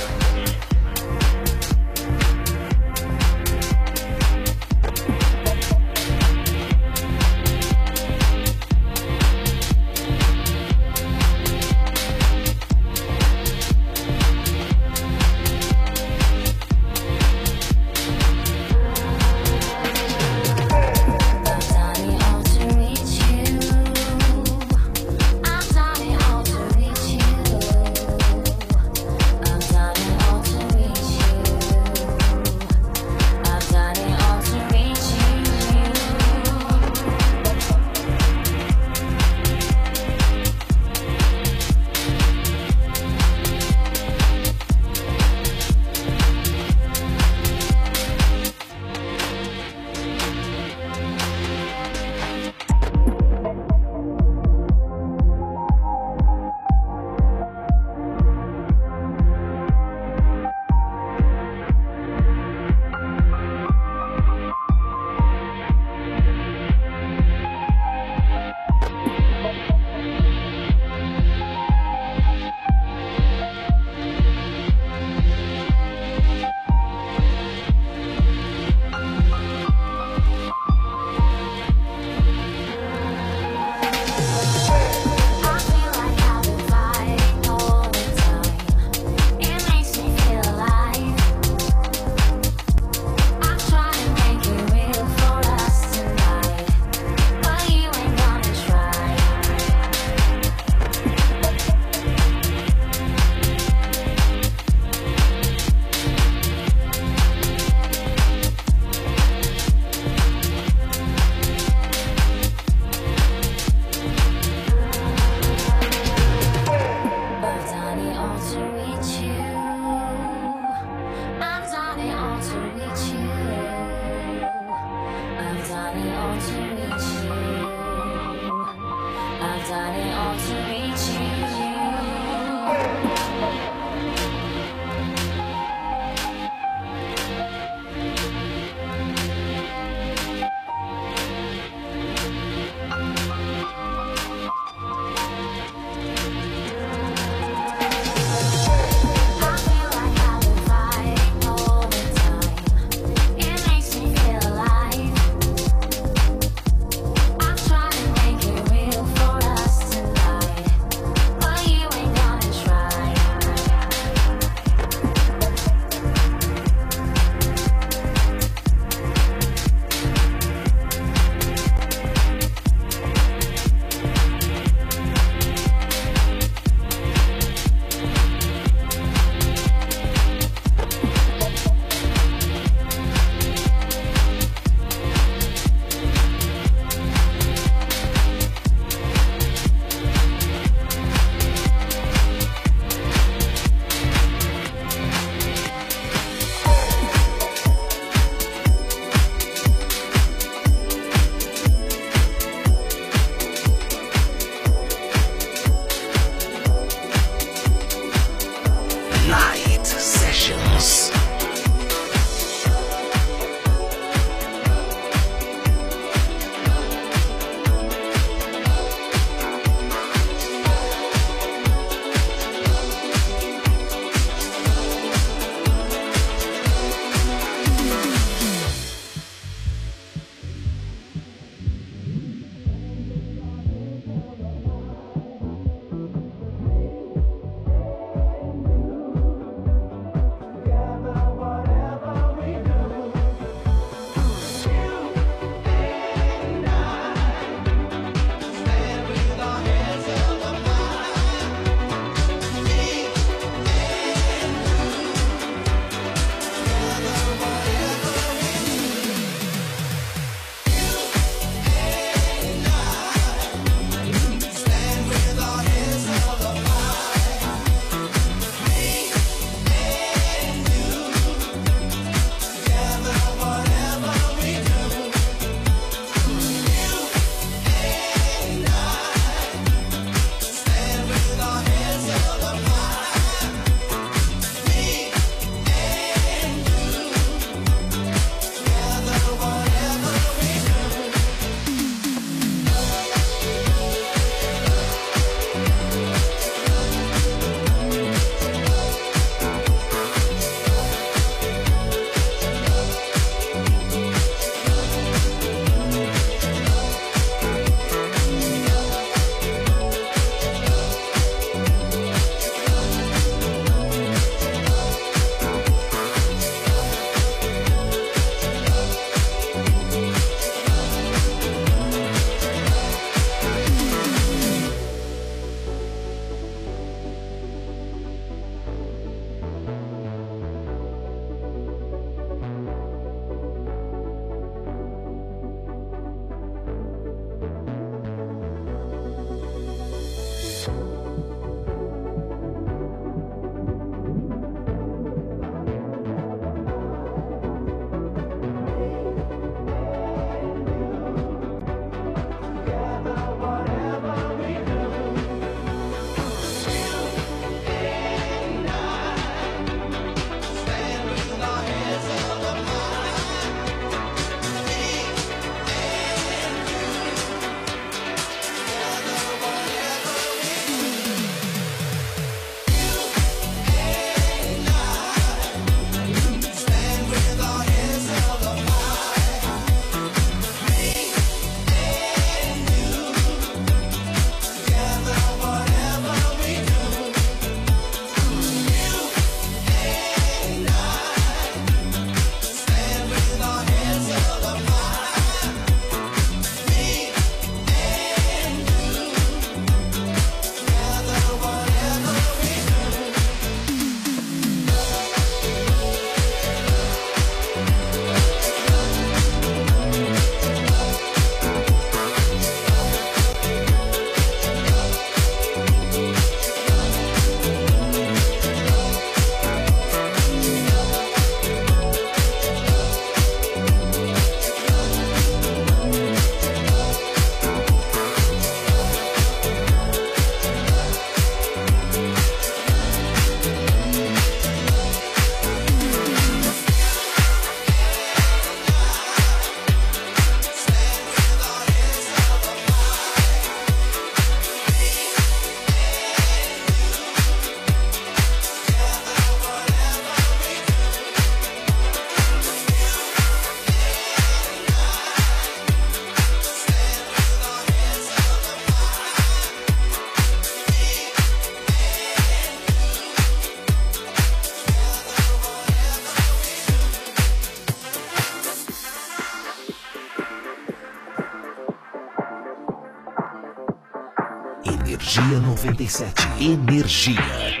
97 Energia.